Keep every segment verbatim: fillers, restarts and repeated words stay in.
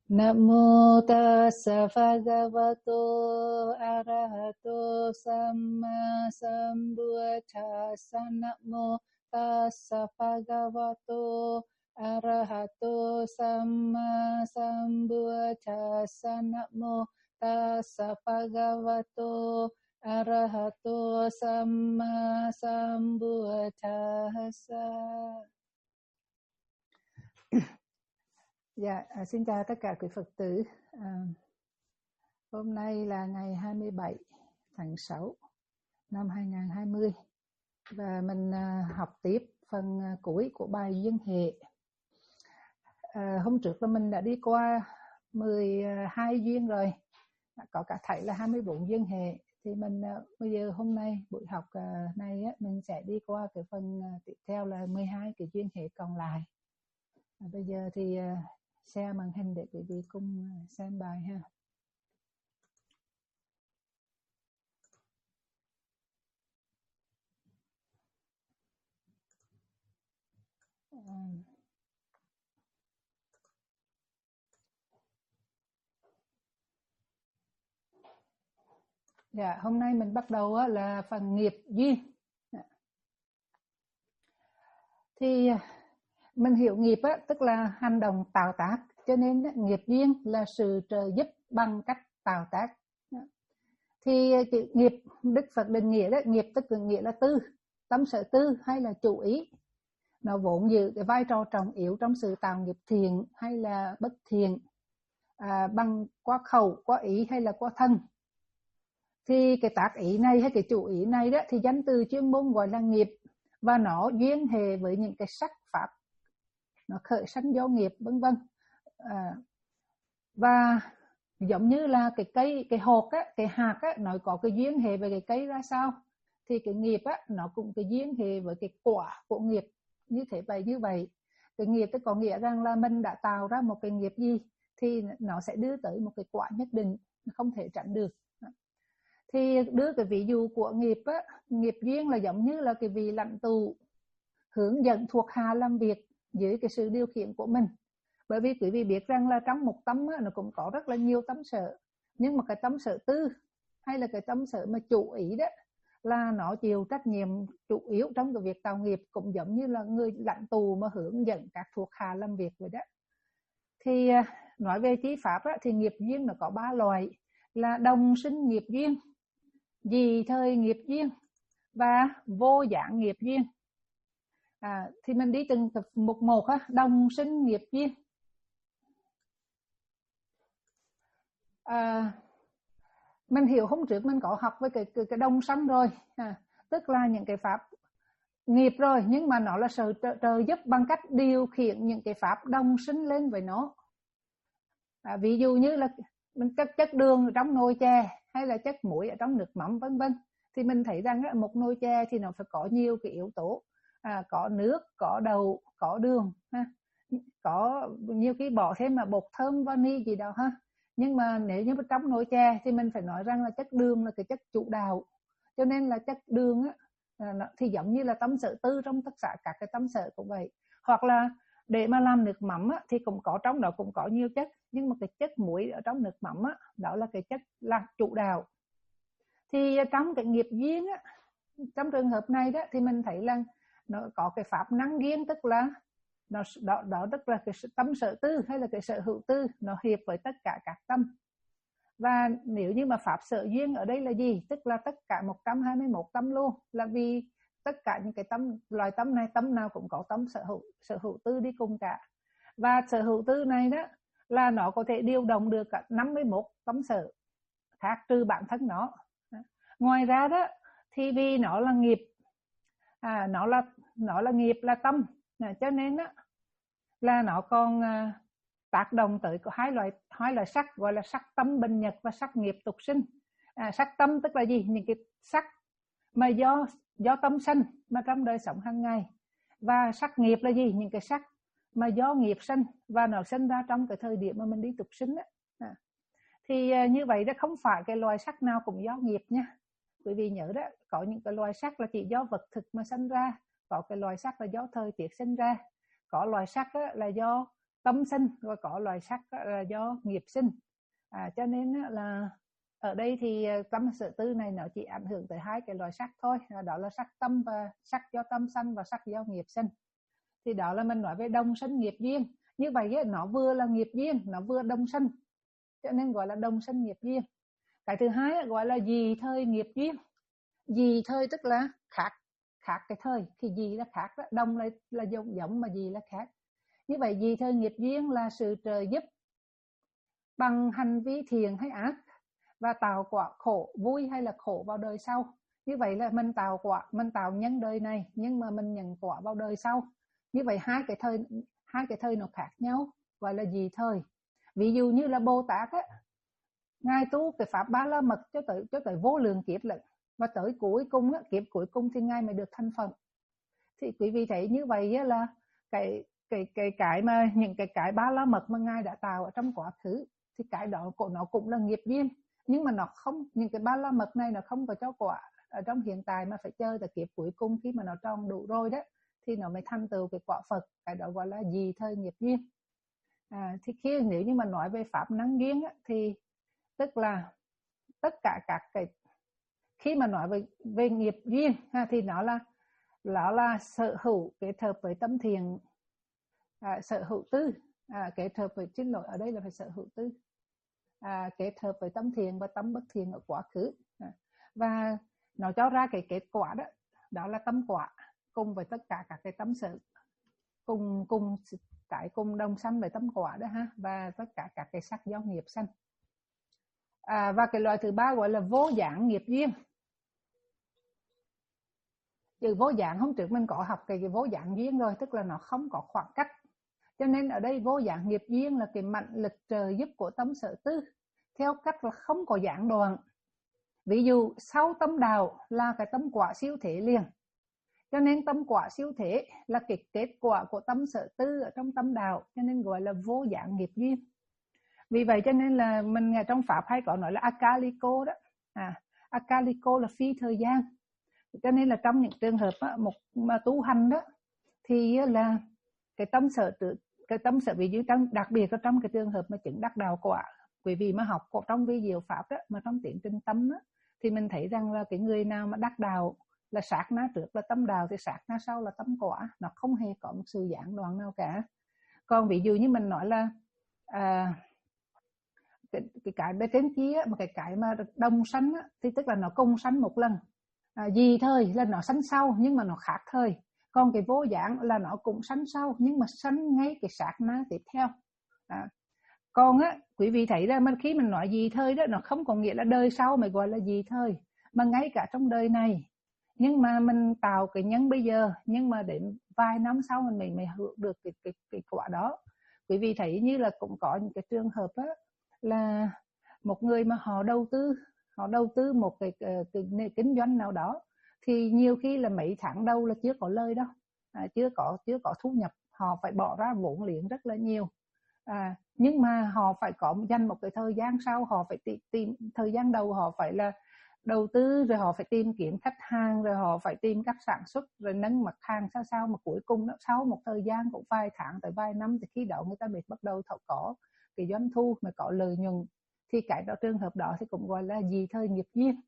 Namo tassa bhagavato arahato samma sambuddhassa. Namo tassa bhagavato arahato samma sambuddhassa. Namo tassa bhagavato arahato samma sambuddhassa. Dạ, à, xin chào tất cả quý Phật tử. À, hôm nay là ngày hai mươi bảy tháng sáu năm hai nghìn không trăm hai mươi và mình à, học tiếp phần à, cuối của bài duyên hệ. À, hôm trước là mình đã đi qua mười hai duyên rồi, có cả thảy là hai mươi bốn duyên hệ. Thì mình à, bây giờ hôm nay buổi học à, này á, mình sẽ đi qua cái phần à, tiếp theo là mười hai cái duyên hệ còn lại. À, bây giờ thì à, share màn hình để quý vị cùng xem bài ha. Dạ, hôm nay mình bắt đầu là phần nghiệp duyên. Thì mình hiểu nghiệp á, tức là hành động tạo tác, cho nên nghiệp duyên là sự trợ giúp bằng cách tạo tác. Thì nghiệp Đức Phật định nghĩa đó, nghiệp tức là nghĩa là tư, tâm sở tư hay là chủ ý. Nó vốn giữ cái vai trò trọng yếu trong sự tạo nghiệp thiện hay là bất thiện, à, bằng qua khẩu, qua ý hay là qua thân. Thì cái tác ý này hay cái chủ ý này đó thì danh từ chuyên môn gọi là nghiệp, và nó duyên hệ với những cái sắc pháp, nó khởi sanh do nghiệp vân vân. À, và giống như là cái cây, cái hột á, cái hạt á, nó có cái duyên hệ với cái cây ra sao, thì cái nghiệp á, nó cũng cái duyên hệ với cái quả của nghiệp như thế vậy. Như vậy cái nghiệp thì có nghĩa rằng là mình đã tạo ra một cái nghiệp gì thì nó sẽ đưa tới một cái quả nhất định, không thể tránh được. Thì đưa cái ví dụ của nghiệp á, nghiệp duyên là giống như là cái vị lãnh tụ hướng dẫn thuộc hạ làm việc dưới cái sự điều khiển của mình. Bởi vì quý vị biết rằng là trong một tâm á, nó cũng có rất là nhiều tâm sở, nhưng mà cái tâm sở tư hay là cái tâm sở mà chủ ý đó là nó chịu trách nhiệm chủ yếu trong cái việc tạo nghiệp, cũng giống như là người lãnh tụ mà hướng dẫn các thuộc hạ làm việc vậy đó. Thì nói về chí pháp á, thì nghiệp duyên nó có ba loại là đồng sinh nghiệp duyên, dị thời nghiệp duyên và vô dạng nghiệp duyên. À, thì mình đi từng mục một ha. Đồng sinh nghiệp duyên, à, mình hiểu hôm trước mình có học với cái, cái, cái đồng sanh rồi, à, tức là những cái pháp nghiệp rồi, nhưng mà nó là sự trợ, trợ giúp bằng cách điều khiển những cái pháp đồng sinh lên với nó. À, ví dụ như là mình chất chất đường ở trong nồi chè hay là chất muối ở trong nước mắm vân vân, thì mình thấy rằng một nồi chè thì nó phải có nhiều cái yếu tố, à, có nước, có đậu, có đường ha, có nhiều cái bỏ thêm mà bột thơm vani gì đó ha. Nhưng mà nếu như trong nồi chè thì mình phải nói rằng là chất đường là cái chất chủ đạo, cho nên là chất đường á, thì giống như là tâm sở tư trong tất cả các cái tâm sở cũng vậy. Hoặc là để mà làm nước mắm á, thì cũng có trong đó cũng có nhiều chất, nhưng mà cái chất muối ở trong nước mắm á, đó là cái chất là chủ đạo. Thì trong cái nghiệp duyên á, trong trường hợp này đó thì mình thấy là nó có cái pháp năng duyên, tức là nó đó, đó tức là cái tâm sở tư hay là cái sở hữu tư, nó hiệp với tất cả các tâm. Và nếu như mà pháp sở duyên ở đây là gì, tức là tất cả một trăm hai mươi mốt tâm luôn, là vì tất cả những cái tâm, loài tâm này, tâm nào cũng có tâm sở hữu, sở hữu tư đi cùng cả. Và sở hữu tư này đó là nó có thể điều động được cả năm mươi mốt tâm sở khác trừ bản thân nó. Ngoài ra đó thì vì nó là nghiệp, à, nó là nó là nghiệp là tâm, à, cho nên đó là nó còn à, tác động tới có hai loại hai loại sắc, gọi là sắc tâm bình nhật và sắc nghiệp tục sinh. À, sắc tâm tức là gì? Những cái sắc mà do do tâm sanh mà trong đời sống hàng ngày. Và sắc nghiệp là gì? Những cái sắc mà do nghiệp sanh và nó sinh ra trong cái thời điểm mà mình đi tục sinh đó. À, thì à, như vậy đó, không phải cái loài sắc nào cũng do nghiệp nha. Quý vị nhớ đó, có những cái loài sắc là chỉ do vật thực mà sinh ra, có cái loài sắc là do thời tiết sinh ra, có loài sắc là do tâm sinh, và có loài sắc là do nghiệp sinh. À, cho nên là ở đây thì tâm sở tư này nó chỉ ảnh hưởng tới hai cái loài sắc thôi, đó là sắc tâm và sắc do tâm sanh và sắc do nghiệp sinh. Thì đó là mình nói về đồng sinh nghiệp duyên. Như vậy ấy, nó vừa là nghiệp duyên, nó vừa đồng sinh, cho nên gọi là đồng sinh nghiệp duyên. Cái thứ hai ấy, gọi là dị thời nghiệp duyên. Dị thời tức là khác, khác cái thời, thì dị là khác đó, đồng là, là giống, giống mà dị là khác. Như vậy dị thời nghiệp duyên là sự trợ giúp bằng hành vi thiện hay ác và tạo quả khổ vui hay là khổ vào đời sau. Như vậy là mình tạo quả, mình tạo nhân đời này nhưng mà mình nhận quả vào đời sau. Như vậy hai cái thời hai cái thời nó khác nhau, gọi là dị thời. Ví dụ như là Bồ Tát á, ngài tu cái pháp ba la mật cho tới cho tới vô lượng kiếp lận, và tới cuối cùng á, kiếp cuối cùng thì ngài mới được thành Phật. Thì quý vị thấy như vậy á, là cái cái cái cái mà những cái cái ba la mật mà ngài đã tạo ở trong quá khứ thì cái đó của nó cũng là nghiệp duyên, nhưng mà nó không, những cái ba la mật này nó không có cho quả ở trong hiện tại, mà phải chơi tới kiếp cuối cùng, khi mà nó tròn đủ rồi đó thì nó mới thành tựu cái quả Phật. Cái đó gọi là dị thời nghiệp duyên. À, thì khi nếu như mà nói về pháp năng duyên á, thì tức là tất cả các cái, khi mà nói về về nghiệp duyên ha, thì nó là nó là sở hữu kết hợp với tâm thiện, à, sở hữu tư, à, kết hợp với, xin lỗi ở đây là phải sở hữu tư, à, kết hợp với tâm thiện và tâm bất thiện ở quá khứ, à, và nó cho ra cái kết quả đó, đó là tâm quả cùng với tất cả các cái tâm sở, cùng cùng cái cùng đồng sanh với tâm quả đó ha, và tất cả các cái sắc do nghiệp sanh. À, và cái loại thứ ba gọi là vô dạng nghiệp duyên. Từ vô dạng hôm trước mình có học cái, cái vô dạng duyên rồi, tức là nó không có khoảng cách. Cho nên ở đây vô dạng nghiệp duyên là cái mạnh lực trợ giúp của tâm sở tư theo cách là không có gián đoạn. Ví dụ sau tâm đạo là cái tâm quả siêu thế liền, cho nên tâm quả siêu thế là cái kết quả của tâm sở tư ở trong tâm đạo, cho nên gọi là vô dạng nghiệp duyên. Vì vậy cho nên là mình trong Pháp hay có nói là akaliko đó, à, akaliko là phi thời gian. Cho nên là trong những trường hợp á, một mà tu hành đó thì là cái tâm sở cái tâm sở ví dụ trong, đặc biệt là trong cái trường hợp mà chứng đắc đạo quả, quý vị mà học trong vi diệu pháp đó, mà trong tiến trình tâm đó, thì mình thấy rằng là cái người nào mà đắc đạo là sát na trước là tâm đạo, thì sát na sau là tâm quả, nó không hề có một sự gián đoạn nào cả. Còn ví dụ như mình nói là à, cái, cái cái bên trên kia mà cái cái mà đồng sanh á, thì tức là nó cùng sanh một lần. À, dị thời là nó sanh sau nhưng mà nó khác thời. Còn cái vô dạng là nó cũng sanh sau nhưng mà sanh ngay cái sát na tiếp theo. À, còn á, quý vị thấy ra khi mình nói dị thời đó, nó không có nghĩa là đời sau mới gọi là dị thời, mà ngay cả trong đời này. Nhưng mà mình tạo cái nhân bây giờ, nhưng mà đến vài năm sau mình mới, mới hưởng được cái, cái, cái quả đó. Quý vị thấy như là cũng có những cái trường hợp á, là một người mà họ đầu tư họ đầu tư một cái, cái, cái kinh doanh nào đó, thì nhiều khi là mấy tháng đầu là chưa có lời đâu, à, chưa có chưa có thu nhập, họ phải bỏ ra vốn liếng rất là nhiều, à, nhưng mà họ phải có dành một cái thời gian sau, họ phải tìm, tìm thời gian đầu họ phải là đầu tư, rồi họ phải tìm kiếm khách hàng, rồi họ phải tìm cách sản xuất, rồi nâng mặt hàng sao sao, mà cuối cùng đó, sau một thời gian cũng vài tháng tới vài năm thì khi đó người ta mới bắt đầu có cái doanh thu mà có lợi nhuận, thì cái đó trường hợp đó thì cũng gọi là dị thời nghiệp duyên.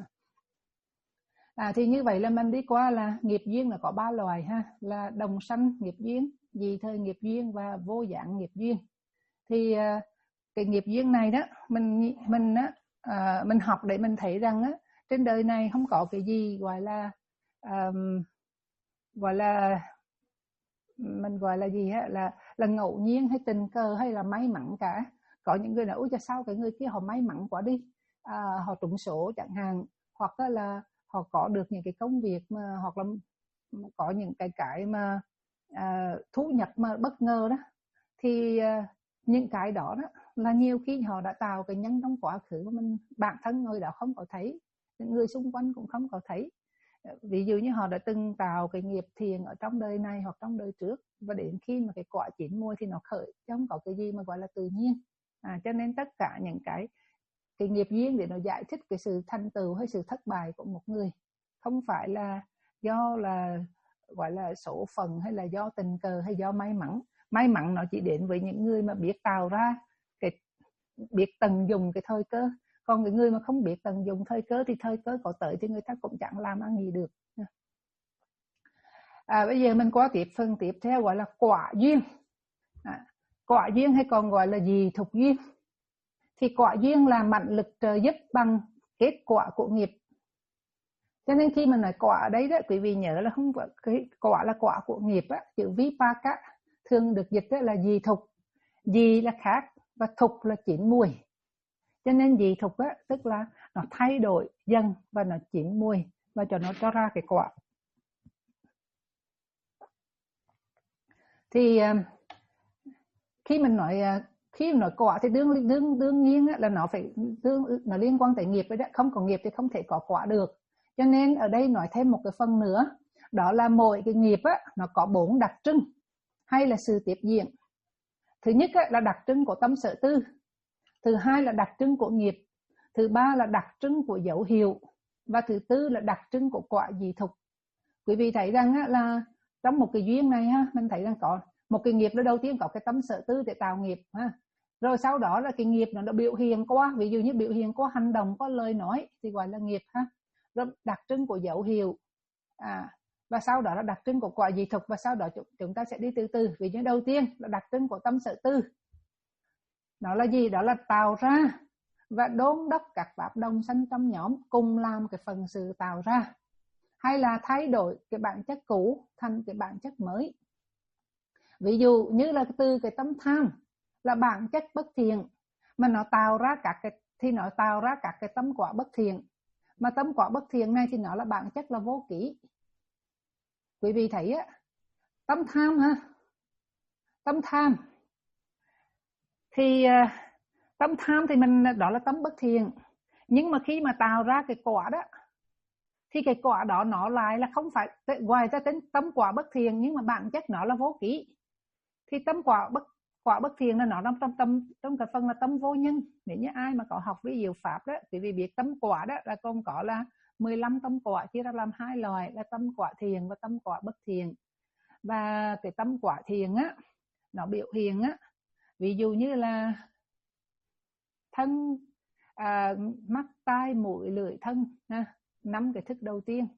À, thì như vậy là mình đi qua là nghiệp duyên là có ba loại ha, là đồng sanh nghiệp duyên, dị thời nghiệp duyên và vô dạng nghiệp duyên. Thì cái nghiệp duyên này đó mình mình á à, mình học để mình thấy rằng á, trên đời này không có cái gì gọi là um, gọi là mình gọi là gì á, là là ngẫu nhiên hay tình cờ hay là may mắn cả. Có những người nói ôi cho sao cái người kia họ may mắn quá đi, à, họ trúng số chẳng hạn, hoặc là họ có được những cái công việc mà, hoặc là có những cái cái mà à, thu nhập mà bất ngờ đó, thì à, những cái đó đó là nhiều khi họ đã tạo cái nhân trong quá khứ của mình, bản thân người đó không có thấy, những người xung quanh cũng không có thấy. Ví dụ như họ đã từng tạo cái nghiệp thiện ở trong đời này hoặc trong đời trước, và đến khi mà cái quả chín mùi thì nó khởi, chứ không có cái gì mà gọi là tự nhiên. À, cho nên tất cả những cái cái nghiệp duyên để nó giải thích cái sự thành tựu hay sự thất bại của một người, không phải là do là gọi là số phận hay là do tình cờ hay do may mắn, May mắn nó chỉ đến với những người mà biết tạo ra cái, biết tận dụng cái thời cơ. Còn cái người mà không biết tận dụng thời cơ thì thời cơ có tới thì người ta cũng chẳng làm ăn gì được. À, bây giờ mình qua tiếp phần tiếp theo gọi là quả duyên. À, quả duyên hay còn gọi là dị thục duyên. Thì quả duyên là mạnh lực trợ giúp bằng kết quả của nghiệp. Cho nên khi mà nói quả ở đây đó, quý vị nhớ là không phải cái quả là quả của nghiệp á, chữ vipaka thường được dịch là dị thục. Dị là khác và thục là chín mùi. Cho nên dị thục á, tức là nó thay đổi dần và nó chín mùi và cho nó cho ra cái quả. Thì khi mình nói khi mình nói quả thì đương đương đương nhiên là nó phải đương, nó liên quan tới nghiệp đấy, đó. Không có nghiệp thì không thể có quả được. Cho nên ở đây nói thêm một cái phần nữa, đó là mỗi cái nghiệp á, nó có bốn đặc trưng hay là sự tiếp diễn. Thứ nhất á, là đặc trưng của tâm sở tư. Thứ hai là đặc trưng của nghiệp. Thứ ba là đặc trưng của dấu hiệu. Và thứ tư là đặc trưng của quả dị thục. Quý vị thấy rằng á, là trong một cái duyên này ha, mình thấy rằng có một cái nghiệp đó đầu tiên có cái tâm sở tư để tạo nghiệp ha. Rồi sau đó là cái nghiệp nó đã biểu hiện qua, ví dụ như biểu hiện qua hành động, qua lời nói thì gọi là nghiệp ha. Rồi đặc trưng của dấu hiệu. À, và sau đó là đặc trưng của quả dị thục, và sau đó chúng ta sẽ đi từ từ. Ví dụ đầu tiên là đặc trưng của tâm sở tư. Nó là gì? Đó là tạo ra và đôn đốc các pháp đồng sanh trong nhóm cùng làm cái phần sự tạo ra, hay là thay đổi cái bản chất cũ thành cái bản chất mới. Ví dụ như là từ cái tâm tham là bản chất bất thiện mà nó tạo ra các cái thì nó tạo ra các cái tâm quả bất thiện, mà tâm quả bất thiện này thì nó là bản chất là vô kỷ. Quý vị thấy á, tâm tham ha, tâm tham thì tâm tham thì mình đó là tâm bất thiện, nhưng mà khi mà tạo ra cái quả đó thì cái quả đó nó lại là không phải ngoài ra tính tâm quả bất thiện, nhưng mà bản chất nó là vô kỷ. Thì tâm quả bất quả bất thiện là nó nằm trong tâm trong cái phần là tâm vô nhân. Nếu như ai mà có học với diệu pháp đó thì vì biết tâm quả đó là còn có là mười lăm tâm quả chia ra làm hai loại là tâm quả thiện và tâm quả bất thiện. Và cái tâm quả thiện á, nó biểu hiện á, ví dụ như là thân, à, mắt, tai, mũi, lưỡi, thân ha, năm cái thức đầu tiên.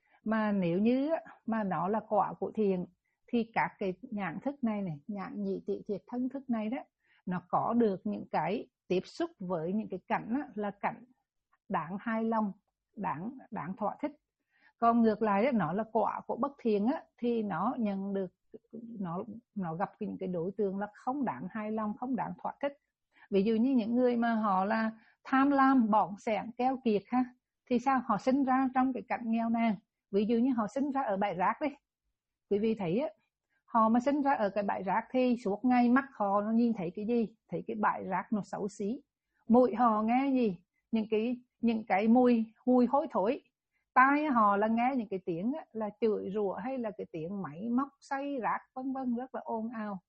Mà nếu như mà nó là quả của thiện thì các cái nhãn thức này này, nhãn nhị tỷ thiệt thân thức này đó, nó có được những cái tiếp xúc với những cái cảnh đó, là cảnh đáng hài lòng, đáng đáng thỏa thích. Còn ngược lại đó, nó là quả của bất thiện á, thì nó nhận được nó nó gặp những cái đối tượng là không đáng hài lòng, không đáng thỏa thích. Ví dụ như những người mà họ là tham lam, bỏng sẻn, keo kiệt ha, thì sao họ sinh ra trong cái cảnh nghèo nàn. Ví dụ như họ sinh ra ở bãi rác đi, quý vị thấy á, họ mà sinh ra ở cái bãi rác thì suốt ngày mắt họ nó nhìn thấy cái gì? Thấy cái bãi rác nó xấu xí. Mũi họ nghe gì? Những cái những cái mùi hôi hối thối. Tai họ là nghe những cái tiếng là chửi rủa hay là cái tiếng máy móc xay rác vân vân, rất là ồn ào.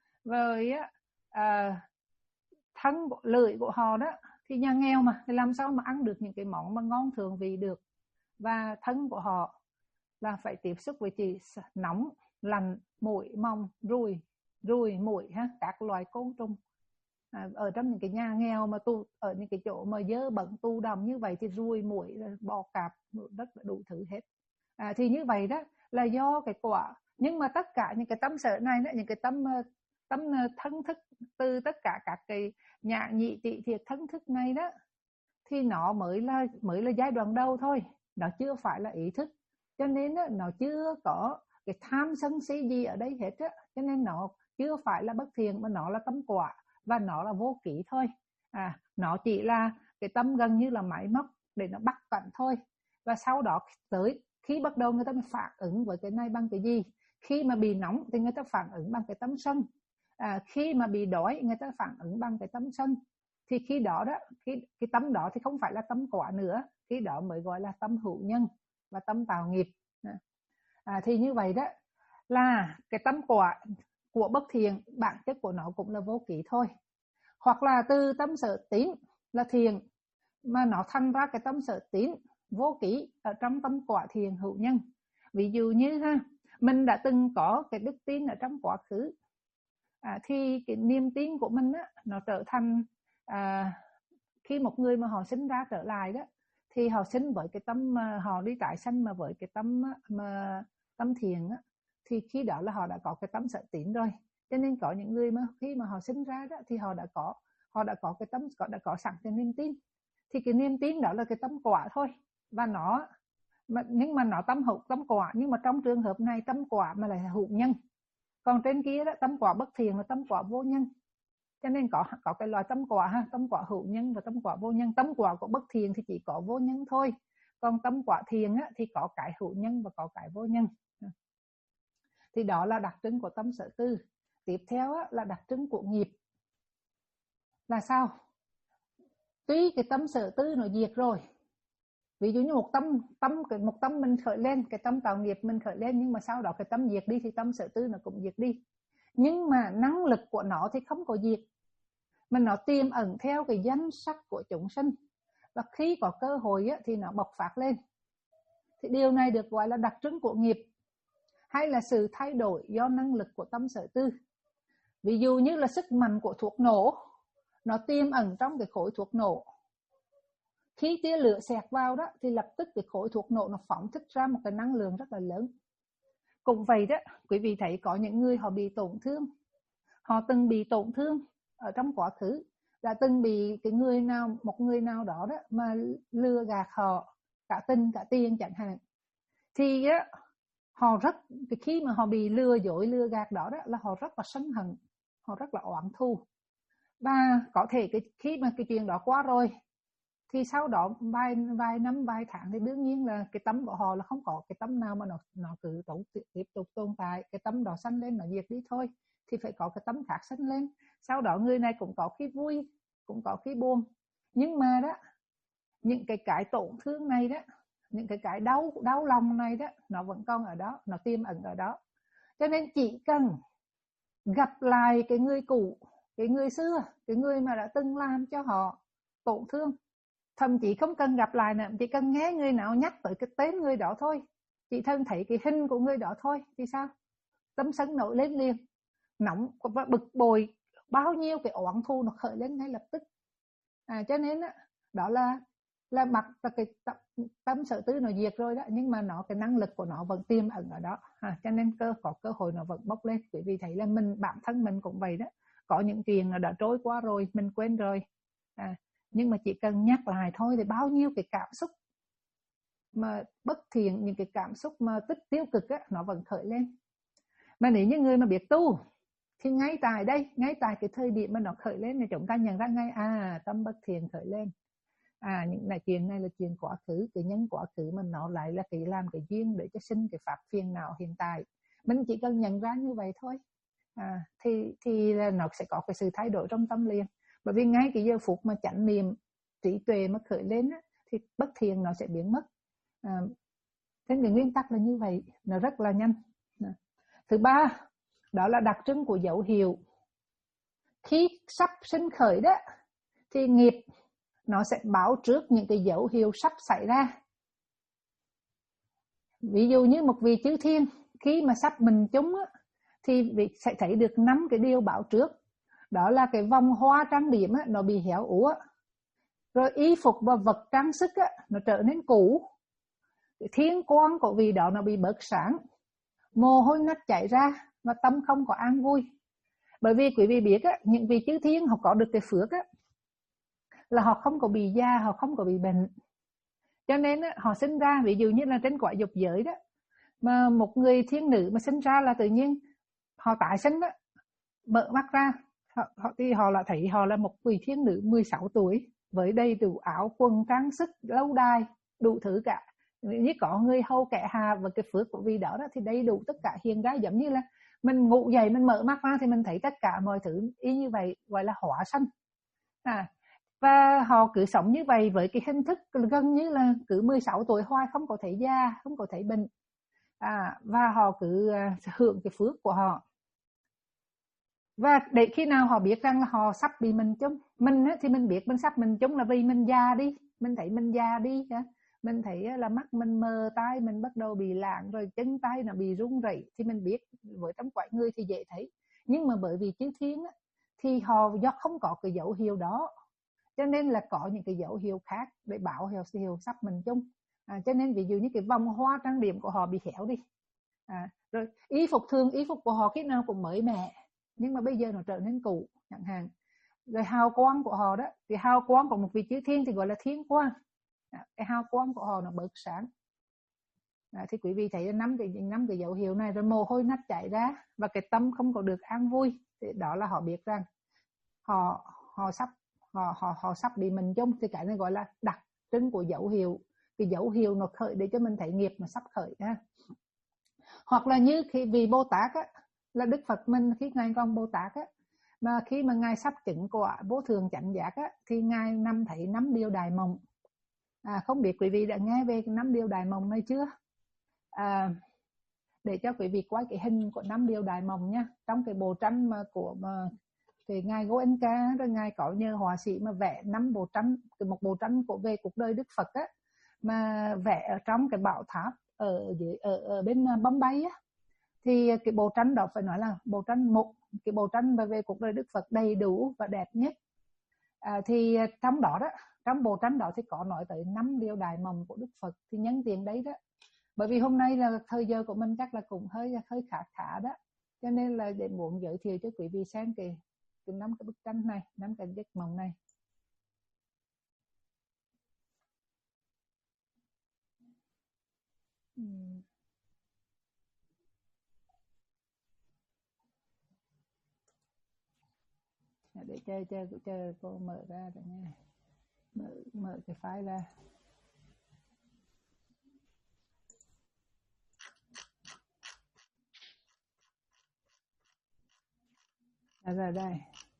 Rồi á, à, thân lưỡi của họ đó thì nhà nghèo mà thì làm sao mà ăn được những cái món mà ngon thượng vị được. Và thân của họ là phải tiếp xúc với chỉ nóng, lạnh, mũi, mông, ruồi, ruồi, muỗi ha, các loài côn trùng. À, ở trong những cái nhà nghèo mà tu ở những cái chỗ mà dơ bẩn tu đầm như vậy thì ruồi, muỗi, bò cạp rất là đủ thứ hết. À, thì như vậy đó là do cái quả. Nhưng mà tất cả những cái tâm sở này đó, những cái tâm tâm thân thức từ tất cả các cái nhạ nhị tị thiệt thân thức này đó thì nó mới là mới là giai đoạn đầu thôi, nó chưa phải là ý thức. Cho nên đó, nó chưa có cái tham sân si gì ở đây hết á, cho nên nó chưa phải là bất thiện mà nó là tâm quả và nó là vô kỷ thôi. À, nó chỉ là cái tâm gần như là máy móc để nó bắt cảnh thôi. Và sau đó tới khi bắt đầu người ta phản ứng với cái này bằng cái gì? Khi mà bị nóng thì người ta phản ứng bằng cái tâm sân. À, khi mà bị đói người ta phản ứng bằng cái tâm sân. Thì khi đó đó, cái, cái tâm đó thì không phải là tâm quả nữa, khi đó mới gọi là tâm hữu nhân và tâm tạo nghiệp. À, thì như vậy đó là cái tâm quả của bất thiện bản chất của nó cũng là vô kỷ thôi. Hoặc là từ tâm sở tín là thiện mà nó thành ra cái tâm sở tín vô kỷ ở trong tâm quả thiện hữu nhân. Ví dụ như ha, mình đã từng có cái đức tin ở trong quá khứ à, thì cái niềm tin của mình á, nó trở thành à, khi một người mà họ sinh ra trở lại đó, thì họ sinh với cái tâm mà họ đi tái sanh mà với cái tâm mà tâm thiện á, thì khi đó là họ đã có cái tâm sở tín rồi. Cho nên có những người mà khi mà họ sinh ra đó thì họ đã có họ đã có cái tâm đã có sẵn cái niềm tin, thì cái niềm tin đó là cái tâm quả thôi. Và nó mà nhưng mà nó tâm hữu tâm quả, nhưng mà trong trường hợp này tâm quả mà lại là hữu nhân, còn trên kia đó tâm quả bất thiện là tâm quả vô nhân. Cho nên có có cái loại tâm quả ha, tâm quả hữu nhân và tâm quả vô nhân. Tâm quả của bất thiện thì chỉ có vô nhân thôi, còn tâm quả thiện á, thì có cái hữu nhân và có cái vô nhân. Thì đó là đặc trưng của tâm sở tư. Tiếp theo á, là đặc trưng của nghiệp. Là sao? Tuy cái tâm sở tư nó diệt rồi, ví dụ như một tâm tâm một tâm mình khởi lên, cái tâm tạo nghiệp mình khởi lên, nhưng mà sau đó cái tâm diệt đi thì tâm sở tư nó cũng diệt đi. Nhưng mà năng lực của nó thì không có diệt, mà nó tiềm ẩn theo cái danh sắc của chúng sinh, và khi có cơ hội á, thì nó bộc phát lên. Thì điều này được gọi là đặc trưng của nghiệp, hay là sự thay đổi do năng lực của tâm sở tư. Ví dụ như là sức mạnh của thuốc nổ, nó tiềm ẩn trong cái khối thuốc nổ. Khi tia lửa xẹt vào đó thì lập tức cái khối thuốc nổ nó phóng thích ra một cái năng lượng rất là lớn. Cũng vậy đó, quý vị thấy có những người họ bị tổn thương, họ từng bị tổn thương ở trong quá khứ, đã từng bị cái người nào một người nào đó đó mà lừa gạt họ cả tình cả tiền chẳng hạn, thì á họ rất khi mà họ bị lừa dối lừa gạt đó đó là họ rất là sân hận, họ rất là oán thù. Và có thể cái khi mà cái chuyện đó qua rồi thì sau đó vài vài năm vài tháng thì đương nhiên là cái tâm của họ là không có cái tâm nào mà nó nó cứ tiếp tục tồn tại. Cái tâm đó sanh lên nó diệt đi thôi, thì phải có cái tâm khác sanh lên. Sau đó người này cũng có khi vui, cũng có khi buồn, nhưng mà đó những cái cái tổn thương này đó, những cái cái đau đau lòng này đó, nó vẫn còn ở đó, nó tiềm ẩn ở đó. Cho nên chỉ cần gặp lại cái người cũ, cái người xưa, cái người mà đã từng làm cho họ tổn thương, thậm chí không cần gặp lại nữa, chỉ cần nghe người nào nhắc tới cái tên người đó thôi, chỉ thân thấy cái hình của người đó thôi, thì sao? Tâm sân nổi lên liền, nóng và bực bội, bao nhiêu cái oán thù nó khởi lên ngay lập tức. À, cho nên đó, đó là là mặt là cái tâm, tâm sở tư nó diệt rồi đó, nhưng mà nó cái năng lực của nó vẫn tiềm ẩn ở đó. À, cho nên cơ có cơ hội nó vẫn bốc lên. Quý vị thấy là mình bản thân mình cũng vậy đó, có những chuyện nó đã trôi qua rồi, mình quên rồi. À, nhưng mà chỉ cần nhắc lại thôi thì bao nhiêu cái cảm xúc mà bất thiện, những cái cảm xúc mà tích tiêu cực á, nó vẫn khởi lên. Mà nếu như người mà biết tu thì ngay tại đây, ngay tại cái thời điểm mà nó khởi lên thì chúng ta nhận ra ngay, à tâm bất thiện khởi lên, à những này chuyện này là chuyện quá khứ, cái nhân quá khứ mà nó lại là cái làm cái duyên để cho sinh cái pháp phiền não hiện tại. Mình chỉ cần nhận ra như vậy thôi, à, thì thì là nó sẽ có cái sự thay đổi trong tâm liền. Bởi vì ngay cái giờ phút mà chánh niệm trí tuệ mà khởi lên á, thì bất thiện nó sẽ biến mất. À, thế cái nguyên tắc là như vậy, nó rất là nhanh. Thứ ba, đó là đặc trưng của dấu hiệu. Khi sắp sinh khởi đó thì nghiệp nó sẽ báo trước những cái dấu hiệu sắp xảy ra. Ví dụ như một vị chư thiên khi mà sắp mình chúng á, thì vị sẽ thấy được năm cái điều báo trước. Đó là cái vòng hoa trang điểm á, nó bị héo úa, rồi y phục và vật trang sức á, nó trở nên cũ, cái thiên quang của vị đó nó bị bớt sáng, mồ hôi nách chảy ra và tâm không có an vui. Bởi vì quý vị biết á, những vị chư thiên họ có được cái phước á, là họ không có bị già, họ không có bị bệnh. Cho nên á, họ sinh ra, ví dụ như là trên quả dục giới đó, mà một người thiên nữ mà sinh ra là tự nhiên họ tái sinh đó, mở mắt ra họ, họ thì họ là thấy họ là một vị thiên nữ mười sáu tuổi với đầy đủ áo quần trang sức lâu đài đủ thứ cả. Như có người hầu kẻ hà và cái phước của vị đó, đó thì đầy đủ tất cả hiện ra, giống như là mình ngủ dậy mình mở mắt ra thì mình thấy tất cả mọi thứ y như vậy, gọi là hóa sanh. À, và họ cứ sống như vậy với cái hình thức gần như là cứ mười sáu tuổi hoài, không có thấy già, không có thấy bệnh. À, và họ cứ hưởng cái phước của họ. Và để khi nào họ biết rằng là họ sắp bị mình chung. Mình thì mình biết mình sắp mình chung là vì mình già đi, mình thấy mình già đi, mình thấy là mắt mình mờ, tai mình bắt đầu bị lạng, rồi chân tay nó bị run rẩy, thì mình biết với tâm quạnh người thì dễ thấy. Nhưng mà bởi vì chư thiên á, thì họ do không có cái dấu hiệu đó, cho nên là có những cái dấu hiệu khác để bảo hiệu, hiệu sắp mình chung. À, cho nên ví dụ như cái vòng hoa trang điểm của họ bị héo đi, à, rồi y phục thường y phục của họ khi nào cũng mới mẻ, nhưng mà bây giờ nó trở nên cũ chẳng hạn. Rồi hào quang của họ đó, thì hào quang của một vị chư thiên thì gọi là thiên quang, à, cái hào quang của họ nó bớt sáng. À, thì quý vị thấy năm cái năm cái dấu hiệu này, rồi mồ hôi nách chảy ra và cái tâm không có được an vui, thì đó là họ biết rằng họ họ sắp họ họ họ sắp bị mình chung. Thì cái này gọi là đặc trưng của dấu hiệu, cái dấu hiệu nó khởi để cho mình thấy nghiệp nó sắp khởi ha. Hoặc là như khi vì Bồ Tát á, là Đức Phật mình khi ngài còn Bồ Tát á, mà khi mà ngài sắp chứng quả vô thường chánh giác á, thì ngài năm thấy năm điều đại mộng. À, không biết quý vị đã nghe về năm điều đại mộng này chưa? À, để cho quý vị quay cái hình của năm điều đại mộng nha. Trong cái bộ tranh mà của mà thì ngài Goenka, rồi ngài có nhờ họa sĩ mà vẽ năm bộ tranh, một bộ tranh của về cuộc đời Đức Phật á, mà vẽ ở trong cái bảo tháp ở dưới ở, ở bên Bombay á, thì cái bộ tranh đó phải nói là bộ tranh một cái bộ tranh về cuộc đời Đức Phật đầy đủ và đẹp nhất. À, thì trong đó đó, trong bộ tranh đó thì có nói tới năm điều đại mộng của Đức Phật. Thì nhân tiện đấy đó, bởi vì hôm nay là thời giờ của mình chắc là cũng hơi hơi khá khá đó, cho nên là để muốn giới thiệu cho quý vị xem cái cái năm cái bức tranh này, năm cái giấc mộng này. uhm. Để chơi chơi chơi cô mở ra rồi nha, mở mở cái file ra. À, rồi đây.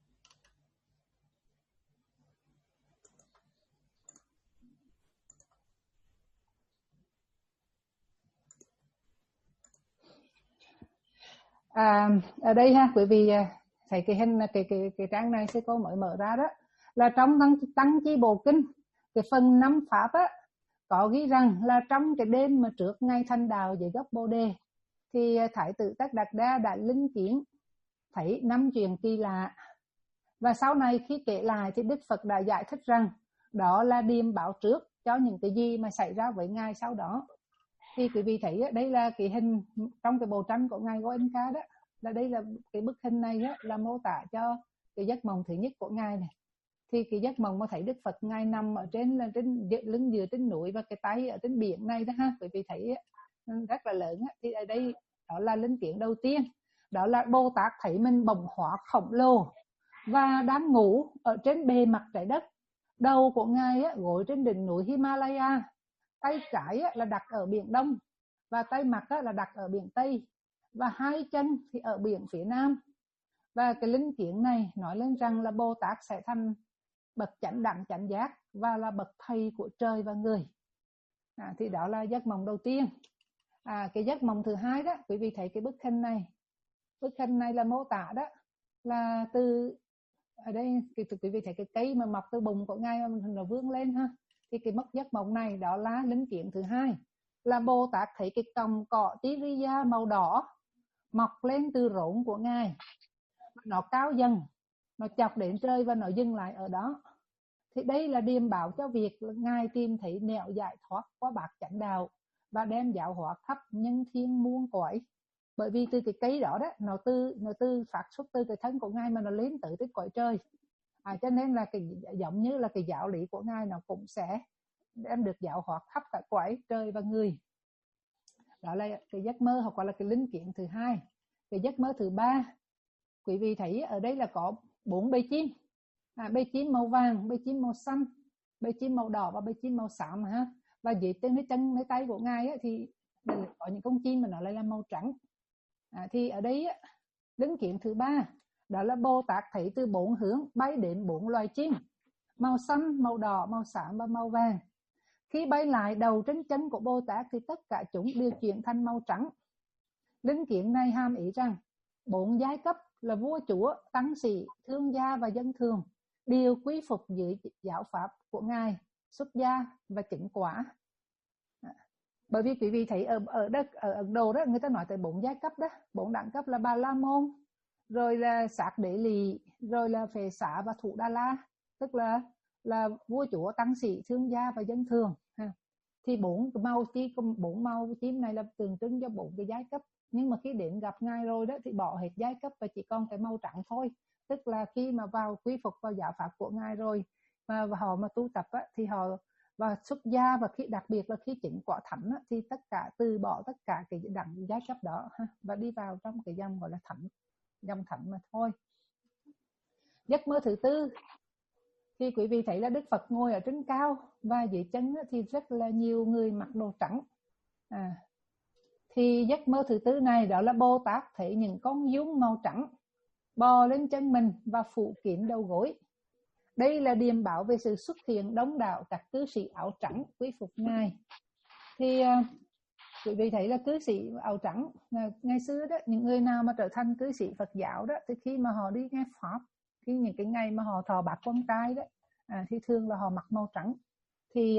À, ở đây ha quý vị thấy cái hình cái cái cái trang này sẽ cô mới mở ra đó, là trong tăng, tăng chi bộ kinh cái phần năm pháp á, có ghi rằng là trong cái đêm mà trước ngày thành đạo dưới gốc Bồ Đề, thì Thái tử Tất Đạt Đa đã linh kiến thấy năm chuyện kỳ lạ, và sau này khi kể lại thì Đức Phật đã giải thích rằng đó là điềm báo trước cho những cái gì mà xảy ra với ngài sau đó. Thì quý vị thấy đây là cái hình trong cái bộ tranh của ngài Goenka đó, là đây là cái bức hình này đó, là mô tả cho cái giấc mộng thứ nhất của ngài này. Thì cái giấc mộng mà thấy Đức Phật ngài nằm ở trên là trên lưng dừa trên núi và cái tay ở trên biển này đó ha, quý vị thấy rất là lớn. Thì ở đây đó là linh kiến đầu tiên, đó là Bồ Tát thấy mình bồng hóa khổng lồ và đang ngủ ở trên bề mặt trái đất. Đầu của ngài gối trên đỉnh núi Himalaya, tay trái là đặt ở biển Đông và tay mặt là đặt ở biển Tây, và hai chân thì ở biển phía Nam. Và cái linh kiến này nói lên rằng là Bồ Tát sẽ thành bậc chánh đẳng chánh giác và là bậc thầy của trời và người. À, thì đó là giấc mộng đầu tiên. À, cái giấc mộng thứ hai đó, quý vị thấy cái bức hình này, bức hình này là mô tả đó là từ ở đây quý vị thấy cái cây mà mọc từ bụng của ngài nó vươn lên ha. Thì cái mất giấc mộng này đó là linh kiến thứ hai, là Bồ Tát thấy cái cọng cỏ Tiriya màu đỏ mọc lên từ rốn của ngài, nó cao dần, nó chọc đến trời và nó dừng lại ở đó. Thì đây là điềm báo cho việc ngài tìm thấy nẻo giải thoát qua bát chánh đạo và đem giáo hóa khắp nhân thiên muôn cõi. Bởi vì từ cái cây đó đó, nó từ nó từ phát xuất từ cái thân của ngài mà nó lên tới tới cõi trời. À, cho nên là cái giống như là cái giáo lý của ngài nó cũng sẽ đem được giáo hóa khắp cả cõi trời và người. Đó là cái giấc mơ hoặc là cái linh kiến thứ hai. Cái giấc mơ thứ ba, quý vị thấy ở đây là có bốn bầy chim. À, bầy chim màu vàng, bầy chim màu xanh, bầy chim màu đỏ và bầy chim màu xám ha. Và dưới trên cái chân cái tay của ngài ấy, thì có những con chim mà nó lại là màu trắng. À, thì ở đây á, linh kiến thứ ba đó là Bồ Tát thấy từ bốn hướng bay đến bốn loài chim màu xanh, màu đỏ, màu xám và màu vàng. Khi bay lại đầu trên chân của Bồ Tát thì tất cả chúng đều chuyển thành màu trắng. Linh kiến này hàm ý rằng bốn giai cấp là vua chúa, tăng sĩ, thương gia và dân thường đều quy phục dưới giáo pháp của ngài, xuất gia và chứng quả. Bởi vì quý vị thấy ở ở đất ở Ấn Độ đó, người ta nói tới bốn giai cấp đó, bốn đẳng cấp là Bà La Môn, rồi là Sát Đế Lì, rồi là Phệ Xá và Thủ Đà La, tức là là vua chúa, tăng sĩ, thương gia và dân thường ha. Thì bốn màu chi bốn màu chim này là tượng trưng cho bốn cái giai cấp, nhưng mà khi đến gặp ngài rồi đó thì bỏ hết giai cấp và chỉ còn cái màu trắng thôi. Tức là khi mà vào quy phục vào giáo pháp của ngài rồi mà họ mà tu tập á, thì họ và xuất gia, và khi đặc biệt là khi chứng quả thánh á, thì tất cả từ bỏ tất cả cái đẳng giai cấp đó ha, và đi vào trong cái dòng gọi là thánh, dòng thánh mà thôi. Giấc mơ thứ tư thì quý vị thấy là Đức Phật ngồi ở trên cao và dưới chân thì rất là nhiều người mặc đồ trắng. À, thì giấc mơ thứ tư này đó là Bồ Tát thấy những con giun màu trắng bò lên chân mình và phủ kín đầu gối. Đây là điềm báo về sự xuất hiện đông đảo các cư sĩ áo trắng quy phục ngài. Thì uh, quý vị thấy là cư sĩ áo trắng ngày xưa đó, những người nào mà trở thành cư sĩ Phật giáo đó, thì khi mà họ đi nghe pháp, khi những cái ngày mà họ thọ bát quan trai đó, à, thì thường là họ mặc màu trắng. Thì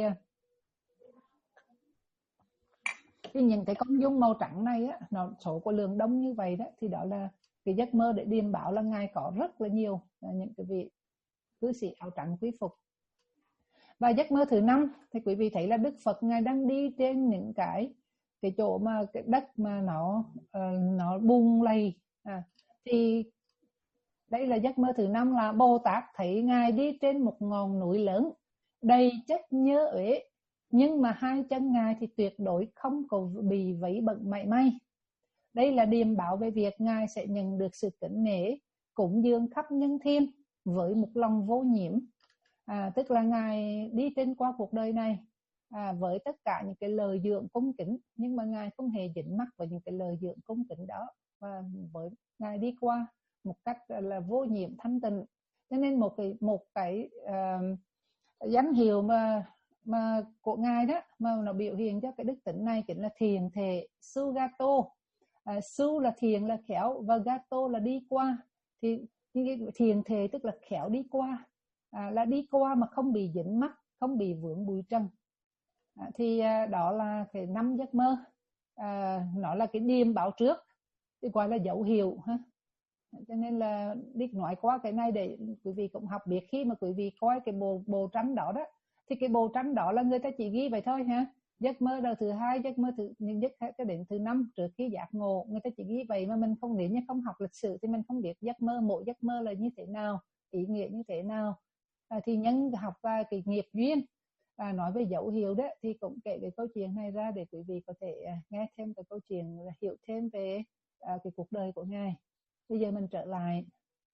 thì những cái con dung màu trắng này á, nó số của lượng đông như vậy đó, thì đó là cái giấc mơ để điềm báo là ngài có rất là nhiều những cái vị cư sĩ áo trắng quý phục. Và giấc mơ thứ năm thì quý vị thấy là Đức Phật ngài đang đi trên những cái cái chỗ mà cái đất mà nó uh, nó bùn lầy. À, thì đây là giấc mơ thứ năm là Bồ Tát thấy ngài đi trên một ngọn núi lớn đầy chất nhơ uế, nhưng mà hai chân ngài thì tuyệt đối không có bị vấy bẩn mảy may. Đây là điềm báo về việc ngài sẽ nhận được sự kính nể, cúng dường khắp nhân thiên với một lòng vô nhiễm. À, tức là ngài đi trên qua cuộc đời này à, với tất cả những cái lời dượng cung kính, nhưng mà ngài không hề dính mắc vào những cái lời dượng cung kính đó, và với ngài đi qua một cách là vô nhiễm thanh tịnh. Cho nên một cái một cái uh, danh hiệu mà mà của ngài đó mà nó biểu hiện cho cái đức tính này chính là thiền thể Sugato. À, su là thiền là khéo và gato là đi qua. Thì thiền thể tức là khéo đi qua, à, là đi qua mà không bị dính mắc, không bị vướng bụi trần. À, thì à, đó là cái năm giấc mơ. À, nó là cái điềm báo trước, thì gọi là dấu hiệu ha. Cho nên là đi nói qua cái này để quý vị cũng học biết, khi mà quý vị coi cái bộ bộ trắng đó đó, thì cái bộ trắng đó là người ta chỉ ghi vậy thôi ha. Giấc mơ đầu thứ hai, giấc mơ thứ những giấc cái đến thứ năm trước khi giác ngộ, người ta chỉ ghi vậy mà mình không, nếu như không học lịch sử thì mình không biết giấc mơ, mỗi giấc mơ là như thế nào, ý nghĩa như thế nào. À, thì nhân học và cái nghiệp duyên. À, nói về dấu hiệu đó thì cũng kể cái câu chuyện này ra để quý vị có thể à, nghe thêm cái câu chuyện, hiểu thêm về à, cái cuộc đời của ngài. Bây giờ mình trở lại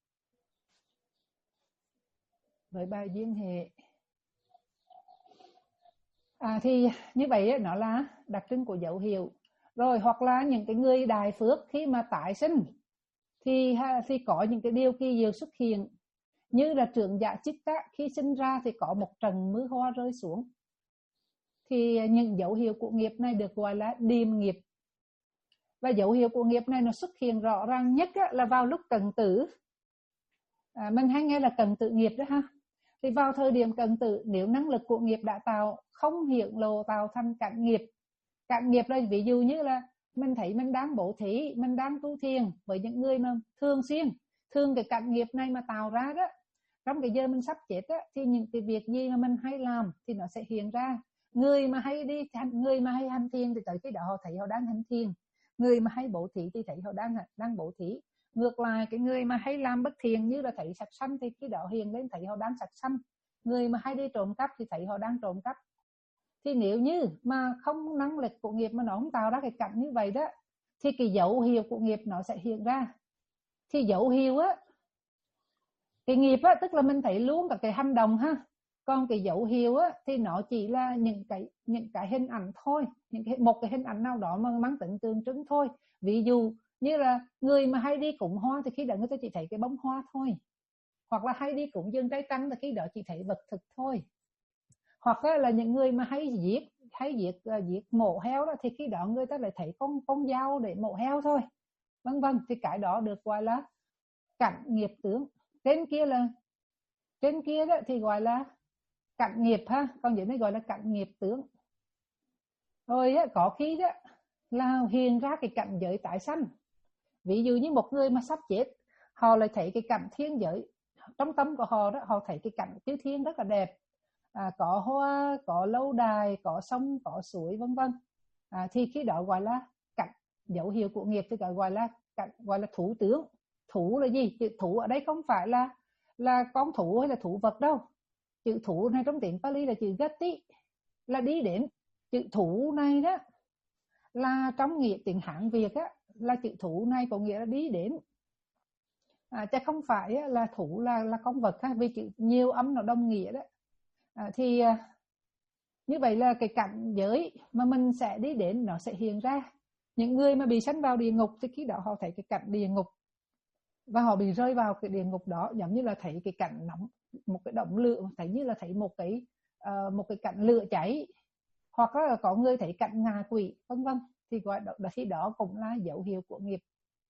với bài duyên hệ. À, thì như vậy nó là đặc trưng của dấu hiệu. Rồi hoặc là những cái người đại phước khi mà tái sinh thì thì có những cái điều kỳ diệu xuất hiện, như là trưởng giả Chích á, khi sinh ra thì có một trận mưa hoa rơi xuống. Thì những dấu hiệu của nghiệp này được gọi là điềm nghiệp. Và dấu hiệu của nghiệp này nó xuất hiện rõ ràng nhất á, là vào lúc cận tử. À, mình hay nghe là cận tử nghiệp đó ha. Thì vào thời điểm cận tử, nếu năng lực của nghiệp đã tạo không hiện lộ tạo thành cận nghiệp. Cận nghiệp là ví dụ như là mình thấy mình đang bố thí, mình đang tu thiền với những người mà thường xuyên, thường cái cận nghiệp này mà tạo ra đó, trong cái giờ mình sắp chết đó, thì những cái việc gì mà mình hay làm thì nó sẽ hiện ra. Người mà hay đi người mà hay hành thiền thì tới khi đó họ thấy họ đang hành thiền, người mà hay bố thí thì thấy họ đang đang bố thí. Ngược lại, cái người mà hay làm bất thiện như là thấy sạch sanh thì khi đó hiện lên thấy họ đang sạch sanh. Người mà hay đi trộm cắp thì thấy họ đang trộm cắp. Thì nếu như mà không năng lực của nghiệp mà nó không tạo ra cái cảnh như vậy đó, thì cái dấu hiệu của nghiệp nó sẽ hiện ra. Thì dấu hiệu á, cái nghiệp á, tức là mình thấy luôn cả cái hành động ha. Còn cái dấu hiệu á, thì nó chỉ là những cái những cái hình ảnh thôi, những cái, một cái hình ảnh nào đó mà mang tính tượng trưng thôi. Ví dụ như là người mà hay đi cúng hoa thì khi đó người ta chỉ thấy cái bông hoa thôi, hoặc là hay đi cúng dường trái cây thì khi đó chỉ thấy vật thực thôi. Hoặc là những người mà hay giết hay giết uh, giết mổ heo đó, thì khi đó người ta lại thấy con con dao để mổ heo thôi, vân vân. Thì cái đó được gọi là cảnh nghiệp tướng. Trên kia là trên kia đó thì gọi là cảnh nghiệp ha, còn dưới đây gọi là cảnh nghiệp tướng. Rồi á, có khi đó là hiện ra cái cảnh giới tái sanh. Ví dụ như một người mà sắp chết, họ lại thấy cái cảnh thiên giới. Trong tâm của họ đó, họ thấy cái cảnh chư thiên rất là đẹp, à, có hoa, có lâu đài, có sông, có suối vân vân. À, thì khi đó gọi là cảnh dấu hiệu của nghiệp, thì gọi là cảnh, gọi là thủ tướng. Thủ là gì? Chữ thủ ở đây không phải là là con thú hay là thú vật đâu. Chữ thủ này trong tiếng Pali là chữ gati, là đi đến. Chữ thủ này đó là trong nghĩa tiếng Hán Việt á, là chữ thủ này có nghĩa là đi đến, à, chứ không phải là thủ là là con vật ha, vì chữ nhiều âm nó đồng nghĩa đó. À, thì à, như vậy là cái cảnh giới mà mình sẽ đi đến nó sẽ hiện ra. Những người mà bị sanh vào địa ngục thì khi đó họ thấy cái cảnh địa ngục và họ bị rơi vào cái địa ngục đó, giống như là thấy cái cảnh nóng, một cái đống lửa, thấy như là thấy một cái uh, một cái cảnh lửa cháy, hoặc là có người thấy cảnh ngạ quỷ vân vân, thì gọi đó, khi đó cũng là dấu hiệu của nghiệp.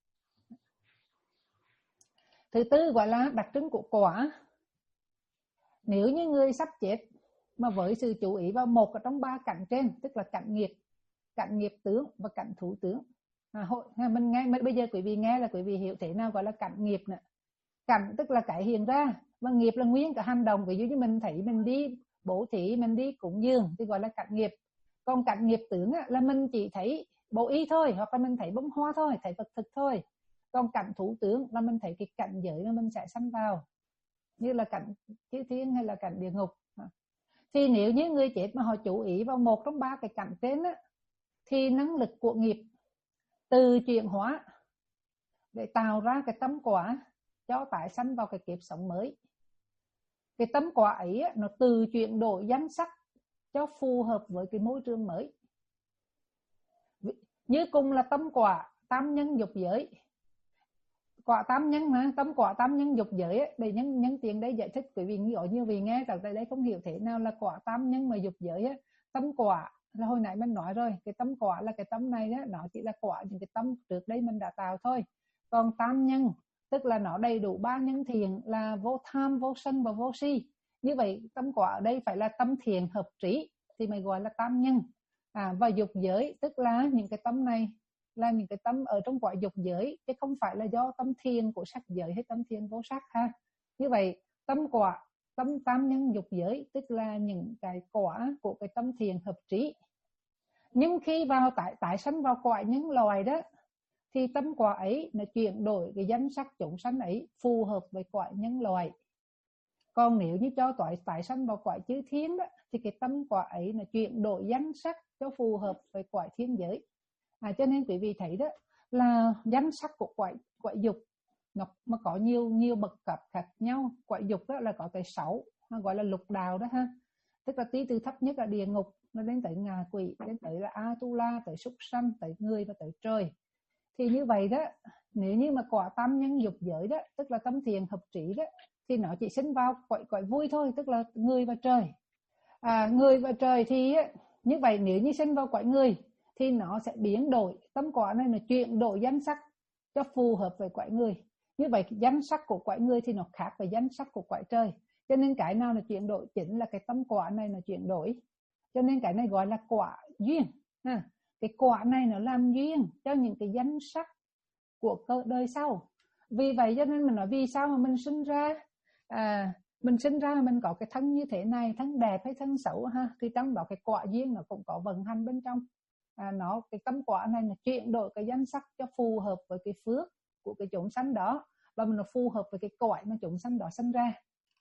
Thứ tư gọi là đặc trưng của quả. Nếu như người sắp chết mà với sự chú ý vào một trong ba cảnh trên, tức là cảnh nghiệp, cảnh nghiệp tướng và cảnh thủ tướng. À, hội, mình nghe bây giờ quý vị nghe là quý vị hiểu thế nào gọi là cảnh nghiệp nè. Cảnh tức là cái hiện ra, và nghiệp là nguyên cả hành động. Ví dụ như mình thấy mình đi bố thí, mình đi cúng dường thì gọi là cảnh nghiệp. Còn cảnh nghiệp tướng á, là mình chỉ thấy bộ y thôi, hoặc là mình thấy bông hoa thôi, thấy vật thực thôi. Còn cảnh thủ tướng là mình thấy cái cảnh giới mà mình sẽ sanh vào, như là cảnh chư thiên hay là cảnh địa ngục. Thì nếu như người chết mà họ chú ý vào một trong ba cái cảnh trên á, thì năng lực của nghiệp từ chuyển hóa để tạo ra cái tâm quả cho tái sanh vào cái kiếp sống mới. Cái tâm quả ấy nó từ chuyển đổi danh sắc cho phù hợp với cái môi trường mới. Như cùng là tâm quả tam nhân dục giới. Quả tam nhân mà, tâm quả tam nhân dục giới ấy, để nhân nhân tiền đây giải thích quý vị nghĩ ở như vì nghe tại đây không hiểu thế nào là quả tam nhân mà dục giới ấy. Tâm quả là hồi nãy mình nói rồi, cái tâm quả là cái tâm này đó, nó chỉ là quả những cái tâm trước đây mình đã tạo thôi. Còn tam nhân tức là nó đầy đủ ba nhân thiện là vô tham, vô sân và vô si. Như vậy tâm quả ở đây phải là tâm thiện hợp trí thì mới gọi là tam nhân. À, và dục giới tức là những cái tâm này là những cái tâm ở trong quả dục giới, chứ không phải là do tâm thiền của sắc giới hay tâm thiền vô sắc ha. Như vậy tâm quả tâm tam nhân dục giới tức là những cái quả của cái tâm thiền hợp trí. Nhưng khi vào tại tại sanh vào quả nhân loài đó, thì tâm quả ấy nó chuyển đổi cái danh sắc chúng sanh ấy phù hợp với quả nhân loài. Còn nếu như cho tại tại sanh vào quả chư thiên đó, thì cái tâm quả ấy nó chuyển đổi danh sắc cho phù hợp với quả thiên giới. À, cho nên quý vị thấy đó là danh sắc của quả quả dục nó mà có nhiều nhiều bậc cấp khác nhau. Quả dục đó là có tới sáu, gọi là lục đạo đó ha. Tức là tí từ thấp nhất là địa ngục, nó đến tới ngạ quỷ, đến tới là Atula, tới súc sanh, tới người và tới trời. Thì như vậy đó, nếu như mà quả tam nhân dục giới đó, tức là tâm thiện hợp trí đó, thì nó chỉ sinh vào quả, quả vui thôi, tức là người và trời. À, người và trời thì như vậy nếu như sinh vào quả người thì nó sẽ biến đổi, tâm quả này là chuyển đổi danh sắc cho phù hợp với quả người. Như vậy danh sắc của quả người thì nó khác với danh sắc của quả trời. Cho nên cái nào là chuyển đổi chính là cái tâm quả này là chuyển đổi. Cho nên cái này gọi là quả duyên. À, cái quả này nó làm duyên cho những cái danh sắc của đời sau. Vì vậy cho nên mình nói vì sao mà mình sinh ra à, mình sinh ra mình có cái thân như thế này, thân đẹp hay thân xấu ha, thì trong đó cái quả duyên nó cũng có vận hành bên trong. À, nó cái tâm quả này là chuyển đổi cái danh sắc cho phù hợp với cái phước của cái chúng sanh đó, và mình nó phù hợp với cái cõi mà chúng sanh đó sinh ra.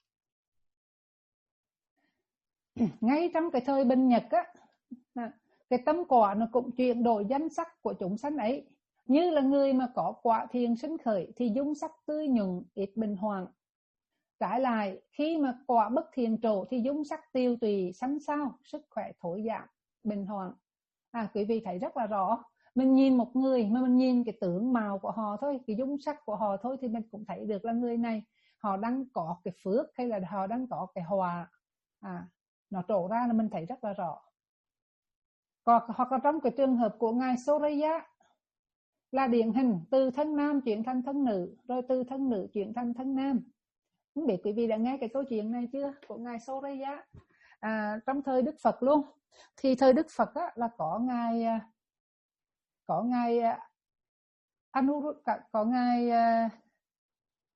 Ngay trong cái thời bình nhật á, cái tâm quả nó cũng chuyển đổi danh sắc của chúng sanh ấy. Như là người mà có quả thiền sinh khởi thì dung sắc tươi nhuận, ít bình hoàng. Trái lại, khi mà quả bất thiền trổ thì dung sắc tiêu tùy, xanh xao, sức khỏe thối giảm, bình hoàng. À, quý vị thấy rất là rõ. Mình nhìn một người mà mình nhìn cái tướng màu của họ thôi, cái dung sắc của họ thôi, thì mình cũng thấy được là người này họ đang có cái phước hay là họ đang có cái hòa. À, nó trổ ra là mình thấy rất là rõ. Còn, hoặc là trong cái trường hợp của ngài Soraya là điển hình từ thân nam chuyển thành thân nữ, rồi từ thân nữ chuyển thành thân nam. Không biết quý vị đã nghe cái câu chuyện này chưa, của ngài Soraya à, trong thời Đức Phật luôn. Thì thời Đức Phật á, là có ngài có ngài Anuruddha, có ngài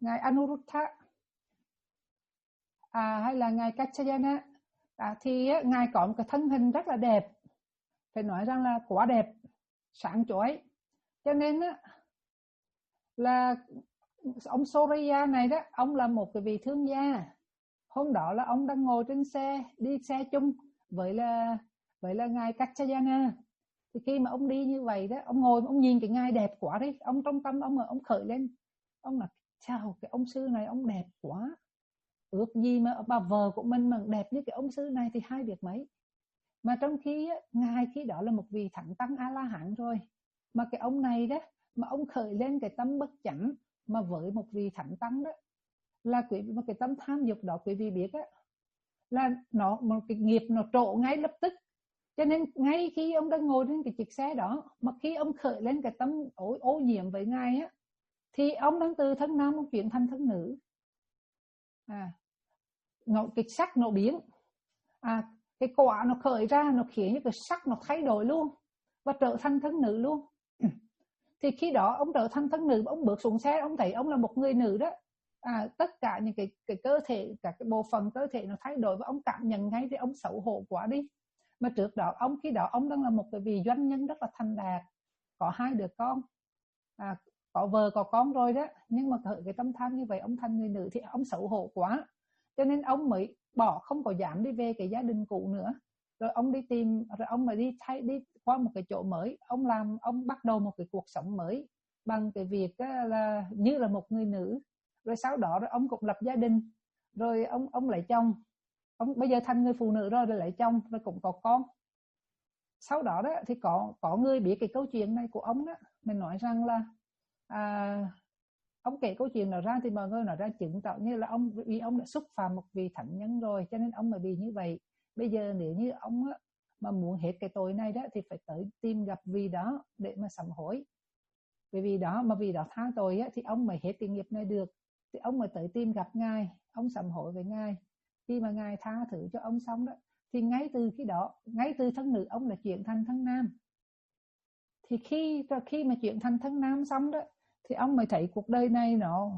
ngài Anuruddha à, hay là ngài Kaccayana à, thì á, ngài có một cái thân hình rất là đẹp, phải nói rằng là quá đẹp, sáng chói. Cho nên á, là ông Surya này đó, ông là một cái vị thương gia. Hôm đó là ông đang ngồi trên xe, đi xe chung với là với là ngài Kaccayana. Thì khi mà ông đi như vậy đó, ông ngồi ông nhìn cái ngài đẹp quá đi, ông trong tâm ông ông khởi lên, ông là chào cái ông sư này ông đẹp quá, ước gì mà bà vợ của mình mà đẹp như cái ông sư này thì hay được mấy. Mà trong khi á, ngài khi đó là một vị thánh tăng A La Hán rồi, mà cái ông này đó mà ông khởi lên cái tâm bất chánh, mà với một vị thánh tăng đó là quý vị, cái tâm tham dục đó quý vị biết á, là nó một cái nghiệp nó trổ ngay lập tức. Cho nên ngay khi ông đang ngồi trên cái chiếc xe đó, mà khi ông khởi lên cái tâm ô, ô nhiễm với ngài á, thì ông đang từ thân nam ông chuyển thành thân nữ. À, nó, cái sắc nó biến, à, cái quả nó khởi ra, nó khiến cho cái sắc nó thay đổi luôn và trở thành thân nữ luôn. Thì khi đó ông trở thành thân nữ, ông bước xuống xe, ông thấy ông là một người nữ đó. À, tất cả những cái cái cơ thể, cả cái bộ phận cơ thể nó thay đổi và ông cảm nhận ngay thì ông xấu hổ quá đi. Mà trước đó ông khi đó ông đang là một cái vị doanh nhân rất là thành đạt, có hai đứa con, à, có vợ có con rồi đó, nhưng mà khởi cái tâm tham như vậy, ông thành người nữ thì ông xấu hổ quá, cho nên ông mới bỏ, không có dám đi về cái gia đình cũ nữa. Rồi ông đi tìm, rồi ông mới đi thay đi qua một cái chỗ mới, ông làm, ông bắt đầu một cái cuộc sống mới bằng cái việc là như là một người nữ. Rồi sau đó rồi ông cũng lập gia đình, rồi ông ông lấy chồng, ông bây giờ thành người phụ nữ rồi, rồi lấy chồng, rồi cũng có con. Sau đó đó thì có có người biết cái câu chuyện này của ông đó, mình nói rằng là à, ông kể câu chuyện nào ra thì mọi người nói ra chứng tỏ như là ông, vì ông đã xúc phạm một vị thánh nhân rồi, cho nên ông mới bị như vậy. Bây giờ nếu như ông á, mà muốn hết cái tội này đó thì phải tới tìm gặp vị đó để mà sám hối. Bởi vì đó mà vì đó tha tội á, thì ông mới hết cái nghiệp này được, thì ông mới tới tìm gặp ngài, ông sám hối với ngài. Khi mà ngài tha thứ cho ông xong đó, thì ngay từ khi đó, ngay từ thân nữ ông là chuyển thành thân nam. Thì khi khi mà chuyển thành thân nam xong đó, thì ông mới thấy cuộc đời này nó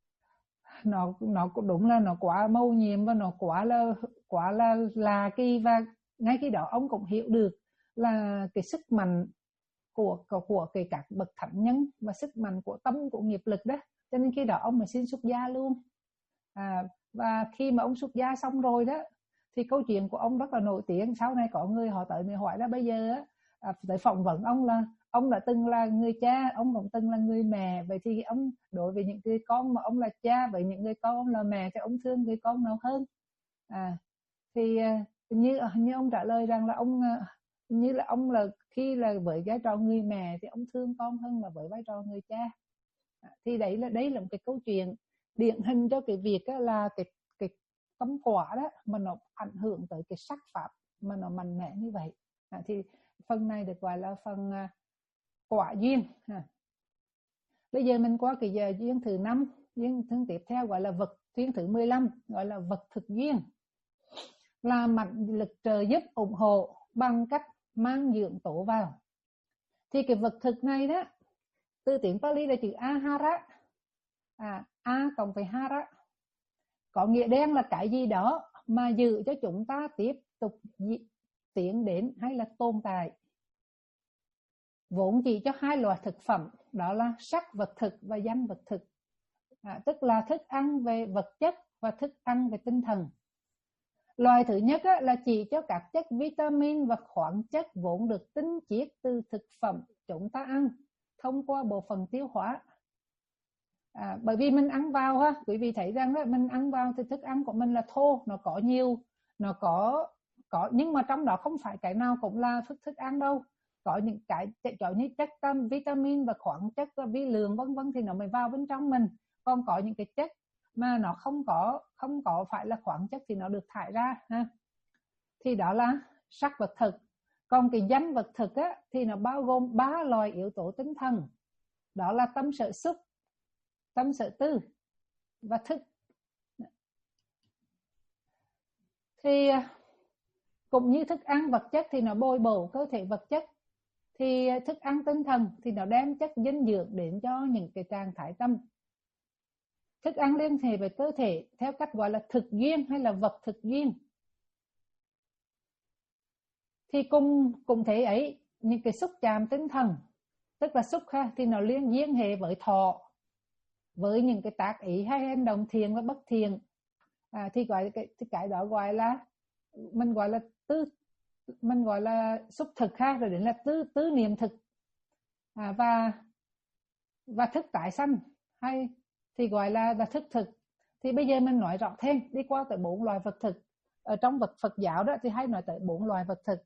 nó nó đúng là nó quá mâu nhiệm và nó quá là quá là là kỳ. Và ngay khi đó ông cũng hiểu được là cái sức mạnh của của, của cái các bậc thánh nhân và sức mạnh của tâm, của nghiệp lực đó. Cho nên khi đó ông mới xin xuất gia luôn. À, và khi mà ông xuất gia xong rồi đó, thì câu chuyện của ông rất là nổi tiếng. Sau này có người họ tới mới hỏi là bây giờ á, à, tới phỏng vấn ông là ông đã từng là người cha, ông cũng từng là người mẹ, vậy thì ông đối với những người con mà ông là cha, với những người con ông là mẹ, thì ông thương người con nào hơn? À, thì như như ông trả lời rằng là ông như là ông là khi là với vai trò người mẹ thì ông thương con hơn là với vai trò người cha. À, thì đấy là đấy là một cái câu chuyện điển hình cho cái việc là cái cái tâm quả đó mà nó ảnh hưởng tới cái sắc pháp mà nó mạnh mẽ như vậy. À, thì phần này được gọi là phần quả duyên. À, bây giờ mình qua cái giờ duyên thứ năm, duyên thứ tiếp theo gọi là vật duyên thứ mười lăm, gọi là vật thực duyên, là mạnh lực trợ giúp ủng hộ bằng cách mang dưỡng tố vào. Thì cái vật thực này đó, từ tiếng Pali là chữ ahara, à, a cộng với hara, có nghĩa đen là cái gì đó mà giữ cho chúng ta tiếp tục tiến đến hay là tồn tại. Vốn chỉ cho hai loại thực phẩm, đó là sắc vật thực và danh vật thực, à, tức là thức ăn về vật chất và thức ăn về tinh thần. Loại thứ nhất á, là chỉ cho các chất vitamin và khoáng chất vốn được tinh chiết từ thực phẩm chúng ta ăn thông qua bộ phận tiêu hóa. À, bởi vì mình ăn vào ha, quý vị thấy rằng đó, mình ăn vào thì thức ăn của mình là thô, nó có nhiều, nó có có nhưng mà trong đó không phải cái nào cũng là thức thức ăn đâu. Có những cái chỗ như chất tâm, vitamin và khoáng chất và vi lượng vân vân thì nó mới vào bên trong mình. Còn có những cái chất mà nó không có không có phải là khoáng chất thì nó được thải ra ha. Thì đó là sắc vật thực. Còn cái danh vật thực á, thì nó bao gồm ba loại yếu tố tinh thần, đó là tâm sở xúc, tâm sở tư và thức. Thì cũng như thức ăn vật chất thì nó bồi bổ cơ thể vật chất, thì thức ăn tinh thần thì nó đem chất dinh dưỡng đến cho những cái trạng thái tâm. Thức ăn liên hệ với cơ thể theo cách gọi là thực duyên hay là vật thực duyên. Thì cùng cùng thế ấy, những cái xúc chạm tinh thần, tức là xúc ha, thì nó liên liên hệ với thọ, với những cái tác ý hay hành động thiện và bất thiện. À, thì gọi cái cái đó gọi là mình gọi là tứ mình gọi là xúc thực ha, rồi đến là tứ tứ niệm thực. À, và và thức tái sanh hay thì gọi là là thức thực. Thì bây giờ mình nói rõ thêm, đi qua tới bốn loài vật thực. Ở trong vật Phật giáo đó thì hay nói tới bốn loài vật thực.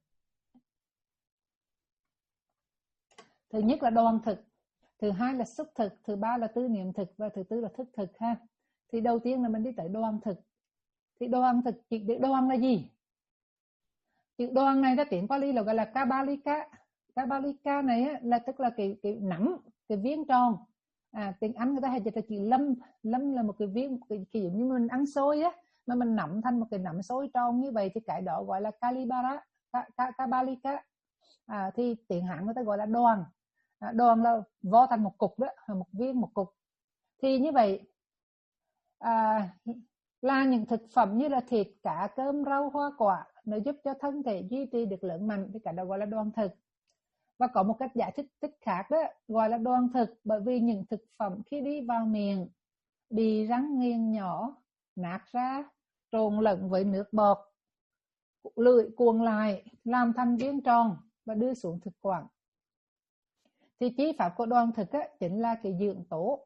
Thứ nhất là đoan thực, thứ hai là xúc thực, thứ ba là tư niệm thực và thứ tư là thức thực ha. Thì đầu tiên là mình đi tới đoan thực. Thì đoan thực, chữ đoan là gì? Chữ đoan này ra tiếng Pali là gọi là Kabalika. Kabalika này á, là tức là cái cái nắm, cái viên tròn. À, tiếng Anh người ta hay dịch là chữ lâm. Lâm là một cái viên, cái, cái giống như mình ăn xôi á, mà mình nắm thành một cái nắm xôi tròn như vậy thì cái đó gọi là Kalibara, Kabalika. À, thì tiếng Hán người ta gọi là đoàn. À, đoàn là vo thành một cục đó, một viên một cục. Thì như vậy à, là những thực phẩm như là thịt, cá, cơm, rau, hoa quả, nó giúp cho thân thể duy trì được lượng mạnh, thì cái đó gọi là đoan thực. Và có một cách giải thích tích khác đó, gọi là đoan thực, bởi vì những thực phẩm khi đi vào miệng bị rắn nghiền nhỏ, nát ra, trộn lẫn với nước bọt, lưỡi cuộn lại, làm thành viên tròn và đưa xuống thực quản. Thì chí pháp của đoan thực á, chính là cái dưỡng tố.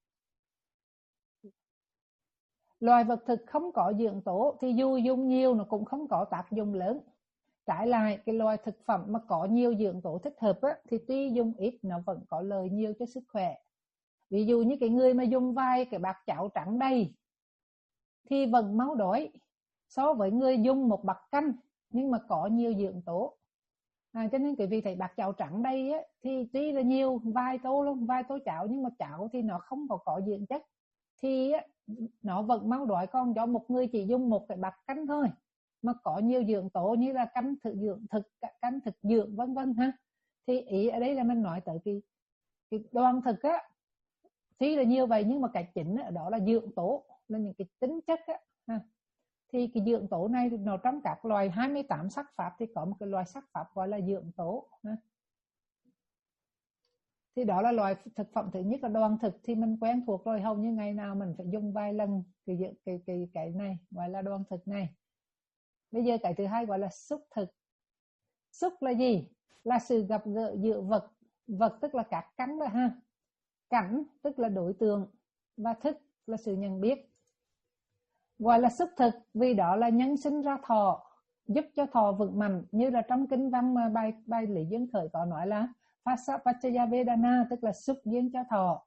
Loài vật thực không có dưỡng tố thì dù dùng nhiều nó cũng không có tác dụng lớn. Trái lại, cái loài thực phẩm mà có nhiều dưỡng tố thích hợp á, thì tuy dùng ít nó vẫn có lợi nhiều cho sức khỏe. Ví dụ như cái người mà dùng vài cái bát cháo trắng đầy thì vẫn máu đói so với người dùng một bát canh nhưng mà có nhiều dưỡng tố. À, cho nên cái vị thấy bát cháo trắng đây á, thì tuy là nhiều vài tô luôn, vài tô cháo, nhưng mà cháo thì nó không có có dưỡng chất thì á, nó vẫn máu đói. Còn cho một người chỉ dùng một cái bát canh thôi mà có nhiều dưỡng tố như là canh thực dưỡng thực, canh thực dưỡng vân vân ha, thì ý ở đây là mình nói tới cái, cái đoan thực á, tuy là nhiều vậy nhưng mà cái chính ở đó là dưỡng tố, là những cái tính chất á ha. Thì cái dưỡng tố này nó trong các loài hai mươi tám sắc pháp thì có một cái loài sắc pháp gọi là dưỡng tố ha. Thì đó là loài thực phẩm thứ nhất là đoan thực, thì mình quen thuộc rồi, hầu như ngày nào mình phải dùng vài lần cái cái cái cái này gọi là đoan thực này. Bây giờ cái thứ hai gọi là xúc thực. Xúc là gì? Là sự gặp gỡ giữa vật, vật tức là các cắn đó ha, cảnh tức là đối tượng, và thức là sự nhận biết. Gọi là xúc thực vì đó là nhân sinh ra thọ, giúp cho thọ vững mạnh, như là trong kinh văn mà bài bài Lý Duyên Khởi có nói là Phasapachaya Vedana, tức là xúc duyên cho thọ.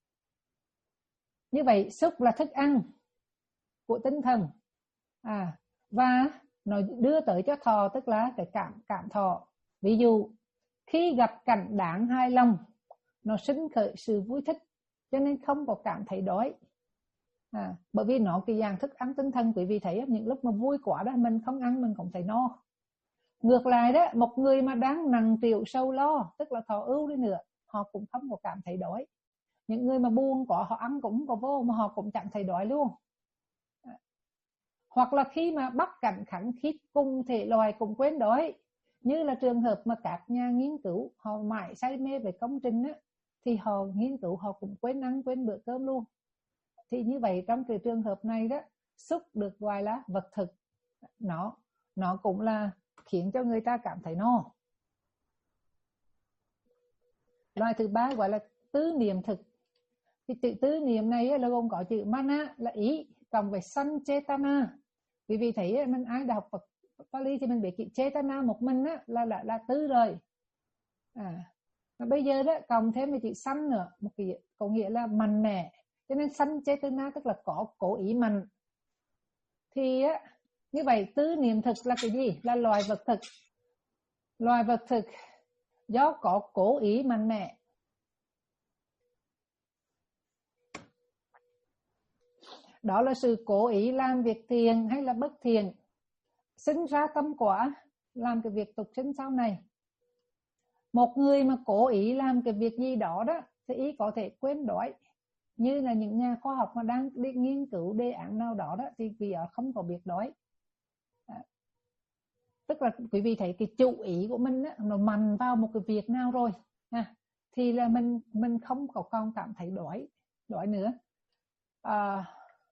Như vậy xúc là thức ăn của tinh thần, à, và nó đưa tới cho thọ tức là cái cảm cảm thọ. Ví dụ khi gặp cảnh đáng hài lòng, nó sinh khởi sự vui thích, cho nên không có cảm thấy đói. À, bởi vì nó cái dạng thức ăn tinh thần, quý vị thấy những lúc mà vui quá đó mình không ăn mình cũng thấy no. Ngược lại đó, một người mà đang nặng triệu sâu lo, tức là thọ ưu đi nữa, họ cũng không có cảm thấy đói. Những người mà buồn quá họ ăn cũng có vô mà họ cũng chẳng thấy đói luôn. À, hoặc là khi mà bắt cảnh khẳng khít cùng thể loài cũng quên đói, như là trường hợp mà các nhà nghiên cứu họ mãi say mê về công trình á, thì họ nghiên cứu họ cũng quên ăn quên bữa cơm luôn. Thì như vậy trong cái trường hợp này đó, xúc được gọi là vật thực, nó nó cũng là khiến cho người ta cảm thấy no. Loài thứ ba gọi là tứ niệm thực. Thì chữ tứ niệm này là gồm có chữ mana là ý cộng với sanchetana. Vì vì thấy mình ai đã học Phật Pali thì mình biết chữ chetana một mình á, là, là là tứ rồi. À, và bây giờ đó cộng thêm với chữ san nữa, một cái có nghĩa là mạnh mẽ. Cho nên sanchetana tức là có cố ý mạnh. Thì á, như vậy tứ niệm thực là cái gì? Là loài vật thực. Loài vật thực do có cố ý mạnh mẽ. Đó là sự cố ý làm việc thiện hay là bất thiện, sinh ra tâm quả, làm cái việc tục sinh sau này. Một người mà cố ý làm cái việc gì đó đó thì ý có thể quên đói, như là những nhà khoa học mà đang đi nghiên cứu đề án nào đó đó thì quý vị không có việc đói. À, tức là quý vị thấy cái chú ý của mình á, nó mạnh vào một cái việc nào rồi à, thì là mình mình không có còn cảm thấy đói đói nữa. À,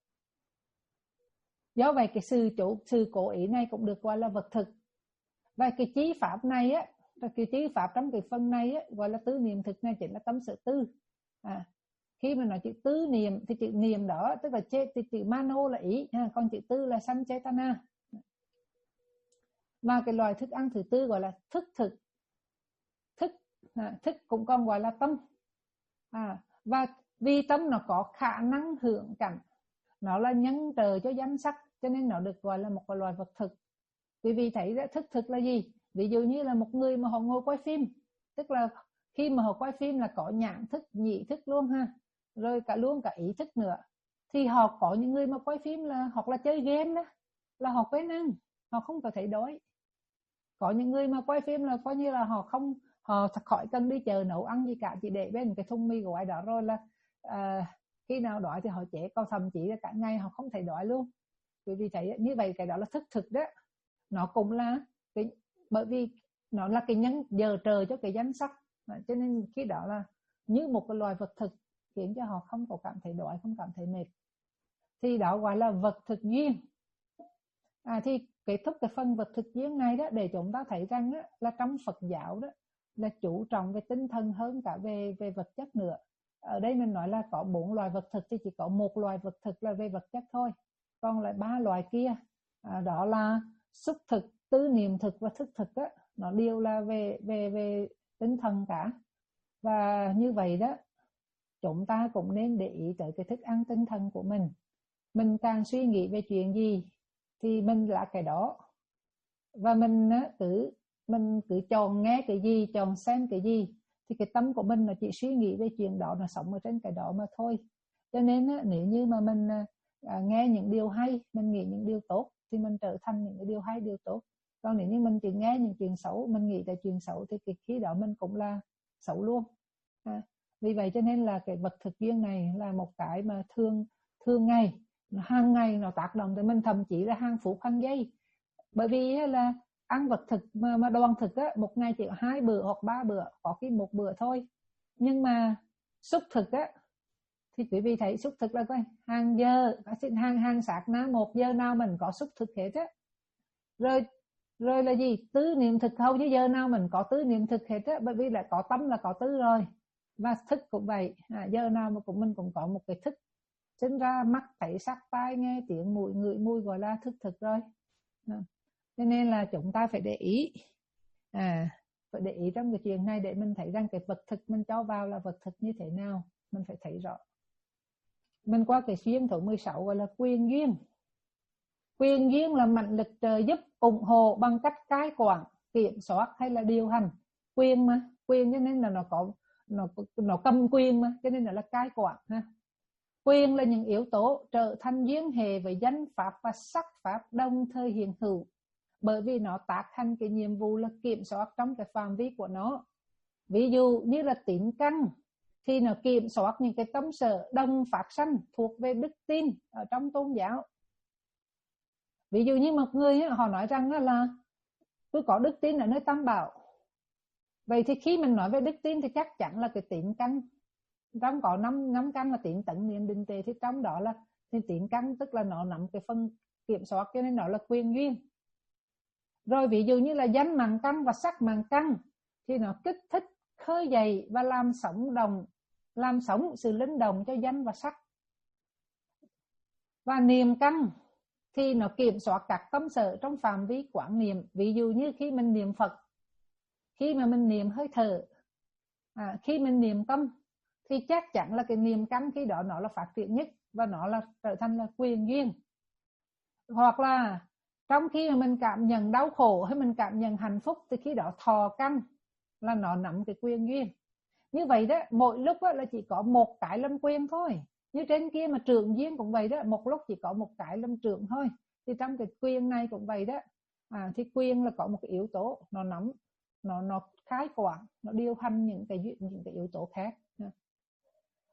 do vậy cái sự chủ sự cố ý này cũng được gọi là vật thực. Và cái chí pháp này á, cái chí pháp trong cái phần này á, gọi là tứ niệm thực này chính là tâm sở tư. À, khi mà nói chữ tứ niệm thì chữ niệm đó tức là chữ, chữ mano là ý, còn chữ tư là sanchetana. Và cái loài thức ăn thứ tư gọi là thức thực. Thức à, thức cũng còn gọi là tâm. À, và vì tâm nó có khả năng hưởng cảnh, nó là nhân trời cho danh sắc, cho nên nó được gọi là một loài vật thực. Quý vị thấy đó, thức thực là gì? Ví dụ như là một người mà họ ngồi quay phim, tức là khi mà họ quay phim là có nhãn thức, nhị thức luôn ha, rồi cả luôn cả ý thức nữa. Thì họ có những người mà quay phim là hoặc là chơi game đó, là họ quên ăn, họ không có thấy đói. Có những người mà quay phim là coi như là họ không họ khỏi cần đi chờ nấu ăn gì cả, chỉ để bên cái thùng mì của ai đó rồi là à, khi nào đói thì họ chế, còn thậm chí là cả ngày họ không thấy đói luôn. Bởi vì thấy như vậy cái đó là thức thực đó. Nó cũng là cái, bởi vì nó là cái nhân giờ trời cho cái danh sắc, cho nên khi đó là như một cái loài vật thực, khiến cho họ không có cảm thấy đói, không cảm thấy mệt, thì đó gọi là vật thực duyên. À, thì kết thúc cái phần vật thực duyên này đó để chúng ta thấy rằng đó, là trong Phật giáo đó là chú trọng về tinh thần hơn cả về về vật chất nữa. Ở đây mình nói là có bốn loài vật thực thì chỉ có một loài vật thực là về vật chất thôi, còn lại ba loài kia à, đó là xúc thực, tứ niệm thực và thức thực đó, nó đều là về về về tinh thần cả. Và như vậy đó, chúng ta cũng nên để ý tới cái thức ăn tinh thần của mình. Mình càng suy nghĩ về chuyện gì thì mình là cái đó, và mình cứ mình cứ chọn nghe cái gì, chọn xem cái gì thì cái tâm của mình nó chỉ suy nghĩ về chuyện đó, nó sống ở trên cái đó mà thôi. Cho nên nếu như mà mình nghe những điều hay, mình nghĩ những điều tốt thì mình trở thành những cái điều hay, điều tốt. Còn nếu như mình chỉ nghe những chuyện xấu, mình nghĩ tới chuyện xấu thì khi đó mình cũng là xấu luôn. À, vì vậy cho nên là cái vật thực duyên này là một cái mà thường thường ngày, hàng ngày nó tác động tới mình, thậm chí là hàng phút hàng giây. Bởi vì là ăn vật thực mà, mà đoàn thực á, một ngày chỉ có hai bữa hoặc ba bữa, có khi một bữa thôi. Nhưng mà xúc thực á thì quý vị thấy xúc thực là coi hàng giờ, hàng hàng sát na một giờ nào mình có xúc thực hết á. Rồi rồi là gì? Tứ niệm thực hầu như giờ nào mình có tứ niệm thực hết á, bởi vì là có tâm là có tứ rồi. Và thức cũng vậy, à, giờ nào mà cũng mình cũng có một cái thức. Sinh ra mắt thấy sắc, tai nghe tiếng, mũi ngửi mùi gọi là thức thực rồi. À, cho nên là chúng ta phải để ý, à phải để ý trong cái chuyện này để mình thấy rằng cái vật thực mình cho vào là vật thực như thế nào, mình phải thấy rõ. Mình qua cái duyên thứ mười sáu gọi là quyền duyên. Quyền duyên là mạnh lực trời giúp, ủng hộ bằng cách cai quản, kiểm soát hay là điều hành. Quyền mà, quyền cho nên là nó có nó nó cầm quyền mà, cho nên là, là cai quản ha. Quyền là những yếu tố trở thành duyên hệ với danh pháp và sắc pháp đồng thời hiện hữu, bởi vì nó tác hành cái nhiệm vụ là kiểm soát trong cái phạm vi của nó. Ví dụ như là tín căn thì nó kiểm soát những cái tâm sở đồng phát sanh thuộc về đức tin ở trong tôn giáo. Ví dụ như một người họ nói rằng là tôi có đức tin ở nơi Tam Bảo, vậy thì khi mình nói về đức tin thì chắc chắn là cái tín căn, trong có năm năm căn là tín tấn niệm định tuệ, thì trong đó là thì tín căn tức là nó nắm cái phần kiểm soát, cho nên nó là quyền duyên. Rồi ví dụ như là danh mạng căn và sắc mạng căn thì nó kích thích, khơi dậy và làm sống đồng làm sống sự linh động cho danh và sắc. Và niệm căn thì nó kiểm soát các tâm sở trong phạm vi quán niệm. Ví dụ như khi mình niệm Phật, khi mà mình niệm hơi thở, à, khi mình niệm tâm thì chắc chắn là cái niệm căn khi đó nó là phát triển nhất và nó là trở thành là quyền duyên. Hoặc là trong khi mà mình cảm nhận đau khổ hay mình cảm nhận hạnh phúc thì khi đó thọ căn là nó nắm cái quyền duyên. Như vậy đó, mỗi lúc đó là chỉ có một cái lâm quyền thôi. Như trên kia mà trưởng duyên cũng vậy đó, một lúc chỉ có một cái lâm trưởng thôi. Thì trong cái quyền này cũng vậy đó. À, thì quyền là có một cái yếu tố nó nắm, nó nó khái quản, nó điều hành những cái những cái yếu tố khác.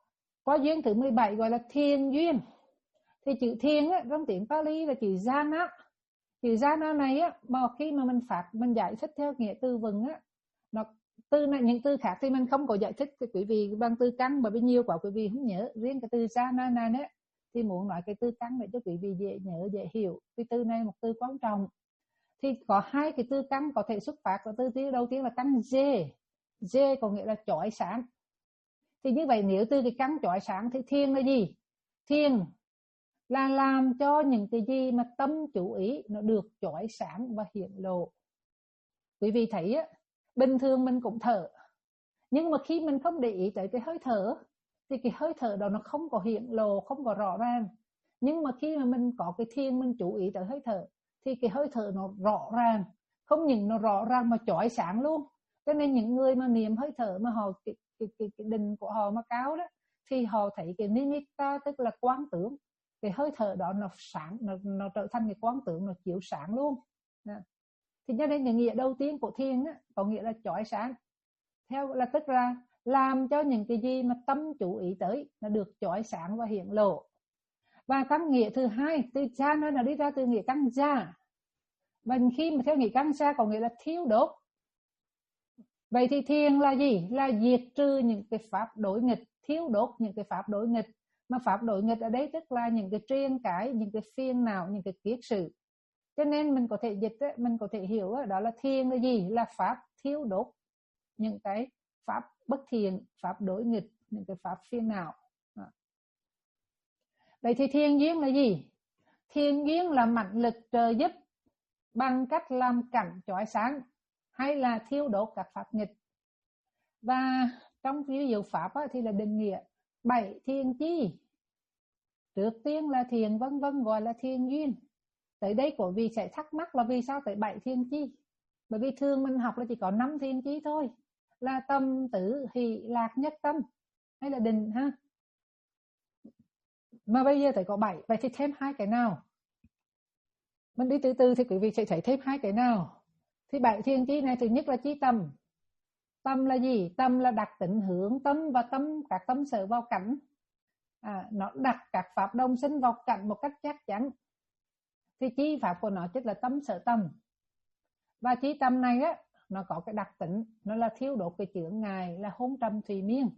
Có duyên thứ mười bảy gọi là thiền duyên. Thì chữ thiền á, trong tiếng Pali là chữ jhana. Chữ jhana này á, mà khi mà mình phát mình giải thích theo nghĩa từ vựng á, nó từ này những từ khác thì mình không có giải thích quý vị bằng từ căn, bởi vì nhiều quá quý vị không nhớ. Riêng cái từ jhana này đấy thì muốn nói cái từ căn để cho quý vị dễ nhớ dễ hiểu. Cái từ này một từ quan trọng. Thì có hai cái từ căn có thể xuất phát. Từ từ đầu tiên là căn J. J có nghĩa là chói sáng. Thì như vậy nếu từ cái căn chói sáng thì thiền là gì? Thiền là làm cho những cái gì mà tâm chú ý nó được chói sáng và hiện lộ. Quý vị thấy á, bình thường mình cũng thở, nhưng mà khi mình không để ý tới cái hơi thở thì cái hơi thở đó nó không có hiện lộ, không có rõ ràng. Nhưng mà khi mà mình có cái thiền, mình chú ý tới hơi thở thì cái hơi thở nó rõ ràng, không những nó rõ ràng mà chói sáng luôn. Cho nên những người mà niệm hơi thở mà họ cái, cái, cái, cái định của họ mà cao đó thì họ thấy cái nimitta, tức là quán tưởng, cái hơi thở đó nó sáng, nó, nó trở thành cái quán tưởng, nó chiếu sáng luôn. Đó. Thì cho nên cái nghĩa đầu tiên của thiền á, có nghĩa là chói sáng. Theo là tức là làm cho những cái gì mà tâm chú ý tới nó được chói sáng và hiện lộ. Và căn nghĩa thứ hai, từ cha nó là đi ra từ nghĩa căn gia. Và khi mà theo nghĩa căn gia có nghĩa là thiêu đốt. Vậy thì thiền là gì? Là diệt trừ những cái pháp đối nghịch, thiêu đốt những cái pháp đối nghịch. Mà pháp đối nghịch ở đây tức là những cái triên cái, những cái phiền não, những cái kiết sử. Cho nên mình có thể dịch, mình có thể hiểu đó là thiền là gì? Là pháp thiêu đốt những cái pháp bất thiện, pháp đối nghịch, những cái pháp phiền não. Vậy thì thiền duyên là gì? Thiền duyên là mạnh lực trợ giúp bằng cách làm cảnh chói sáng hay là thiêu đốt các pháp nghịch. Và trong ví dụ pháp thì là định nghĩa bảy thiền chi. Trước tiên là thiền vân vân gọi là thiền duyên. Tới đây quý vị sẽ thắc mắc là vì sao tới bảy thiền chi? Bởi vì thường mình học là chỉ có năm thiền chi thôi, là tâm, tử, hỷ, lạc, nhất tâm hay là định ha. Mà bây giờ tới có bảy, vậy thì thêm hai cái nào? Mình đi từ từ thì quý vị sẽ thấy thêm hai cái nào. Thì bảy thiền chi này, thứ nhất là chí tâm. Tâm là gì? Tâm là đặt tính hướng tâm và tâm các tâm sở vào cảnh. À, nó đặt các pháp đồng sinh vào cảnh một cách chắc chắn. Thì chi pháp của nó chính là tâm sở tâm. Và chí tâm này á, nó có cái đặc tính, nó là thiêu đốt cái chướng ngại, là hôn trầm thùy miên.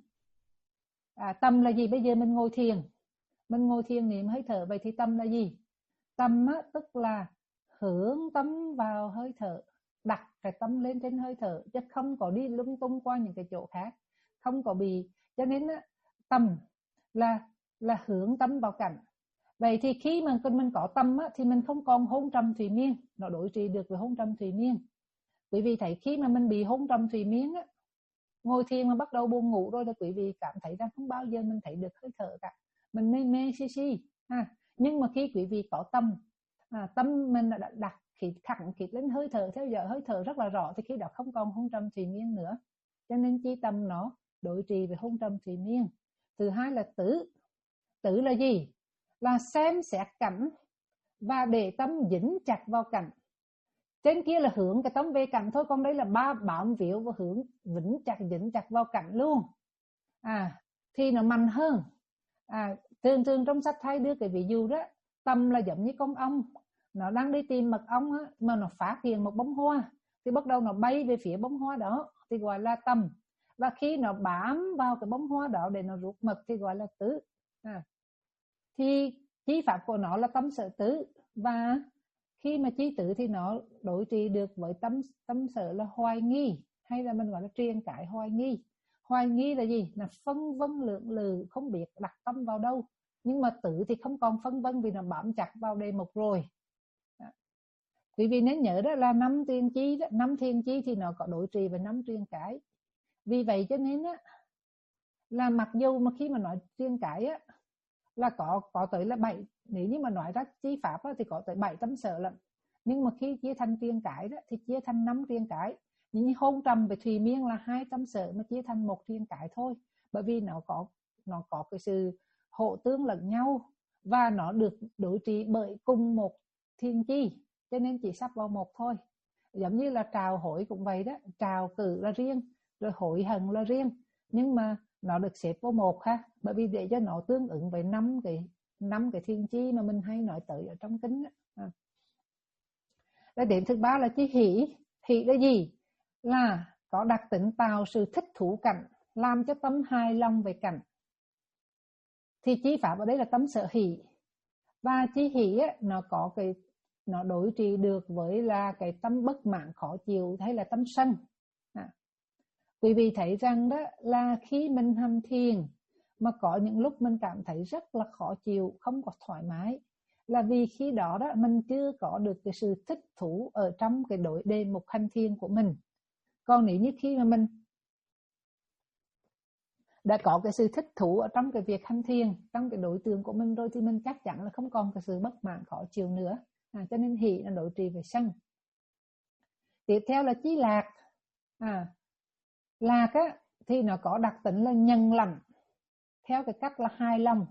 À, tâm là gì? Bây giờ mình ngồi thiền, mình ngồi thiền niệm hơi thở, vậy thì tâm là gì? Tâm á, tức là hướng tâm vào hơi thở, đặt cái tâm lên trên hơi thở, chứ không có đi lung tung qua những cái chỗ khác, không có bị. Cho nên á, tâm là là hướng tâm vào cảnh. Vậy thì khi mà mình có tâm á, thì mình không còn hôn trầm thùy miên, nó đối trị được với hôn trầm thùy miên. Quý vị thấy khi mà mình bị hôn trầm thùy miên á, ngồi thiền mà bắt đầu buồn ngủ rồi, thì quý vị cảm thấy rằng không bao giờ mình thấy được hơi thở cả, mình mê mê si si ha. Nhưng mà khi quý vị có tâm, à, tâm mình đã đặt khít khẳng khít lên hơi thở, theo dõi hơi thở rất là rõ, thì khi đó không còn hôn trầm thùy miên nữa. Cho nên chi tâm nó đối trị với hôn trầm thùy miên. Thứ hai là tử. Tử là gì? Là xem xét cảnh và để tâm dính chặt vào cảnh. Trên kia là hướng cái tâm về cảnh thôi, còn đây là ba bám víu và hướng vững chặt, dính chặt vào cảnh luôn. À, thì nó mạnh hơn. À, thường thường trong sách hay đưa cái ví dụ đó, tâm là giống như con ong, nó đang đi tìm mật ong á, mà nó phát hiện một bông hoa, thì bắt đầu nó bay về phía bông hoa đó, thì gọi là tâm. Và khi nó bám vào cái bông hoa đó để nó rút mật thì gọi là tứ. À, thì chi pháp của nó là tâm sở tứ. Và khi mà chi tứ thì nó đối trị được với tâm tâm sở là hoài nghi, hay là mình gọi là triền cái hoài nghi. Hoài nghi là gì? Là phân vân lượng lự, không biết đặt tâm vào đâu. Nhưng mà tử thì không còn phân vân vì nó bám chặt vào đề mục rồi. Đó. Quý vị nên nhớ đó là năm thiên chi đó, năm thiên chi thì nó có đối trị với năm triền cái. Vì vậy cho nên á, là mặc dù mà khi mà nói triền cái á, là có có tới là bảy, nếu như mà nói ra chi pháp á, thì có tới bảy tâm sở lận. Nhưng mà khi chia thành triền cái đó thì chia thành năm triền cái. Nhưng hôn trầm với thùy miên là hai tâm sở mà chia thành một triền cái thôi, bởi vì nó có nó có cái sự hộ tương lẫn nhau và nó được đối trị bởi cùng một thiên chi, cho nên chỉ sắp vào một thôi. Giống như là trào hối cũng vậy đó, trào cử là riêng, rồi hối hận là riêng, nhưng mà nó được xếp vào một ha, bởi vì để cho nó tương ứng với năm cái năm cái thiên chi mà mình hay nói tới ở trong kinh á. Và điểm thứ ba là chí hỷ. Hỷ là gì? Là có đặc tính tạo sự thích thú cảnh, làm cho tâm hài lòng về cảnh. Thì chí pháp ở đây là tâm sở hỷ. Và chí hỷ á, nó có cái nó đối trị được với là cái tâm bất mãn khó chịu hay là tâm sân. À. Quý vị thấy rằng đó là khi mình hành thiền mà có những lúc mình cảm thấy rất là khó chịu, không có thoải mái, là vì khi đó đó mình chưa có được cái sự thích thú ở trong cái đối đề mục hành thiền của mình. Còn nếu như khi mà mình đã có cái sự thích thú ở trong cái việc hành thiền, trong cái đối tượng của mình rồi, thì mình chắc chắn là không còn cái sự bất mãn khó chịu nữa. À, cho nên hỷ là đối trị về sân. Tiếp theo là chí lạc. À, lạc á, thì nó có đặc tính là nhân lành, theo cái cách là hài lòng.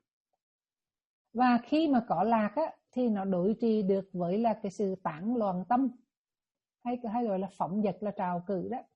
Và khi mà có lạc á, thì nó đối trị được với là cái sự tản loạn tâm, hay hay gọi là phóng dật, là trào cử đó,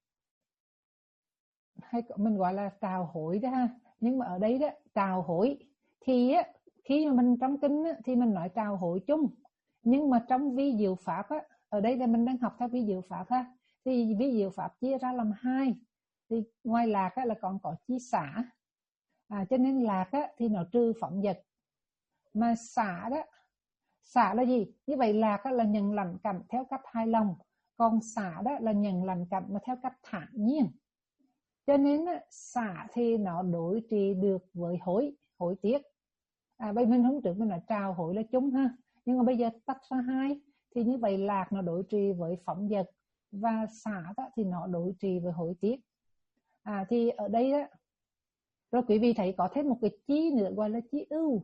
hay mình gọi là trào hối đó ha. Nhưng mà ở đây đó, trào hối thì á, khi mà mình trong kinh á, thì mình nói trào hối chung, nhưng mà trong vi diệu pháp á, ở đây là mình đang học theo vi diệu pháp ha, thì vi diệu pháp chia ra làm hai. Thì ngoài lạc á, là còn có chí xả. À, cho nên lạc á, thì nó trừ phóng dật, mà xả đó, xả là gì? Như vậy lạc á, là nhận lành cảnh theo cách hài lòng, còn xả đó là nhận lành cảnh mà theo cách thản nhiên. Cho nên á, xả thì nó đối trị được với hối, hối tiếc. À, bây mình hôm trước mình nói trào hối là chung ha, nhưng mà bây giờ tách ra hai, thì như vậy lạc nó đối trị với phóng dật, và xả đó thì nó đối trị với hối tiếc. À, thì ở đây đó, rồi quý vị thấy có thêm một cái chí nữa gọi là chí ưu.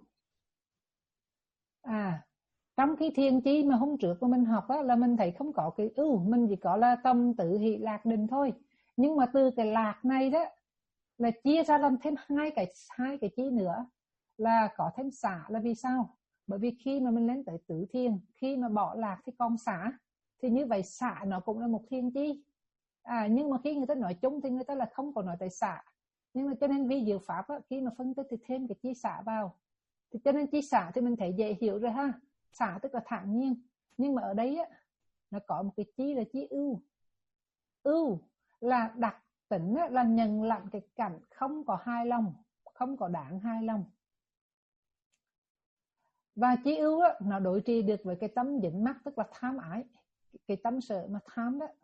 À, trong cái thiền chi mà hôm trước mà mình học á, là mình thấy không có cái ưu, mình chỉ có là tâm tự hỷ lạc định thôi. Nhưng mà từ cái lạc này đó là chia ra làm thêm hai cái hai cái chi nữa, là có thêm xả. Là vì sao? Bởi vì khi mà mình lên tới tứ thiền, khi mà bỏ lạc thì còn xả, thì như vậy xả nó cũng là một thiền chi. À, nhưng mà khi người ta nói chung thì người ta là không có nói tới xả. Nhưng mà cho nên vi diệu pháp á, khi mà phân tích thì thêm cái chi xả vào. Thì cho nên chi xả thì mình thấy dễ hiểu rồi ha. Xả tức là thản nhiên. Nhưng mà ở đây á, nó có một cái chi là chi ưu. Ưu là đặc tính á, là nhận lặng cái cảnh không có hài lòng, không có đáng hài lòng. Và chi ưu á, nó đối trị được với cái tâm dính mắc, tức là tham ái, cái tâm sợ mà tham đó.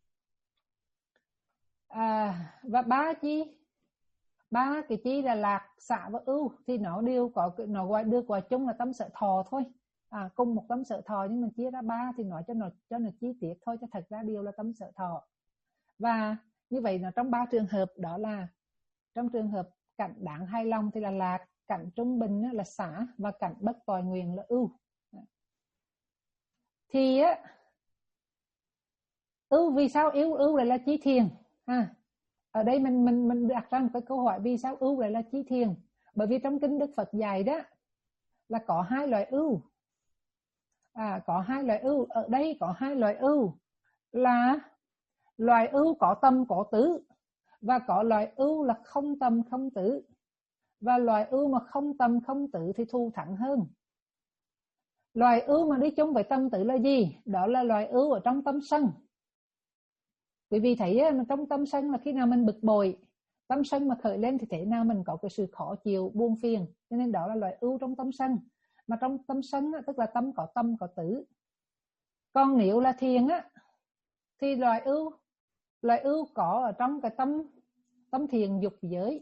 À, và ba chi ba cái chi là lạc, xả và ưu thì nó đều có, nó gọi được gọi chung là tâm sở thọ thôi. À, cùng một tâm sở thọ nhưng mình chia ra ba thì nói cho nó cho nó chi tiết thôi, cho thật ra đều là tâm sở thọ. Và như vậy là trong ba trường hợp đó là, trong trường hợp cảnh đáng hài lòng thì là lạc, cảnh trung bình là xả, và cảnh bất toại nguyện là ưu. Thì á, ưu vì sao ưu ưu lại là chí thiền? À, ở đây mình mình mình đặt ra một cái câu hỏi, vì sao ưu lại là chí thiền? Bởi vì trong kinh Đức Phật dạy đó là có hai loại ưu. À, có hai loại ưu. Ở đây có hai loại ưu là loại ưu có tâm có tứ, và có loại ưu là không tâm không tứ. Và loại ưu mà không tâm không tứ thì thù thắng hơn. Loại ưu mà đi chung với tâm tứ là gì? Đó là loại ưu ở trong tâm sân. Quý vị thấy trong tâm sân là khi nào mình bực bội, tâm sân mà khởi lên thì thế nào mình có cái sự khó chịu, buồn phiền. Cho nên đó là loại ưu trong tâm sân. Mà trong tâm sân tức là tâm có tâm có tứ. Còn nếu là thiền á, thì loại ưu loại ưu có ở trong cái tâm tâm thiền dục giới.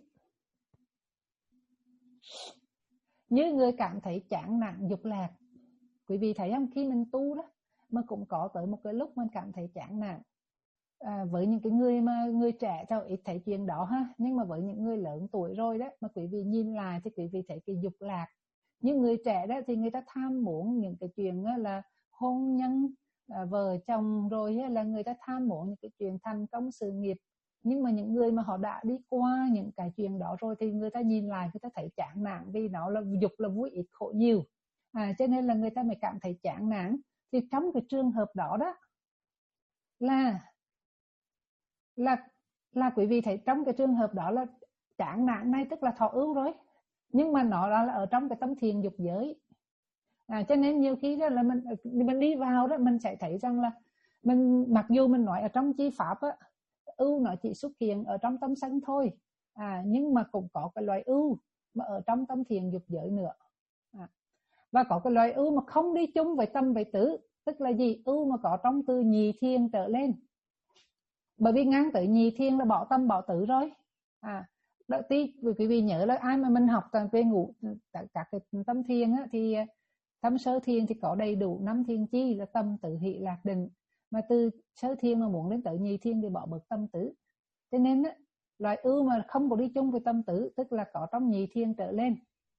Như người cảm thấy chán nản dục lạc, quý vị thấy không, khi mình tu đó mà cũng có tới một cái lúc mình cảm thấy chán nản. À, với những cái người mà người trẻ cho ít thấy chuyện đó ha, nhưng mà với những người lớn tuổi rồi đó mà quý vị nhìn lại thì quý vị thấy cái dục lạc. Những người trẻ đó thì người ta tham muốn những cái chuyện là hôn nhân, à, vợ chồng, rồi là người ta tham muốn những cái chuyện thành công sự nghiệp. Nhưng mà những người mà họ đã đi qua những cái chuyện đó rồi thì người ta nhìn lại người ta thấy chán nản, vì nó là dục là vui ít khổ nhiều. À, cho nên là người ta mới cảm thấy chán nản. Thì trong cái trường hợp đó đó là là là quý vị thấy trong cái trường hợp đó là chán nản này tức là thọ ưu rồi, nhưng mà nó là ở trong cái tâm thiền dục giới. À, cho nên nhiều khi đó là mình mình đi vào đó mình sẽ thấy rằng là mình mặc dù mình nói ở trong chi pháp á, ưu nó chỉ xuất hiện ở trong tâm sân thôi, à, nhưng mà cũng có cái loại ưu mà ở trong tâm thiền dục giới nữa. À, và có cái loại ưu mà không đi chung với tâm với tứ, tức là gì? Ưu mà có trong từ nhì thiền trở lên. Bởi vì ngang tới nhì thiền là bỏ tâm bỏ tứ rồi. À, đợi tí quý vị nhớ là ai mà mình học về ngủ các cái tâm thiền á, thì tâm sơ thiền thì có đầy đủ năm thiền chi là tâm, tự, hỷ, lạc, định. Mà từ sơ thiền mà muốn đến tới nhì thiền thì bỏ bớt tâm tứ. Cho nên á, loại ưu mà không có đi chung với tâm tứ tức là có trong nhì thiền trở lên.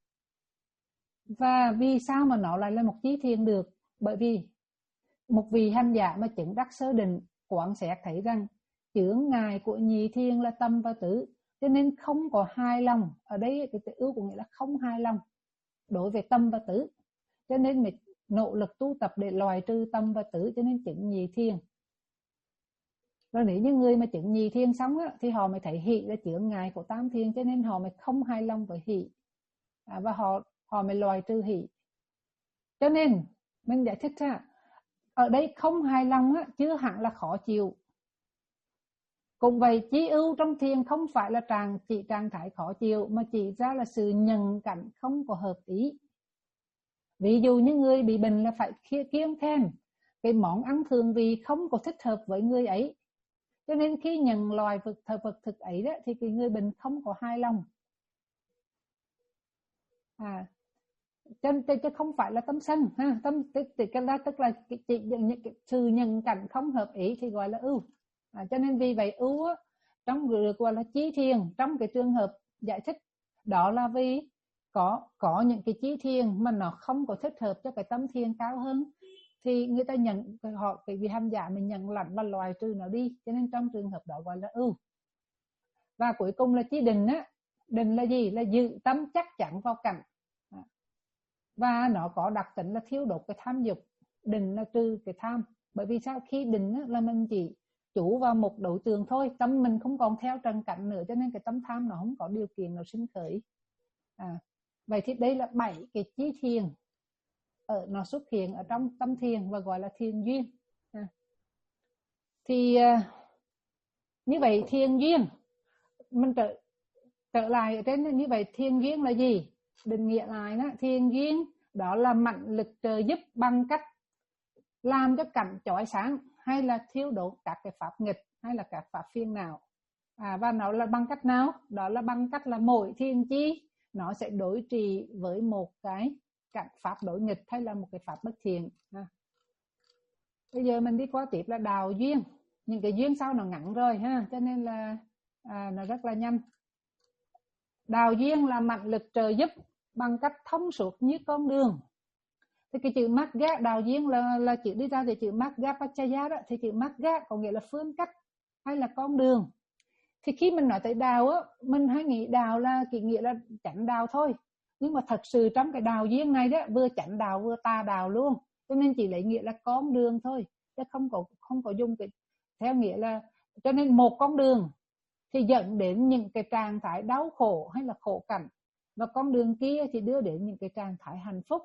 Và vì sao mà nó lại là một chí thiền được? Bởi vì một vị hành giả mà chứng đắc sơ định quán xét thấy rằng chướng ngại của nhì thiền là tâm và tứ, cho nên không có hài lòng. Ở đây cái ưu có nghĩa là không hài lòng đối với tâm và tứ, cho nên mình nỗ lực tu tập để loại trừ tâm và tứ, cho nên chứng nhì thiền. Rồi nếu như người mà chứng nhì thiền xong á, thì họ mới thấy hỷ là chướng ngại của tam thiền, cho nên họ mới không hài lòng với hỷ, à, và họ họ mới loại trừ hỷ. Cho nên mình giải thích ra ở đây không hài lòng á, chưa hẳn là khó chịu. Cũng vậy, chí ưu trong thiền không phải là trạng chỉ trạng thái khó chịu, mà chỉ ra là sự nhận cảnh không có hợp ý. Ví dụ như người bị bệnh là phải kiêng khem cái món ăn thường vì không có thích hợp với người ấy, cho nên khi nhận loài vật thực vật thực ấy đó, thì cái người bệnh không có hài lòng. À, cho nên chứ không phải là tâm sân ha, tâm tức là tức là chỉ những sự nhận cảnh không hợp ý thì gọi là ưu. À, cho nên vì vậy ưu á, trong được gọi là chí thiền trong cái trường hợp giải thích đó là vì có có những cái chí thiền mà nó không có thích hợp cho cái tâm thiền cao hơn, thì người ta nhận họ cái vị hành giả mình nhận lạnh và loại trừ nó đi, cho nên trong trường hợp đó gọi là ưu. Và cuối cùng là chí định á. Định là gì? Là dự tâm chắc chắn vào cảnh, và nó có đặc tính là thiêu đốt cái tham dục. Định là trừ cái tham. Bởi vì sao? Khi định á, là mình chỉ chủ vào một đối tượng thôi, tâm mình không còn theo trần cảnh nữa, cho nên cái tâm tham nó không có điều kiện nó sinh khởi. À, vậy thì đây là bảy cái chí thiền ở nó xuất hiện ở trong tâm thiền và gọi là thiền duyên. À, thì như vậy thiền duyên mình trở trở lại ở trên như vậy, thiền duyên là gì? Định nghĩa lại đó, thiền duyên đó là mạnh lực trợ giúp bằng cách làm cho cảnh chói sáng, hay là thiêu đốt các cái pháp nghịch, hay là các pháp phiền não. À, và nó là bằng cách nào? Đó là bằng cách là mỗi thiền chi nó sẽ đối trị với một cái cảnh pháp đối nghịch hay là một cái pháp bất thiện. À, bây giờ mình đi qua tiếp là đào duyên. Những cái duyên sau nó ngắn rồi ha, cho nên là à, nó rất là nhanh. Đào duyên là mạnh lực trợ giúp bằng cách thông suốt như con đường. Thì cái chữ Magga, đào duyên là, là chữ đi ra từ chữ Magga Pachaya đó, thì chữ Magga có nghĩa là phương cách hay là con đường. Thì khi mình nói tới đào á, mình hay nghĩ đào là cái nghĩa là chánh đào thôi. Nhưng mà thật sự trong cái đào duyên này đó, vừa chánh đào vừa tà đào luôn. Cho nên chỉ lấy nghĩa là con đường thôi, chứ không có không có dùng cái theo nghĩa là, cho nên một con đường thì dẫn đến những cái trạng thái đau khổ hay là khổ cảnh, và con đường kia thì đưa đến những cái trạng thái hạnh phúc.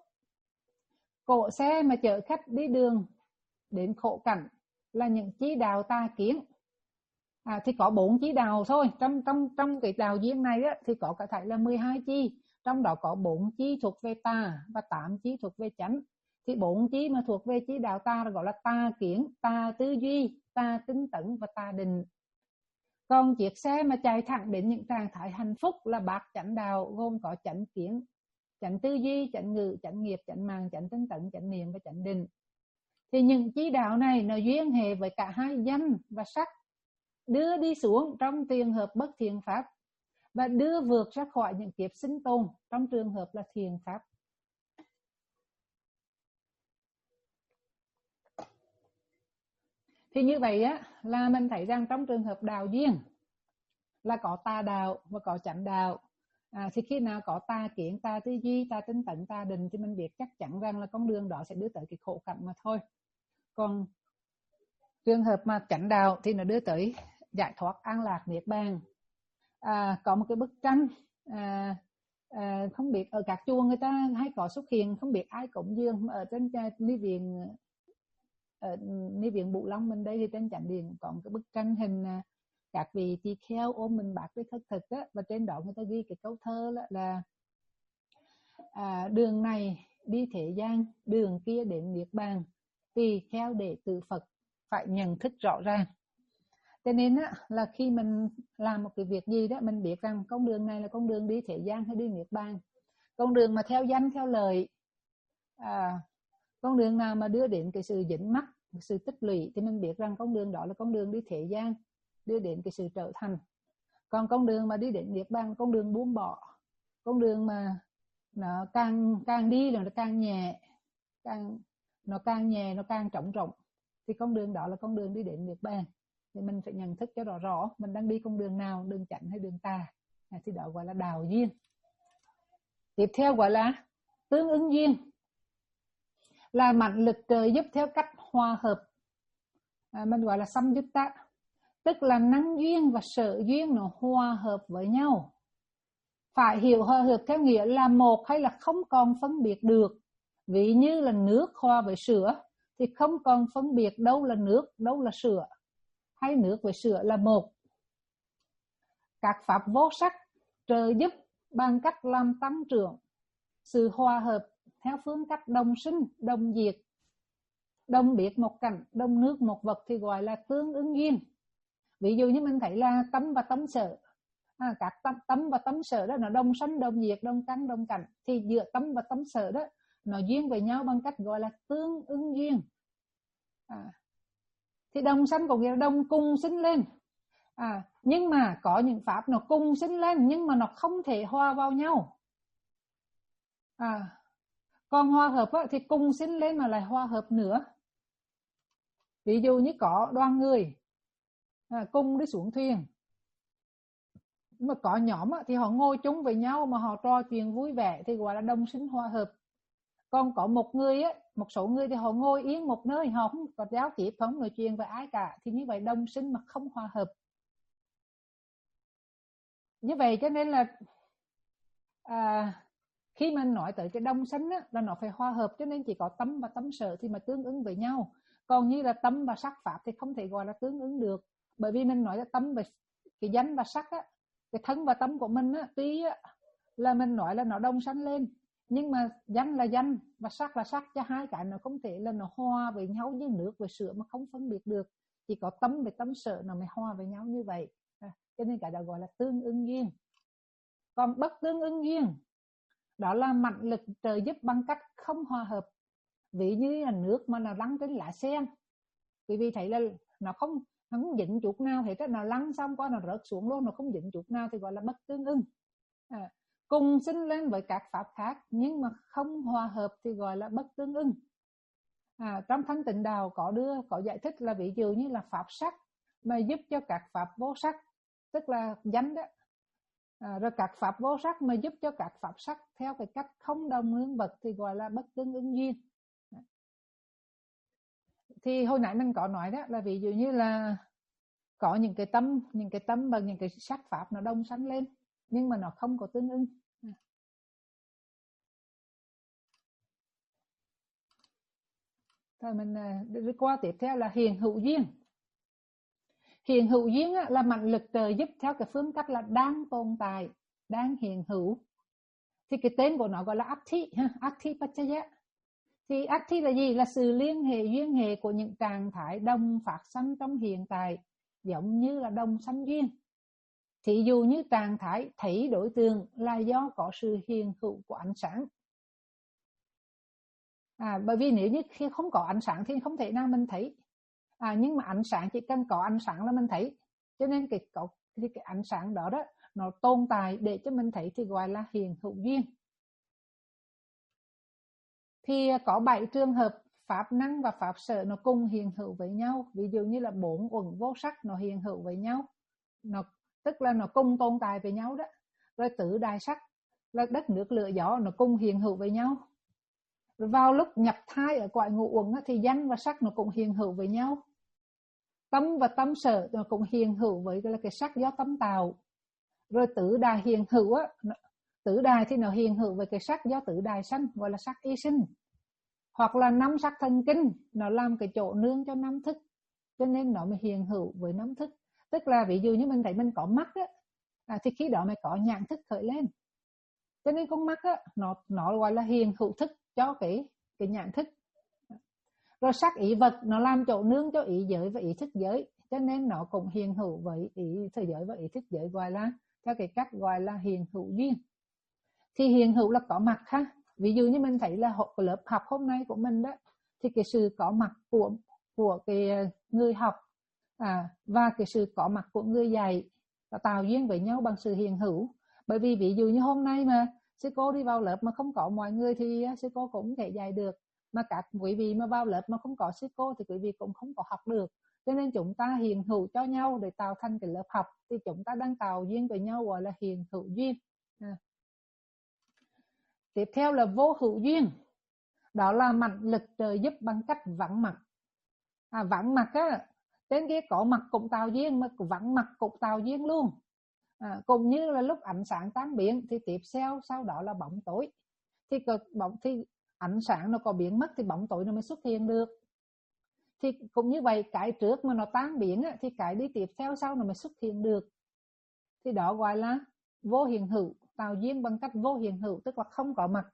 Cỗ xe mà chở khách đi đường đến khổ cảnh là những chí đào tà kiến. À, thì có bốn chí đào thôi, trong trong trong cái đào duyên này á, thì có cả thảy là mười hai chí, trong đó có bốn chí thuộc về tà và tám chí thuộc về chánh. Thì bốn chí mà thuộc về chí đào tà gọi là tà kiến, tà tư duy, tà tinh tấn và tà định. Còn chiếc xe mà chạy thẳng đến những trạng thái hạnh phúc là bát chánh đạo, gồm có chánh kiến, chánh tư duy, chánh ngữ, chánh nghiệp, chánh mạng, chánh tinh tấn, chánh niệm và chánh định. Thì những chí đạo này nó duyên hệ với cả hai danh và sắc, đưa đi xuống trong trường hợp bất thiện pháp và đưa vượt ra khỏi những kiếp sinh tồn trong trường hợp là thiện pháp. Thì như vậy á, là mình thấy rằng trong trường hợp đào duyên là có tà đạo và có chánh đạo. À, thì khi nào có tà kiến, tà tư duy, tà tinh tấn, tà định thì mình biết chắc chắn rằng là con đường đó sẽ đưa tới cái khổ cảnh mà thôi. Còn trường hợp mà chánh đạo thì nó đưa tới giải thoát, an lạc, niết bàn. À, có một cái bức tranh à, à, không biết ở các chùa người ta hay có xuất hiện, không biết ai cúng dường, ở trên ni viện ở ni viện Bửu Long mình đây thì trên chánh điện có một cái bức tranh hình các vị tỳ kheo ôm mình bát với khất thực á, và trên đó người ta ghi cái câu thơ là, là à, đường này đi thế gian, đường kia đến niết bàn, tỳ kheo đệ tử Phật phải nhận thức rõ ràng. Cho nên á, là khi mình làm một cái việc gì đó, mình biết rằng con đường này là con đường đi thế gian hay đi niết bàn. Con đường mà theo danh theo lời, à, con đường nào mà đưa đến cái sự dính mắc, sự tích lũy, thì mình biết rằng con đường đó là con đường đi thế gian, đưa đến cái sự trở thành. Còn con đường mà đi đến niết bàn, con đường buông bỏ, con đường mà nó càng càng đi là nó càng nhẹ, càng nó càng nhẹ, nó càng trống rỗng, thì con đường đó là con đường đi đến niết bàn. Thì mình phải nhận thức cho rõ rõ mình đang đi con đường nào, đường chánh hay đường tà, à, thì đó gọi là đạo duyên. Tiếp theo gọi là tương ứng duyên, là mạnh lực trời giúp theo cách hòa hợp, à, mình gọi là samyutta, tức là năng duyên và sở duyên nó hòa hợp với nhau. Phải hiểu hòa hợp theo nghĩa là một hay là không còn phân biệt được. Ví như là nước hòa với sữa thì không còn phân biệt đâu là nước, đâu là sữa, hay nước với sữa là một. Các pháp vô sắc trợ giúp bằng cách làm tăng trưởng sự hòa hợp theo phương cách đồng sinh, đồng diệt, đồng biệt một cảnh, đồng nước một vật, thì gọi là tương ứng duyên. Ví dụ như mình thấy là tâm và tâm sở, à, các tâm, tâm và tâm sở đó nó đồng sanh, đồng diệt, đồng căn, đồng cảnh, thì giữa tâm và tâm sở đó nó duyên với nhau bằng cách gọi là tương ứng duyên. À, thì đồng sanh có nghĩa là đồng cùng sinh lên. À, nhưng mà có những pháp nó cùng sinh lên nhưng mà nó không thể hòa vào nhau. À, còn hòa hợp á, thì cùng sinh lên mà lại hòa hợp nữa. Ví dụ như có đoàn người à, cùng đi xuống thuyền, mà có nhóm á, thì họ ngồi chung với nhau mà họ trò chuyện vui vẻ thì gọi là đồng sinh hòa hợp. Còn có một người á, một số người thì họ ngồi yên một nơi, họ không có giao tiếp, không nói chuyện với ai cả, thì như vậy đồng sinh mà không hòa hợp. Như vậy cho nên là à, khi mình nói tới cái đồng sinh á, là nó phải hòa hợp, cho nên chỉ có tâm và tâm sở thì mà tương ứng với nhau. Còn như là tâm và sắc pháp thì không thể gọi là tương ứng được, bởi vì mình nói là tâm về cái danh và sắc á, cái thân và tâm của mình á, tuy á, là mình nói là nó đồng sanh lên, nhưng mà danh là danh và sắc là sắc, cho hai cái nó không thể là nó hòa với nhau như nước với sữa mà không phân biệt được. Chỉ có tâm với tâm sở nó mới hòa với nhau như vậy, à, cho nên cái đó gọi là tương ứng duyên. Còn bất tương ứng duyên đó là mạnh lực trợ giúp bằng cách không hòa hợp. Ví như là nước mà nó lăn trên lá sen, quý vị thấy là nó không nó không dính chút nào hết, nó lăn xong qua nó rớt xuống luôn, nó không dính chút nào thì gọi là bất tương ưng. À, cùng sinh lên với các pháp khác nhưng mà không hòa hợp thì gọi là bất tương ưng. À, trong Thanh Tịnh Đạo có đưa có giải thích là ví dụ như là pháp sắc mà giúp cho các pháp vô sắc, tức là danh đó. À, rồi các pháp vô sắc mà giúp cho các pháp sắc theo cái cách không đồng hướng vật thì gọi là bất tương ứng duyên. Thì hồi nãy mình có nói đó là ví dụ như là có những cái tâm, những cái tâm và những cái sắc pháp nó đồng sanh lên nhưng mà nó không có tương ứng. Rồi mình đi qua tiếp theo là hiện hữu duyên. Hiện hữu duyên là mạnh lực trợ giúp theo cái phương cách là đang tồn tại, đang hiện hữu. Thì cái tên của nó gọi là Atti, Atti Paccaya. Thì Atti là gì? Là sự liên hệ duyên hệ của những trạng thái đồng phát sinh trong hiện tại, giống như là đồng sanh duyên. Thí dụ như trạng thái thấy đối tượng là do có sự hiện hữu của ánh sáng. À, bởi vì nếu như khi không có ánh sáng thì không thể nào mình thấy. À, nhưng mà ánh sáng chỉ cần có ánh sáng là mình thấy. Cho nên cái, có, cái, cái ánh sáng đó đó nó tồn tại để cho mình thấy thì gọi là hiện hữu duyên. Thì có bảy trường hợp pháp năng và pháp sở nó cùng hiện hữu với nhau. Ví dụ như là bốn uẩn vô sắc nó hiện hữu với nhau, nó tức là nó cùng tồn tại với nhau đó. Rồi tứ đại sắc là đất nước lửa gió nó cùng hiện hữu với nhau. Rồi vào lúc nhập thai ở cõi ngũ uẩn thì danh và sắc nó cũng hiện hữu với nhau. Tâm và tâm sở nó cũng hiện hữu với cái, cái sắc do tâm tạo. Rồi tứ đại hiện hữu á, tứ đại thì nó hiện hữu về cái sắc do tứ đại sanh, gọi là sắc y sinh. Hoặc là năm sắc thần kinh, nó làm cái chỗ nương cho năm thức, cho nên nó mới hiện hữu với năm thức. Tức là ví dụ như mình thấy mình có mắt á, à, thì khi đó mới có nhãn thức khởi lên. Cho nên con mắt á, nó nó gọi là hiện hữu thức cho cái cái nhãn thức. Rồi sắc ý vật, nó làm chỗ nương cho ý giới và ý thức giới, cho nên nó cũng hiện hữu với ý thức giới và ý thức giới, gọi là theo cái cách gọi là hiện hữu duyên. Thì hiện hữu là có mặt ha. Ví dụ như mình thấy là lớp học hôm nay của mình đó, thì cái sự có mặt của của cái người học à, và cái sự có mặt của người dạy và tạo duyên với nhau bằng sự hiện hữu. Bởi vì ví dụ như hôm nay mà sư cô đi vào lớp mà không có mọi người thì sư cô cũng không thể dạy được, mà các quý vị mà vào lớp mà không có sư cô thì quý vị cũng không có học được. Cho nên chúng ta hiện hữu cho nhau để tạo thành cái lớp học, thì chúng ta đang tạo duyên với nhau, gọi là hiện hữu duyên. à. Tiếp theo là vô hữu duyên, đó là mạnh lực trợ giúp bằng cách vắng mặt. À, vắng mặt á, trên kia có mặt cũng tạo duyên, mà vắng mặt cũng tạo duyên luôn. À, cũng như là lúc ánh sáng tan biến thì tiếp theo sau đó là bóng tối. Thì bóng thì ánh sáng nó có biến mất thì bóng tối nó mới xuất hiện được. Thì cũng như vậy, cái trước mà nó tan biến á, thì cái đi tiếp theo sau nó mới xuất hiện được. Thì đó gọi là vô hiện hữu, tạo duyên bằng cách vô hiện hữu, tức là không có mặt.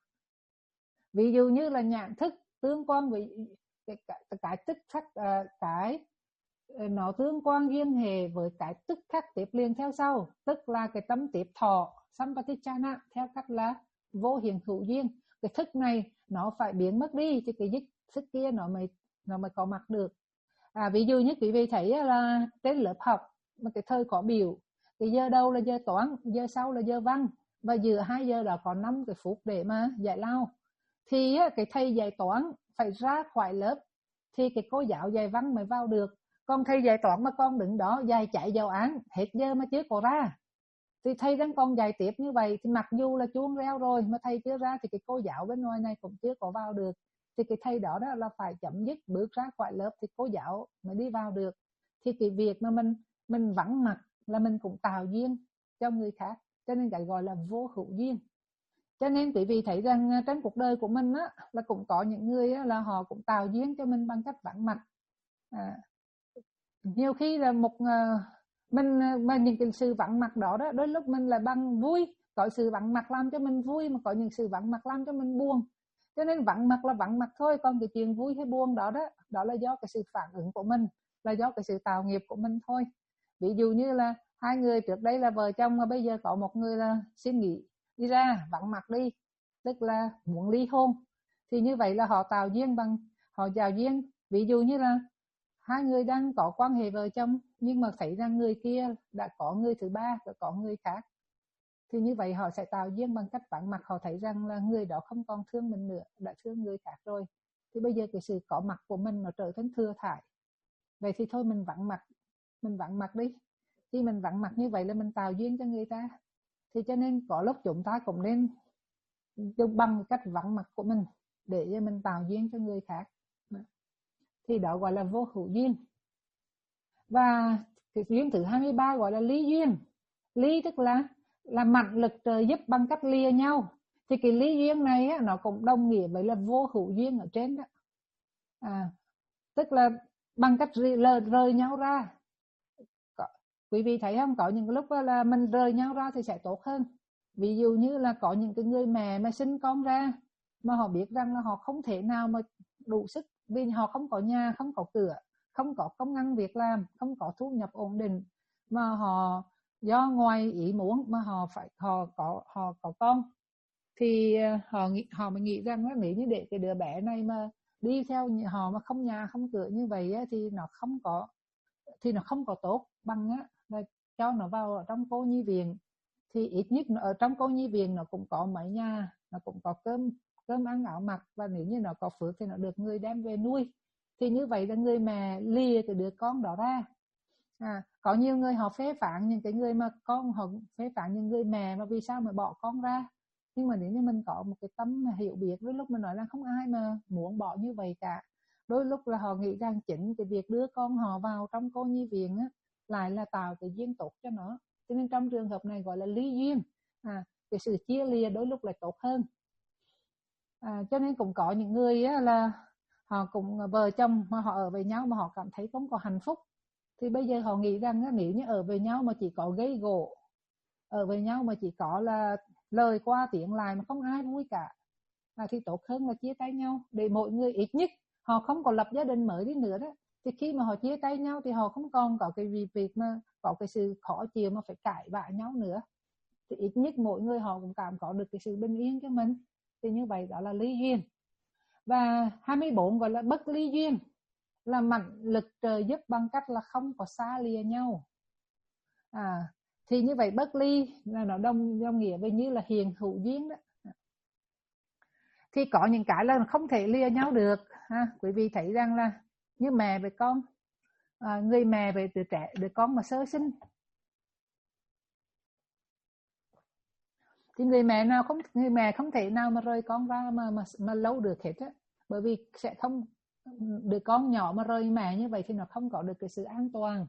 Ví dụ như là nhãn thức tương quan với cái, cái, cái tức khắc uh, cái nó tương quan duyên hệ với cái tức khắc tiếp liền theo sau, tức là cái tâm tiếp thọ sampatichana, theo cách là vô hiện hữu duyên. Cái thức này nó phải biến mất đi thì cái thức kia nó mới nó mới có mặt được. À, ví dụ như quý vị thấy là trên lớp học mà cái thời có biểu, cái giờ đầu là giờ toán, giờ sau là giờ văn, và giữa hai giờ đó có năm cái phút để mà giải lao. Thì cái thầy dạy toán phải ra khỏi lớp thì cái cô giáo dạy văn mới vào được. Còn thầy dạy toán mà con đứng đó dạy chạy giáo án hết giờ mà chưa có ra, thì thầy đang còn dạy tiếp như vậy, thì mặc dù là chuông reo rồi mà thầy chưa ra thì cái cô giáo bên ngoài này cũng chưa có vào được. Thì cái thầy đó, đó là phải chấm dứt bước ra khỏi lớp thì cô giáo mới đi vào được. Thì cái việc mà mình mình vắng mặt là mình cũng tạo duyên cho người khác, cho nên cái gọi là vô hữu duyên. Cho nên quý vị thấy rằng trong cuộc đời của mình á, là cũng có những người á, là họ cũng tạo duyên cho mình bằng cách vắng mặt. À, nhiều khi là một mình mà những cái sự vắng mặt đó đó, đôi lúc mình là bằng vui, có sự vắng mặt làm cho mình vui, mà có những sự vắng mặt làm cho mình buồn. Cho nên vắng mặt là vắng mặt thôi, còn cái chuyện vui hay buồn đó đó, đó là do cái sự phản ứng của mình, là do cái sự tạo nghiệp của mình thôi. Ví dụ như là hai người trước đây là vợ chồng, mà bây giờ có một người là xin nghỉ đi ra vắng mặt đi, tức là muốn ly hôn, thì như vậy là họ tạo duyên bằng họ tạo duyên. Ví dụ như là hai người đang có quan hệ vợ chồng nhưng mà thấy rằng người kia đã có người thứ ba, có người khác, thì như vậy họ sẽ tạo duyên bằng cách vắng mặt. Họ thấy rằng là người đó không còn thương mình nữa, đã thương người khác rồi, thì bây giờ cái sự có mặt của mình nó trở thành thừa thải. Vậy thì thôi mình vắng mặt, mình vắng mặt đi. Khi mình vắng mặt như vậy là mình tạo duyên cho người ta. Thì cho nên có lúc chúng ta cũng nên bằng cách vắng mặt của mình để mình tạo duyên cho người khác, thì đó gọi là vô hữu duyên. Và cái duyên thứ hai mươi ba gọi là lý duyên. Lý tức là là mạnh lực trợ giúp bằng cách lìa nhau. Thì cái lý duyên này á, nó cũng đồng nghĩa với là vô hữu duyên ở trên đó. À, tức là bằng cách rời, rời nhau ra. Có, quý vị thấy không, có những lúc là mình rời nhau ra thì sẽ tốt hơn. Ví dụ như là có những cái người mẹ mà sinh con ra mà họ biết rằng là họ không thể nào mà đủ sức, vì họ không có nhà, không có cửa, không có công ăn việc làm, không có thu nhập ổn định, mà họ do ngoài ý muốn mà họ phải họ có họ có con, thì họ nghĩ họ mới nghĩ rằng là nếu như để cái đứa bé này mà đi theo họ mà không nhà không cửa như vậy á, thì nó không có thì nó không có tốt bằng á là cho nó vào ở trong cô nhi viện. Thì ít nhất ở trong cô nhi viện nó cũng có mái nhà, nó cũng có cơm cơm ăn áo mặc, và nếu như nó có phước thì nó được người đem về nuôi. Thì như vậy là người mẹ lìa cái đứa con đó ra. À, có nhiều người họ phê phán những cái người mà con họ phê phán những người mẹ mà vì sao mà bỏ con ra. Nhưng mà nếu như mình có một cái tâm hiểu biết, đôi lúc mình nói là không ai mà muốn bỏ như vậy cả. Đôi lúc là họ nghĩ rằng chính cái việc đưa con họ vào trong cô nhi viện á, lại là tạo cái duyên tốt cho nó. Cho nên trong trường hợp này gọi là ly duyên. À, cái sự chia lìa đôi lúc lại tốt hơn. À, cho nên cũng có những người á, là họ cũng vợ chồng mà họ ở với nhau mà họ cảm thấy không có hạnh phúc, thì bây giờ họ nghĩ rằng á, nếu như ở với nhau mà chỉ có gây gổ, ở với nhau mà chỉ có là lời qua tiếng lại mà không ai vui cả, à, thì tốt hơn là chia tay nhau, để mỗi người ít nhất họ không còn lập gia đình mới đi nữa đó. Thì khi mà họ chia tay nhau thì họ không còn có cái việc mà có cái sự khó chịu mà phải cãi vã nhau nữa, thì ít nhất mỗi người họ cũng cảm có được cái sự bình yên cho mình. Thì như vậy đó là ly duyên. Và hai mươi bốn gọi là bất ly duyên, là mạnh lực trời giúp bằng cách là không có xa lìa nhau. À, thì như vậy bất ly là nó đồng, đồng nghĩa với như là hiền hữu duyên đó. Thì có những cái là không thể lìa nhau được ha. Quý vị thấy rằng là như mẹ với con, à, người mẹ với đứa trẻ, đứa con mà sơ sinh, thì người mẹ nào không người mẹ không thể nào mà rời con ra mà mà mà lâu được hết á, bởi vì sẽ không, đứa con nhỏ mà rời mẹ như vậy thì nó không có được cái sự an toàn.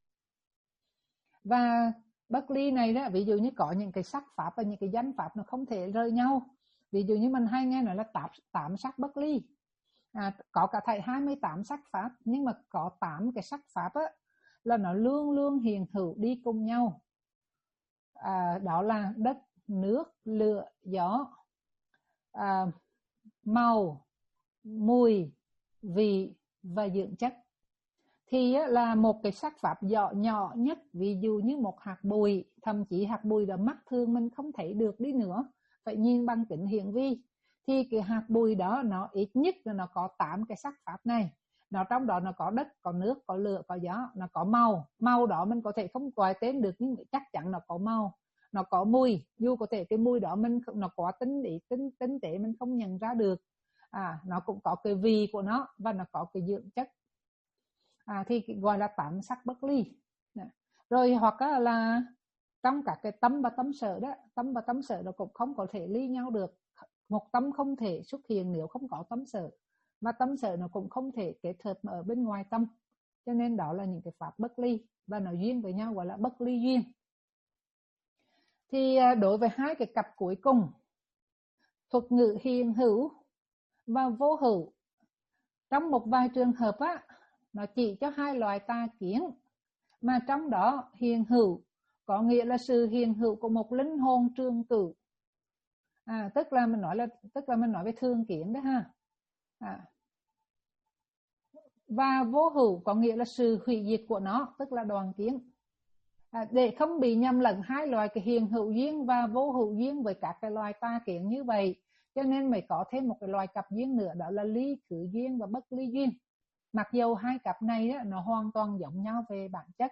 Và bất ly này đó, ví dụ như có những cái sắc pháp và những cái danh pháp nó không thể rời nhau. Ví dụ như mình hay nghe nói là tám, tám sắc bất ly, à, có cả thầy hai mươi tám sắc pháp, nhưng mà có tám cái sắc pháp á, là nó luôn luôn hiện hữu đi cùng nhau. À, đó là đất, nước, lửa, gió, à, màu, mùi, vị và dưỡng chất. Thì á, là một cái sắc pháp nhỏ nhỏ nhất, ví dụ như một hạt bụi, thậm chí hạt bụi đó mắt thường mình không thấy được đi nữa, phải nhìn bằng kính hiển vi, thì cái hạt bụi đó nó ít nhất là nó có tám cái sắc pháp này. Nó trong đó nó có đất, có nước, có lửa, có gió, nó có màu. Màu đó mình có thể không gọi tên được nhưng chắc chắn nó có màu. Nó có mùi, dù có thể cái mùi đó mình nó có tính để tính tính tế mình không nhận ra được. À, nó cũng có cái vị của nó và nó có cái dưỡng chất. À, thì gọi là tám sắc bất ly. Rồi hoặc là trong các cái tâm và tâm sở đó, tâm và tâm sở nó cũng không có thể ly nhau được. Một tâm không thể xuất hiện nếu không có tâm sở, mà tâm sở nó cũng không thể kết hợp ở bên ngoài tâm. Cho nên đó là những cái pháp bất ly và nó duyên với nhau, gọi là bất ly duyên. Thì đối với hai cái cặp cuối cùng, thuật ngữ hiện hữu và vô hữu, trong một vài trường hợp á, nó chỉ cho hai loại tà kiến, mà trong đó hiện hữu có nghĩa là sự hiện hữu của một linh hồn trường cửu. À, tức là mình nói là tức là mình nói về thương kiến đó ha. À, và vô hữu có nghĩa là sự hủy diệt của nó, tức là đoàn kiến. À, để không bị nhầm lẫn hai loại cái hiện hữu duyên và vô hữu duyên với các cái loài tà kiến như vậy, cho nên mới có thêm một cái loài cặp duyên nữa, đó là ly khứ duyên và bất ly duyên. Mặc dù hai cặp này đó, nó hoàn toàn giống nhau về bản chất.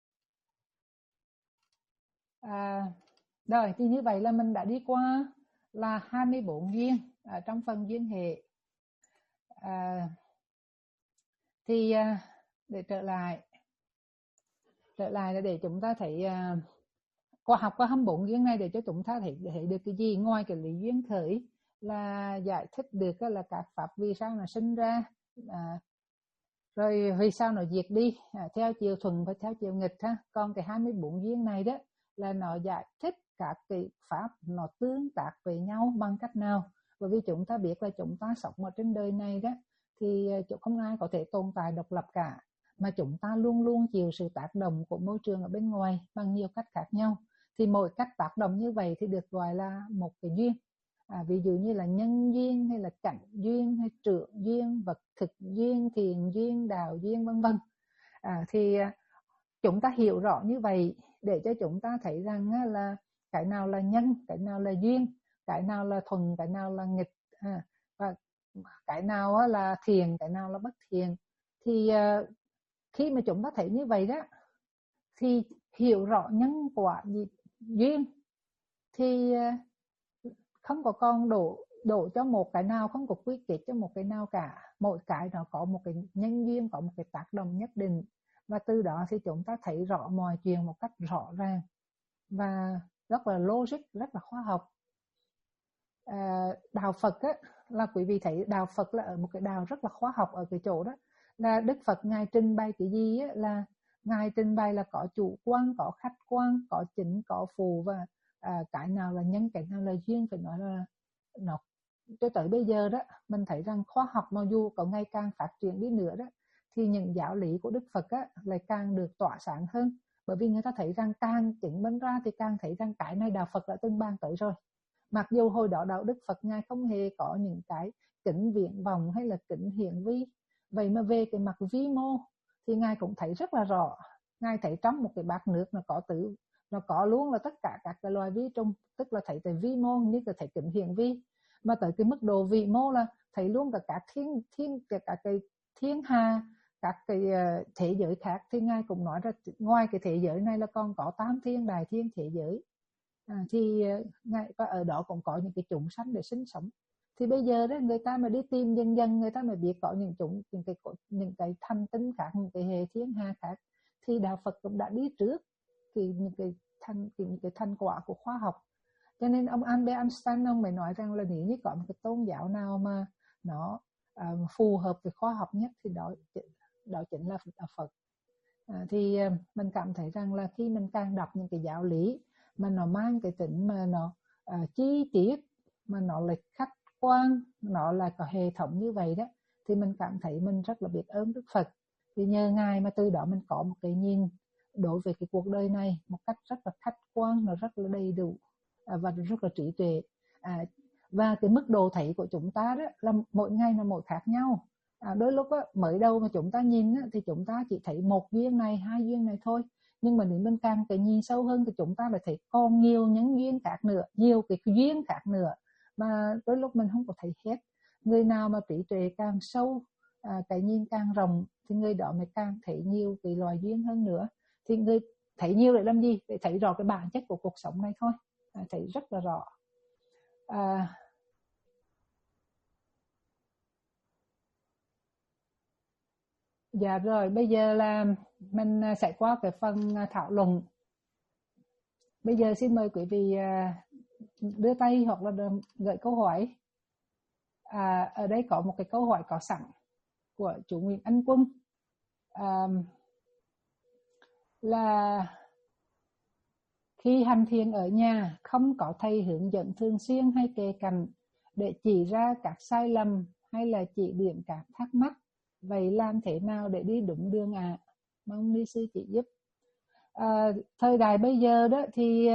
À, rồi thì như vậy là mình đã đi qua là hai mươi bốn duyên ở trong phần duyên hệ. À, thì để trở lại trở lại là để chúng ta thấy uh, qua học qua hai mươi bốn duyên này để cho chúng ta thấy, thấy được cái gì ngoài cái lý duyên khởi, là giải thích được là các pháp vì sao nó sinh ra, à, rồi vì sao nó diệt đi, à, theo chiều thuận và theo chiều nghịch ha. Còn cái hai mươi bốn duyên này đó là nó giải thích các cái pháp nó tương tác với nhau bằng cách nào. Bởi vì chúng ta biết là chúng ta sống ở trên đời này đó, thì không ai có thể tồn tại độc lập cả, mà chúng ta luôn luôn chịu sự tác động của môi trường ở bên ngoài bằng nhiều cách khác nhau. Thì mỗi cách tác động như vậy thì được gọi là một cái duyên. À, ví dụ như là nhân duyên hay là cảnh duyên hay trượng duyên, vật thực duyên, thiền duyên, đạo duyên vân vân. À, thì chúng ta hiểu rõ như vậy để cho chúng ta thấy rằng là cái nào là nhân, cái nào là duyên, cái nào là thuần, cái nào là nghịch, à, và cái nào là thiền, cái nào là bất thiền. Thì khi mà chúng ta thấy như vậy đó, thì hiểu rõ nhân quả duyên thì không có con đổ đổ cho một cái nào, không có quy kết cho một cái nào cả. Mỗi cái nó có một cái nhân duyên, có một cái tác động nhất định, và từ đó thì chúng ta thấy rõ mọi chuyện một cách rõ ràng và rất là logic, rất là khoa học. À, đạo Phật á, là quý vị thấy đạo Phật là ở một cái đạo rất là khoa học ở cái chỗ đó, là Đức Phật ngài trình bày cái gì á, là Ngài trình bày là có chủ quan, có khách quan, có chính, có phụ, và à, cái nào là nhân, cái nào là duyên. Phải nói là nó cho tới bây giờ đó, mình thấy rằng khoa học mặc dù có ngày càng phát triển đi nữa đó, thì những giáo lý của Đức Phật á, lại càng được tỏa sáng hơn. Bởi vì người ta thấy rằng càng chứng minh ra thì càng thấy rằng cái này Đạo Phật đã từng ban tới rồi. Mặc dù hồi đó đạo Đức Phật Ngài không hề có những cái kính viễn vọng hay là kính hiển vi. Vậy mà về cái mặt vi mô thì Ngài cũng thấy rất là rõ. Ngài thấy trong một cái bát nước nó có tử, nó có luôn là tất cả các cái loài vi trùng, tức là thấy từ vi mô như là thấy kính hiển vi. Mà tới cái mức độ vĩ mô là thấy luôn cả các thiên thiên cả cái thiên hà, các cái thế giới khác. Thì Ngài cũng nói ra ngoài cái thế giới này là còn có tám thiên đại thiên thế giới. À, thì Ngài, và ở đó cũng có những cái chúng sanh để sinh sống. Thì bây giờ đó người ta mà đi tìm dần dần, người ta mới biết có những chúng, những cái những cái thành tinh khác, những cái hệ thiên hà khác. Thì Đạo Phật cũng đã đi trước thì những cái thành những cái thành quả của khoa học. Cho nên ông Albert Einstein ông mới nói rằng là nếu như có một cái tôn giáo nào mà nó uh, phù hợp với khoa học nhất thì đó đó chính là Đạo Phật. À, thì uh, mình cảm thấy rằng là khi mình càng đọc những cái giáo lý mà nó mang cái tính mà nó uh, chi tiết, mà nó là khách quan, nó là có hệ thống như vậy đó, thì mình cảm thấy mình rất là biết ơn Đức Phật. Vì nhờ Ngài mà từ đó mình có một cái nhìn đối với cái cuộc đời này một cách rất là khách quan, nó rất là đầy đủ và rất là trí tuệ. À, và cái mức độ thấy của chúng ta đó là mỗi ngày là mỗi khác nhau. À, đôi lúc đó, mới đầu mà chúng ta nhìn đó, thì chúng ta chỉ thấy một duyên này, hai duyên này thôi. Nhưng mà nếu mình càng cái nhìn sâu hơn thì chúng ta lại thấy còn nhiều những duyên khác nữa, nhiều cái duyên khác nữa mà đôi lúc mình không có thấy hết. Người nào mà trí tuệ càng sâu, à, cái nhìn càng rộng thì người đó mới càng thấy nhiều cái loài duyên hơn nữa. Thì người thấy nhiều để làm gì? Để thấy rõ cái bản chất của cuộc sống này thôi. À, thấy rất là rõ. À, dạ rồi, bây giờ là mình sẽ qua cái phần thảo luận. Bây giờ xin mời quý vị đưa tay hoặc là gửi câu hỏi. À, ở đây có một cái câu hỏi có sẵn của chú Nguyễn Anh Quân. À, là khi hành thiền ở nhà không có thầy hướng dẫn thường xuyên hay kề cạnh để chỉ ra các sai lầm hay là chỉ điểm các thắc mắc, vậy làm thế nào để đi đúng đường ạ? À? Mong ni sư chỉ giúp. À, thời đại bây giờ đó thì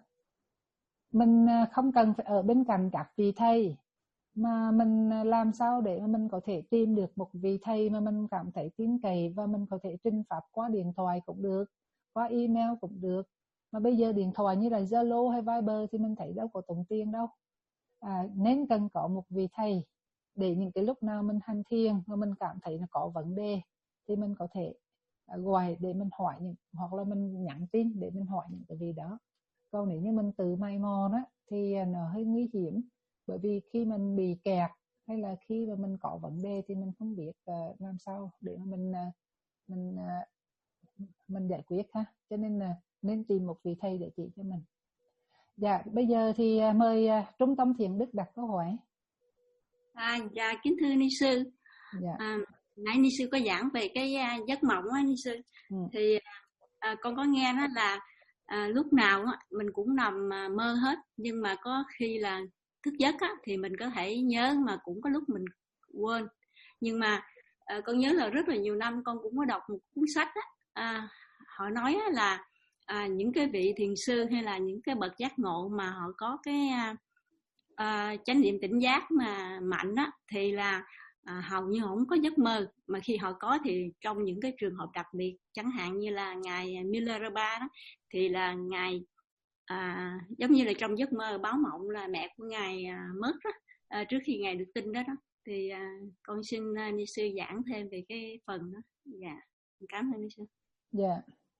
mình không cần phải ở bên cạnh các vị thầy, mà mình làm sao để mà mình có thể tìm được một vị thầy mà mình cảm thấy tin cậy, và mình có thể trình pháp qua điện thoại cũng được, qua email cũng được. Mà bây giờ điện thoại như là Zalo hay Viber thì mình thấy đâu có tốn tiền đâu. À, nên cần có một vị thầy để những cái lúc nào mình hành thiền mà mình cảm thấy nó có vấn đề thì mình có thể gọi để mình hỏi những, hoặc là mình nhắn tin để mình hỏi những cái vị đó. Còn nếu như mình tự mày mò đó thì nó hơi nguy hiểm, bởi vì khi mình bị kẹt hay là khi mà mình có vấn đề thì mình không biết uh, làm sao để mà mình uh, mình uh, mình giải quyết ha. Cho nên là uh, nên tìm một vị thầy để chỉ cho mình. Dạ, bây giờ thì uh, mời uh, Trung tâm Thiền Đức đặt câu hỏi. À, dạ, kính thưa ni sư. Dạ. À, nãy ni sư có giảng về cái uh, giấc mộng á ni sư. Ừ. Thì uh, con có nghe đó là À, lúc nào á, mình cũng nằm à, mơ hết, nhưng mà có khi là thức giấc á, thì mình có thể nhớ, mà cũng có lúc mình quên. Nhưng mà à, con nhớ là rất là nhiều năm con cũng có đọc một cuốn sách á, à, họ nói á, là à, những cái vị thiền sư hay là những cái bậc giác ngộ mà họ có cái à, à, chánh niệm tỉnh giác mà mạnh á, thì là à, hầu như họ không có giấc mơ, mà khi họ có thì trong những cái trường hợp đặc biệt, chẳng hạn như là ngài Milarepa đó, thì là ngài à, giống như là trong giấc mơ báo mộng là mẹ của ngài à, mất đó, à, trước khi ngài được tin đó đó. Thì à, con xin uh, ni sư giảng thêm về cái phần đó. Dạ, cảm ơn ni sư. Dạ.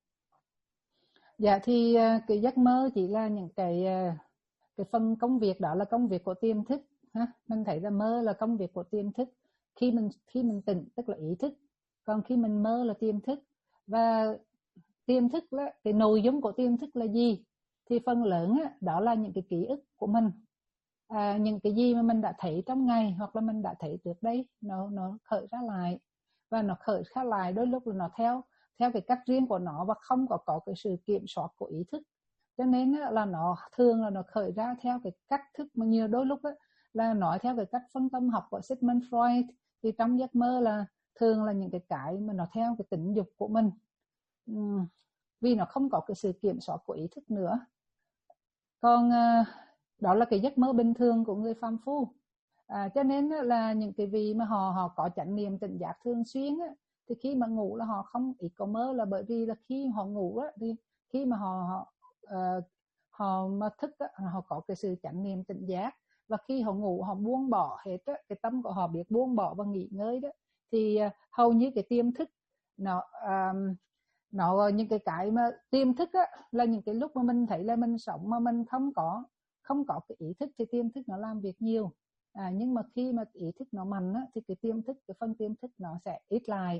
Dạ thì uh, cái giấc mơ chỉ là những cái uh, cái phần công việc đó là công việc của tiềm thức ha. Mình thấy là mơ là công việc của tiềm thức. Khi mình khi mình tỉnh tức là ý thức, còn khi mình mơ là tiềm thức. Và tiềm thức là cái nội dung của tiềm thức là gì? Thì phần lớn á, đó là những cái ký ức của mình, à, những cái gì mà mình đã thấy trong ngày hoặc là mình đã thấy trước đây, nó nó khởi ra lại, và nó khởi ra lại đôi lúc là nó theo theo cái cách riêng của nó và không có có cái sự kiểm soát của ý thức. Cho nên là nó thường là nó khởi ra theo cái cách thức mà nhiều đôi lúc ấy, là nói theo cái cách phân tâm học của Sigmund Freud, thì trong giấc mơ là thường là những cái cái mà nó theo cái tính dục của mình, uhm, vì nó không có cái sự kiểm soát của ý thức nữa. Còn uh, đó là cái giấc mơ bình thường của người phàm phu. À, cho nên là những cái vị mà họ họ có chánh niệm tỉnh giác thường xuyên á, thì khi mà ngủ là họ không ít có mơ, là bởi vì là khi họ ngủ á, thì khi mà họ họ, uh, họ mà thức á, họ có cái sự chánh niệm tỉnh giác, và khi họ ngủ họ buông bỏ hết á, cái tâm của họ biết buông bỏ và nghỉ ngơi đó, thì uh, hầu như cái tiềm thức nó um, nó những cái cái mà tiềm thức á, là những cái lúc mà mình thấy là mình sống mà mình không có không có cái ý thức thì tiềm thức nó làm việc nhiều. À, nhưng mà khi mà ý thức nó mạnh á, thì cái tiềm thức, cái phần tiềm thức nó sẽ ít lại.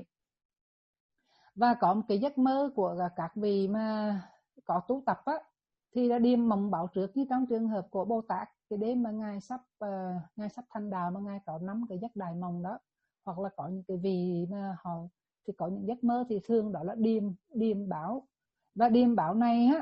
Và có một cái giấc mơ của các vị mà có tu tập á, thì đã điềm mộng báo trước, như trong trường hợp của Bồ Tát, cái đêm mà ngài sắp uh, ngài sắp thành đạo mà ngài có năm cái giấc đại mộng đó, hoặc là có những cái vị mà họ thì có những giấc mơ thì thường đó là điềm điềm báo. Và điềm báo này á,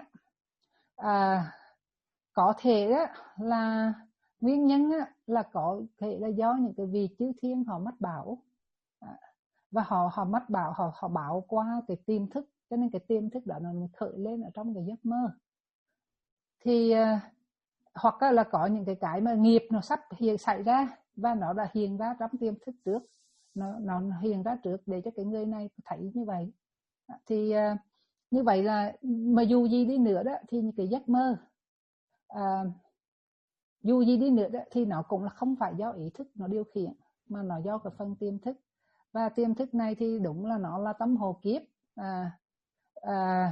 à, có thể á, là nguyên nhân á, là có thể là do những cái vị chư thiên họ mách bảo, à, và họ họ mách bảo họ họ bảo qua cái tiềm thức, cho nên cái tiềm thức đó nó khởi lên ở trong cái giấc mơ. Thì à, hoặc là có những cái cái mà nghiệp nó sắp hiện xảy ra và nó đã hiện ra trong tiềm thức trước, nó nó hiện ra trước để cho cái người này thấy như vậy. Thì à, như vậy là mà dù gì đi nữa đó, thì những cái giấc mơ à, dù gì đi nữa đó, thì nó cũng là không phải do ý thức nó điều khiển, mà nó do cái phần tiềm thức. Và tiềm thức này thì đúng là nó là tâm hồ kiếp. À, à,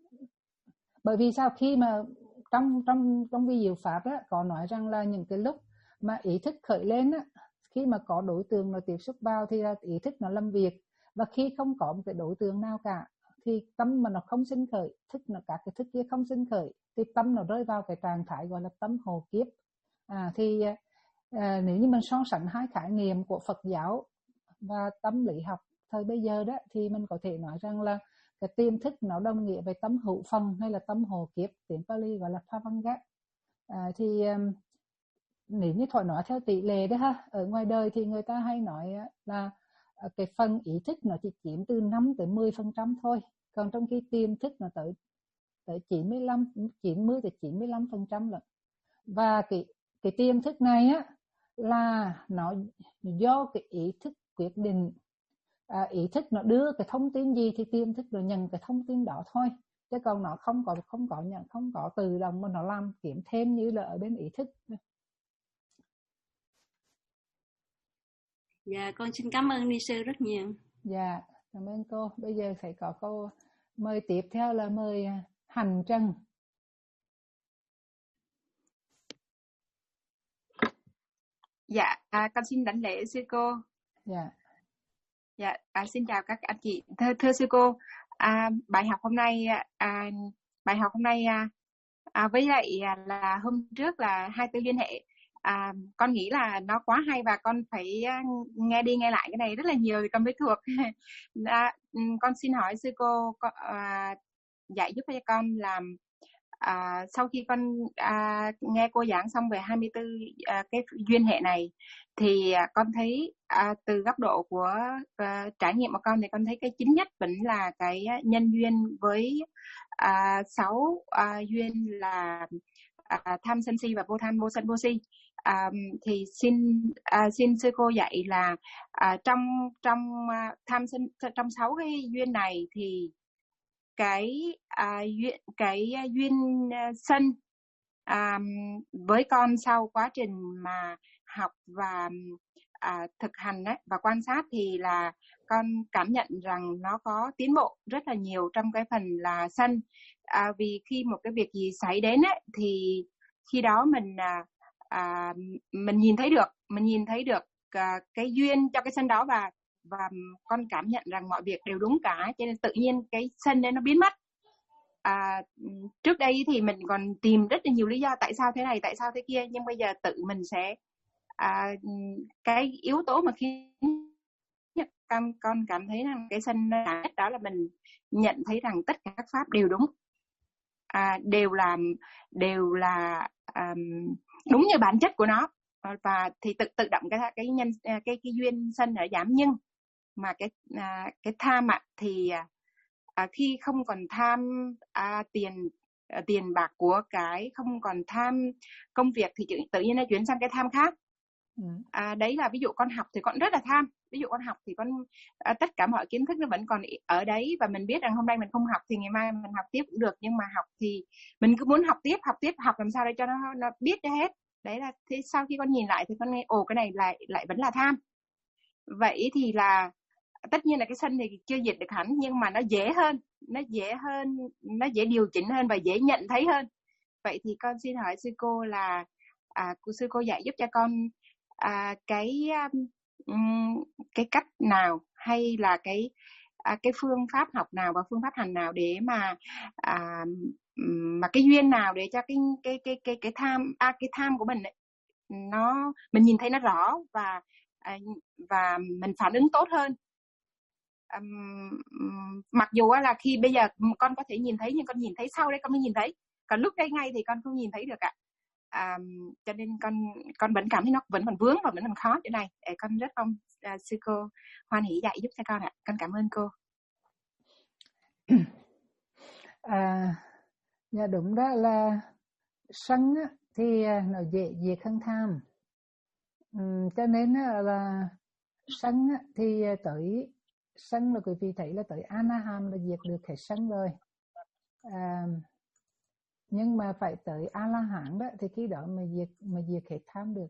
bởi vì sao, khi mà trong trong trong vi diệu pháp đó, có nói rằng là những cái lúc mà ý thức khởi lên á, khi mà có đối tượng nó tiếp xúc vào thì ý thức nó làm việc, và khi không có một cái đối tượng nào cả thì tâm mà nó không sinh khởi, thức nó các cái thức kia không sinh khởi, thì tâm nó rơi vào cái trạng thái gọi là tâm hồ kiếp. À, thì à, nếu như mình so sánh hai khái niệm của Phật giáo và tâm lý học thời bây giờ đó, thì mình có thể nói rằng là cái tiềm thức nó đồng nghĩa với tâm hữu phần hay là tâm hồ kiếp, tiếng Pali gọi là Bhavanga. À, thì um, nếu như thoại nói theo tỷ lệ đó ha, ở ngoài đời thì người ta hay nói là cái phần ý thức nó chỉ chiếm từ năm tới mười phần trăm thôi, còn trong khi tiềm thức nó tới tới chín mươi lăm chín mươi tới chín mươi lăm phần trăm lận. Và cái cái tiềm thức này á, là nó do cái ý thức quyết định. À, ý thức nó đưa cái thông tin gì thì tiềm thức nó nhận cái thông tin đó thôi, chứ còn nó không có không có nhận không có tự động mà nó làm kiếm thêm như là ở bên ý thức. Dạ, con xin cảm ơn ni sư rất nhiều. Dạ, cảm ơn cô. Bây giờ phải có câu mời tiếp theo là mời Hành Trân. Dạ, à, con xin đảnh lễ sư cô. Dạ. Dạ, à, xin chào các anh chị. Thưa, thưa sư cô, à, bài học hôm nay, à, bài học hôm nay à, à, với lại là hôm trước là hai tư liên hệ. À, con nghĩ là nó quá hay và con phải nghe đi nghe lại cái này rất là nhiều thì con mới thuộc. À, con xin hỏi sư cô con, à, dạy giúp cho con làm. À, sau khi con à, nghe cô giảng xong về hai mươi tư à, cái duyên hệ này thì à, con thấy à, từ góc độ của à, trải nghiệm của con thì con thấy cái chính nhất vẫn là cái nhân duyên với à, sáu à, duyên là à, tham sân si và vô tham vô sân vô si. À, thì xin à, xin sư cô dạy là à, trong trong à, tham sân trong sáu cái duyên này thì cái à, duyên cái duyên sân à, với con sau quá trình mà học và à, thực hành ấy, và quan sát thì là con cảm nhận rằng nó có tiến bộ rất là nhiều trong cái phần là sân. À, vì khi một cái việc gì xảy đến ấy, thì khi đó mình à, à, mình nhìn thấy được mình nhìn thấy được à, cái duyên cho cái sân đó, và và con cảm nhận rằng mọi việc đều đúng cả, cho nên tự nhiên cái sân đấy nó biến mất. À, trước đây thì mình còn tìm rất là nhiều lý do tại sao thế này, tại sao thế kia, nhưng bây giờ tự mình sẽ à, cái yếu tố mà khiến con con cảm thấy rằng cái sân đó là mình nhận thấy rằng tất cả các pháp đều đúng, à, đều là đều là um, đúng như bản chất của nó, và thì tự tự động cái cái nhân cái cái duyên sân ở giảm. Nhưng mà cái à, cái tham ạ thì à, khi không còn tham à, tiền à, tiền bạc của cái, không còn tham công việc thì tự nhiên nó chuyển sang cái tham khác. À, đấy là ví dụ con học thì con rất là tham, ví dụ con học thì con à, tất cả mọi kiến thức nó vẫn còn ở đấy, và mình biết rằng hôm nay mình không học thì ngày mai mình học tiếp cũng được, nhưng mà học thì mình cứ muốn học tiếp học tiếp học làm sao để cho nó nó biết ra hết. Đấy là thế, sau khi con nhìn lại thì con nghe ồ cái này lại lại vẫn là tham. Vậy thì là tất nhiên là cái sân thì chưa diệt được hẳn, nhưng mà nó dễ hơn, nó dễ hơn, nó dễ điều chỉnh hơn và dễ nhận thấy hơn. Vậy thì con xin hỏi sư cô là à, sư cô dạy giúp cho con à, cái um, cái cách nào hay là cái à, cái phương pháp học nào và phương pháp hành nào để mà à, mà cái duyên nào để cho cái cái cái cái cái tham à, cái tham của mình ấy, nó mình nhìn thấy nó rõ và à, và mình phản ứng tốt hơn. Um, mặc dù là khi bây giờ con có thể nhìn thấy, nhưng con nhìn thấy sau đấy con mới nhìn thấy, còn lúc đây ngay thì con không nhìn thấy được ạ. À, cho nên con con vẫn cảm thấy nó vẫn còn vướng và vẫn còn khó chỗ này. Để con rất mong uh, sư cô hoan hỷ dạy giúp cho con ạ. Con cảm ơn cô. À, dạ đúng đó, là sân á, thì nó dễ diệt hơn tham. Ừ, cho nên là sân á, thì tới sân là quý vị thấy là tới A-la-hán là diệt được cái sân rồi. À, nhưng mà phải tới A-la-hán đó thì khi đó mà diệt mà diệt hết tham được.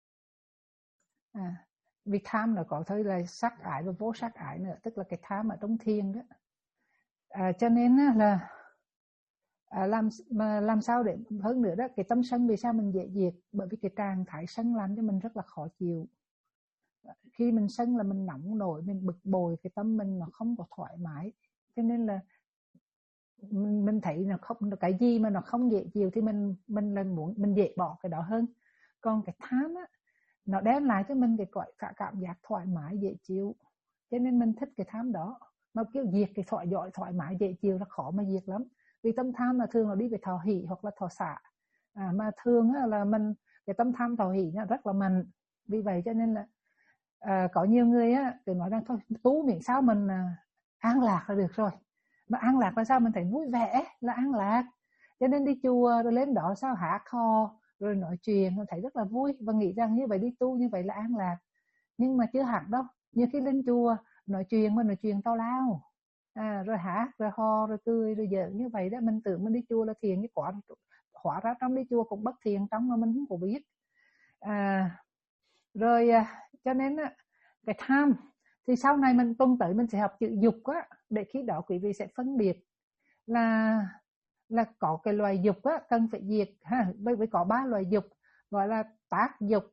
À, vì tham là có thôi là sắc ái và vô sắc ái nữa, tức là cái tham ở trong thiền đó. À, cho nên là à, làm mà làm sao để hơn nữa đó, cái tâm sân vì sao mình dễ diệt, bởi vì cái trạng thái sân làm cho mình rất là khó chịu. Khi mình sân là mình nóng nổi, mình bực bội, cái tâm mình nó không có thoải mái, cho nên là mình, mình thấy là không, cái gì mà nó không dễ chịu thì mình mình là muốn mình dễ bỏ cái đó hơn. Còn cái tham á, nó đem lại cho mình cái cả cảm giác thoải mái dễ chịu, cho nên mình thích cái tham đó. Mà kiểu diệt cái thoải giỏi thoải mái dễ chịu là khó mà diệt lắm, vì tâm tham là thường là đi về thọ hỷ hoặc là thọ xả. À, mà thường á, là mình cái tâm tham thọ hỷ nó rất là mạnh, vì vậy cho nên là à, có nhiều người á thì nói rằng thôi tu miễn sao mình à, an lạc là được rồi. Mà an lạc là sao? Mình thấy vui vẻ là an lạc, cho nên đi chùa rồi lên đó sao hát hò rồi nói chuyện, mình thấy rất là vui và nghĩ rằng như vậy đi tu như vậy là an lạc. Nhưng mà chưa hẳn đâu, như khi lên chùa nói chuyện mà nói chuyện tao lao, à, rồi hát rồi hò rồi cười rồi giỡn như vậy đó, mình tưởng mình đi chùa là thiền, cái quả hóa ra trong đi chùa cũng bất thiền trong mà mình không có biết. À, rồi cho nên cái tham thì sau này mình tuần tới mình sẽ học chữ dục á, để khi đó quý vị sẽ phân biệt là là có cái loài dục á cần phải diệt ha. Bởi vì có ba loài dục, gọi là tác dục,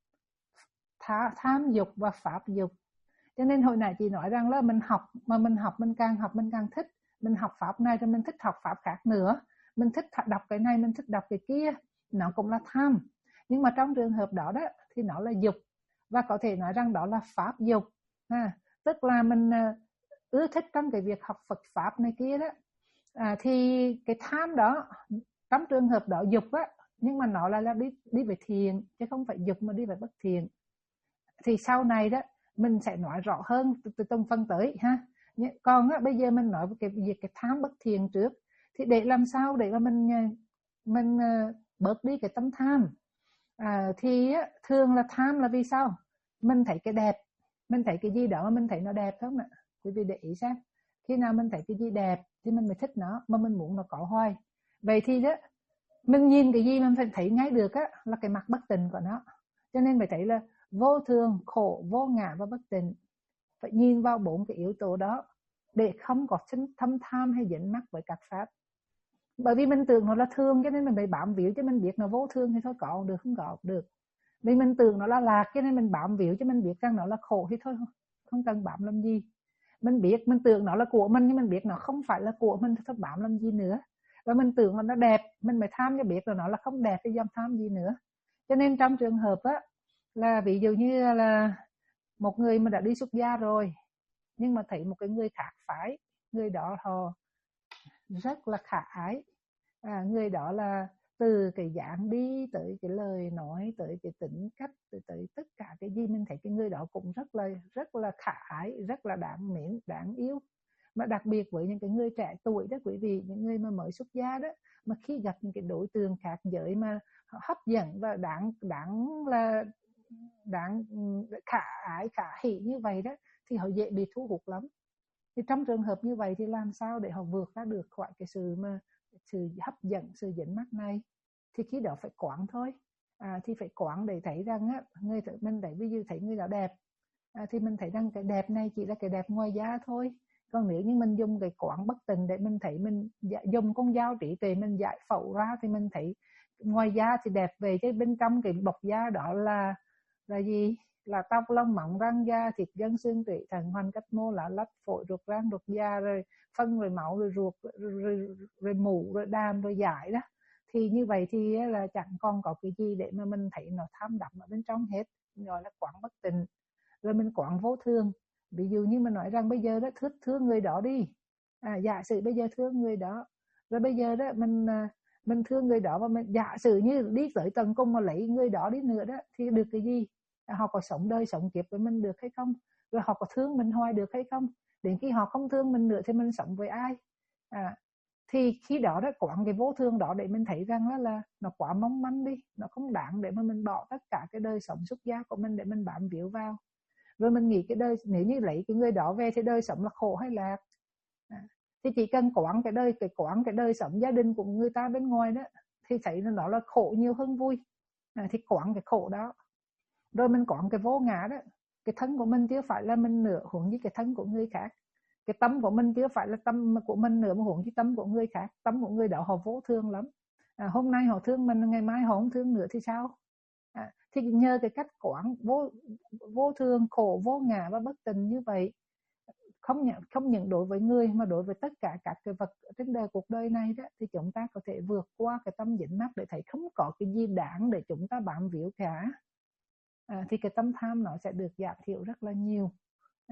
tham dục và pháp dục. Cho nên hồi nãy chị nói rằng là mình học mà mình học mình càng học mình càng thích, mình học pháp này rồi mình thích học pháp khác nữa, mình thích đọc cái này mình thích đọc cái kia, nó cũng là tham. Nhưng mà trong trường hợp đó đó thì nó là dục, và có thể nói rằng đó là pháp dục à, tức là mình ưa thích trong cái việc học Phật pháp này kia đó. À, thì cái tham đó trong trường hợp đó dục á, nhưng mà nó là, là đi đi về thiền chứ không phải dục mà đi về bất thiền. Thì sau này đó mình sẽ nói rõ hơn từ từng phần tới ha. Còn á, bây giờ mình nói về cái việc cái tham bất thiền trước, thì để làm sao để mà mình mình bớt đi cái tâm tham. À, thì á, thường là tham là vì sao? Mình thấy cái đẹp, mình thấy cái gì đó mà mình thấy nó đẹp không ạ? Quý vị để ý xem, khi nào mình thấy cái gì đẹp thì mình mới thích nó, mà mình muốn nó có hoài. Vậy thì đó, mình nhìn cái gì mà mình thấy ngay được á là cái mặt bất tịnh của nó. Cho nên phải thấy là vô thường, khổ, vô ngã và bất tịnh. Phải nhìn vào bốn cái yếu tố đó để không có thâm tham hay dính mắc với các pháp. Bởi vì mình tưởng nó là thương cho nên mình phải bám víu, chứ mình biết nó vô thương thì thôi có được không có được. Vì mình tưởng nó là lạc cho nên mình bám víu, chứ mình biết rằng nó là khổ thì thôi không cần bám làm gì. Mình biết mình tưởng nó là của mình nhưng mình biết nó không phải là của mình thì thôi bám làm gì nữa. Và mình tưởng là nó đẹp, mình mới tham cho biết là nó là không đẹp thì dám tham gì nữa. Cho nên trong trường hợp á, là ví dụ như là một người mà đã đi xuất gia rồi nhưng mà thấy một cái người khác phái, người đó họ rất là khả ái, à, người đó là từ cái dáng đi tới cái lời nói, tới cái tính cách, tới, tới tất cả cái gì mình thấy cái người đó cũng rất là rất là khả ái, rất là đáng mến, đáng yêu. Mà đặc biệt với những cái người trẻ tuổi đó quý vị, những người mà mới xuất gia đó, mà khi gặp những cái đối tượng khác giới mà hấp dẫn và đáng đáng là đáng khả ái, khả hỷ như vậy đó, thì họ dễ bị thu hút lắm. Thì trong trường hợp như vậy thì làm sao để họ vượt ra được khỏi cái sự mà sự hấp dẫn, sự dính mắc này? Thì khi đó phải quán thôi. À, thì phải quán để thấy rằng á, người mình thấy ví dụ thấy người đó đẹp, à, thì mình thấy rằng cái đẹp này chỉ là cái đẹp ngoài da thôi. Còn nếu như mình dùng cái quán bất tịnh để mình thấy mình dùng con dao trí tuệ mình giải phẫu ra, thì mình thấy ngoài da thì đẹp, về cái bên trong cái bọc da đó là là gì? Là tóc lông mỏng răng da thịt gân xương tủy thận hoàn cách mô lá lách phổi ruột răng ruột da, rồi phân rồi máu rồi ruột rồi, rồi, rồi mủ rồi đàm rồi giải đó. Thì như vậy thì là chẳng còn có cái gì để mà mình thấy nó tham đắm ở bên trong hết, gọi là quán bất tịnh. Rồi mình quán vô thường. Ví dụ như mình nói rằng bây giờ đó thương, thương người đó đi, à, giả sử bây giờ thương người đó, rồi bây giờ đó mình mình thương người đó, và mình giả sử như đi tới tận cùng mà lấy người đó đi nữa đó, thì được cái gì? À, họ có sống đời sống kiếp với mình được hay không? Rồi họ có thương mình hoài được hay không? Đến khi họ không thương mình nữa thì mình sống với ai? À, thì khi đó đó quán cái vô thương đó để mình thấy rằng là, là nó quá mong manh đi, nó không đáng để mà mình bỏ tất cả cái đời sống xuất gia của mình để mình bám víu vào. Rồi mình nghĩ cái đời, nếu như lấy cái người đó về thì đời sống là khổ hay lạc? À, thì chỉ cần quán cái đời cái quán cái đời sống gia đình của người ta bên ngoài đó, thì thấy là nó là khổ nhiều hơn vui. À, thì quán cái khổ đó. Rồi mình quán cái vô ngã đó, cái thân của mình chứ phải là mình nữa, huống như cái thân của người khác. Cái tâm của mình chứ phải là tâm của mình nữa, mà huống như tâm của người khác. Tâm của người đó họ vô thương lắm. À, hôm nay họ thương mình, ngày mai họ không thương nữa thì sao? À, thì nhờ cái cách quán vô vô thường, khổ, vô ngã và bất tịnh như vậy, không nhận không những đối với người mà đối với tất cả các cái vật trên đời cuộc đời này đó, thì chúng ta có thể vượt qua cái tâm dính mắc để thấy không có cái gì đáng để chúng ta bám víu cả. À, thì cái tâm tham nó sẽ được giảm thiểu rất là nhiều. À,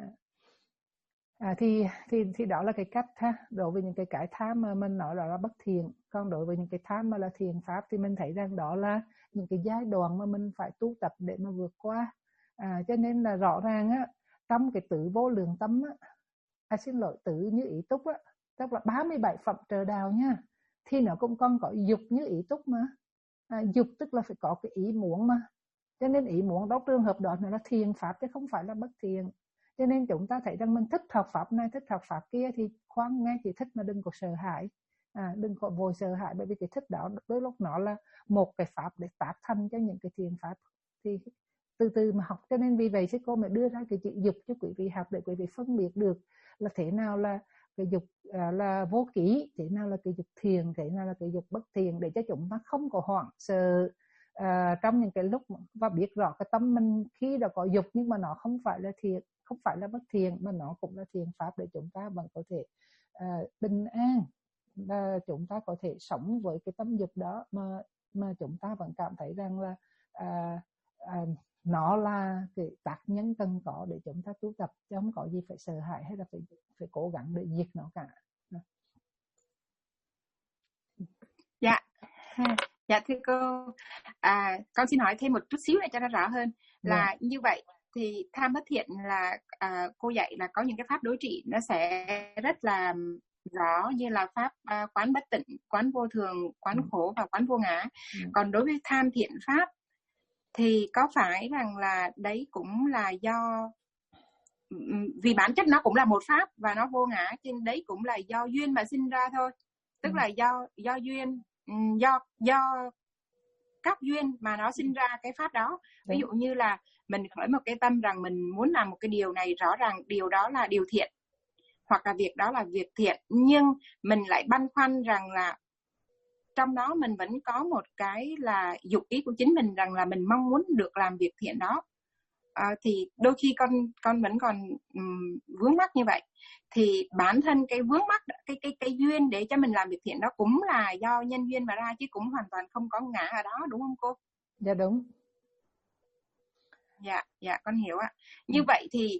à, thì thì thì đó là cái cách ha. Đối với những cái cái tham mà mình nói là, là bất thiện, còn đối với những cái tham mà là thiện pháp thì mình thấy rằng đó là những cái giai đoạn mà mình phải tu tập để mà vượt qua. À, cho nên là rõ ràng á, trong cái tứ vô lượng tâm á, à, xin lỗi, tứ như ý túc á, tức là ba mươi bảy phẩm trợ đạo nha, thì nó cũng còn có dục như ý túc mà. À, dục tức là phải có cái ý muốn mà. Cho nên ý muốn đó trường hợp đó nó là thiện pháp chứ không phải là bất thiện. Cho nên chúng ta thấy rằng mình thích học pháp này, thích học pháp kia thì khoan ngay chỉ thích mà đừng có sợ hãi. À, đừng có vội sợ hãi, bởi vì cái thích đó đôi lúc nó là một cái pháp để tác thành cho những cái thiện pháp. Thì từ từ mà học. Cho nên vì vậy sư cô mới đưa ra cái chữ dục cho quý vị học, để quý vị phân biệt được là thế nào là cái dục à, là vô kỷ, thế nào là cái dục thiền, thế nào là cái dục bất thiền, để cho chúng ta không có hoảng sợ à, trong những cái lúc, và biết rõ cái tâm mình khi đã có dục nhưng mà nó không phải là thiền, không phải là bất thiền, mà nó cũng là thiền pháp, để chúng ta vẫn có thể à, bình an, và chúng ta có thể sống với cái tâm dục đó mà mà chúng ta vẫn cảm thấy rằng là à, à, nó là cái tác nhân cần có để chúng ta tu tập, chứ không có gì phải sợ hãi hay là phải phải cố gắng để diệt nó cả. Dạ, dạ thưa cô, à, con xin hỏi thêm một chút xíu để cho nó rõ hơn. Là yeah. Như vậy thì tham bất thiện là à, cô dạy là có những cái pháp đối trị nó sẽ rất là rõ, như là pháp à, quán bất tịnh, quán vô thường, quán khổ và quán vô ngã. Ừ. Còn đối với tham thiện pháp thì có phải rằng là đấy cũng là do, vì bản chất nó cũng là một pháp và nó vô ngã, trên đấy cũng là do duyên mà sinh ra thôi. Tức là do do duyên, do do các duyên mà nó sinh ra cái pháp đó. Ví dụ như là mình khởi một cái tâm rằng mình muốn làm một cái điều này, rõ ràng điều đó là điều thiện, hoặc là việc đó là việc thiện, nhưng mình lại băn khoăn rằng là trong đó mình vẫn có một cái là dục ý của chính mình, rằng là mình mong muốn được làm việc thiện đó. À, thì đôi khi con con vẫn còn um, vướng mắc như vậy. Thì bản thân cái vướng mắc, cái cái cái duyên để cho mình làm việc thiện đó cũng là do nhân duyên mà ra, chứ cũng hoàn toàn không có ngã ở đó, đúng không cô? Dạ đúng. Dạ, dạ con hiểu ạ. Như ừ. vậy thì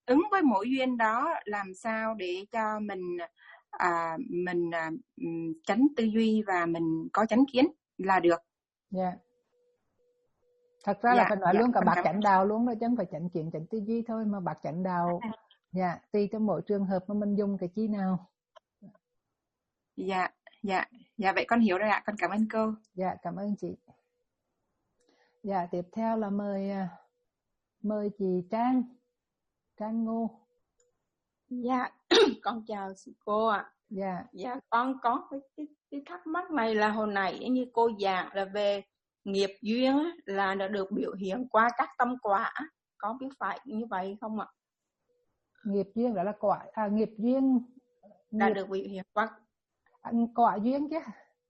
ứng với mỗi duyên đó, làm sao để cho mình à, mình à, tránh tư duy và mình có chánh kiến là được. Dạ. Yeah. Thật ra dạ, là phải nói dạ, luôn cả bạc cảm... chánh đạo luôn đó, chứ không phải chánh kiến chánh tư duy thôi, mà bạc chánh đạo dạ tùy trong mỗi trường hợp mà mình dùng cái chi nào. Dạ, dạ, dạ vậy con hiểu rồi ạ, con cảm ơn cô. Dạ, cảm ơn chị. Dạ, tiếp theo là mời mời chị Trang, Trang Ngô. Dạ, con chào sư cô ạ. À. Dạ. Dạ, con có cái, cái, cái thắc mắc này là hồi nãy như cô giảng là về nghiệp duyên á, là nó được biểu hiện qua các tâm quả, có biết phải như vậy không ạ? Nghiệp duyên đó là quả, à nghiệp duyên là nghiệp... được biểu hiện qua à, quả duyên chứ.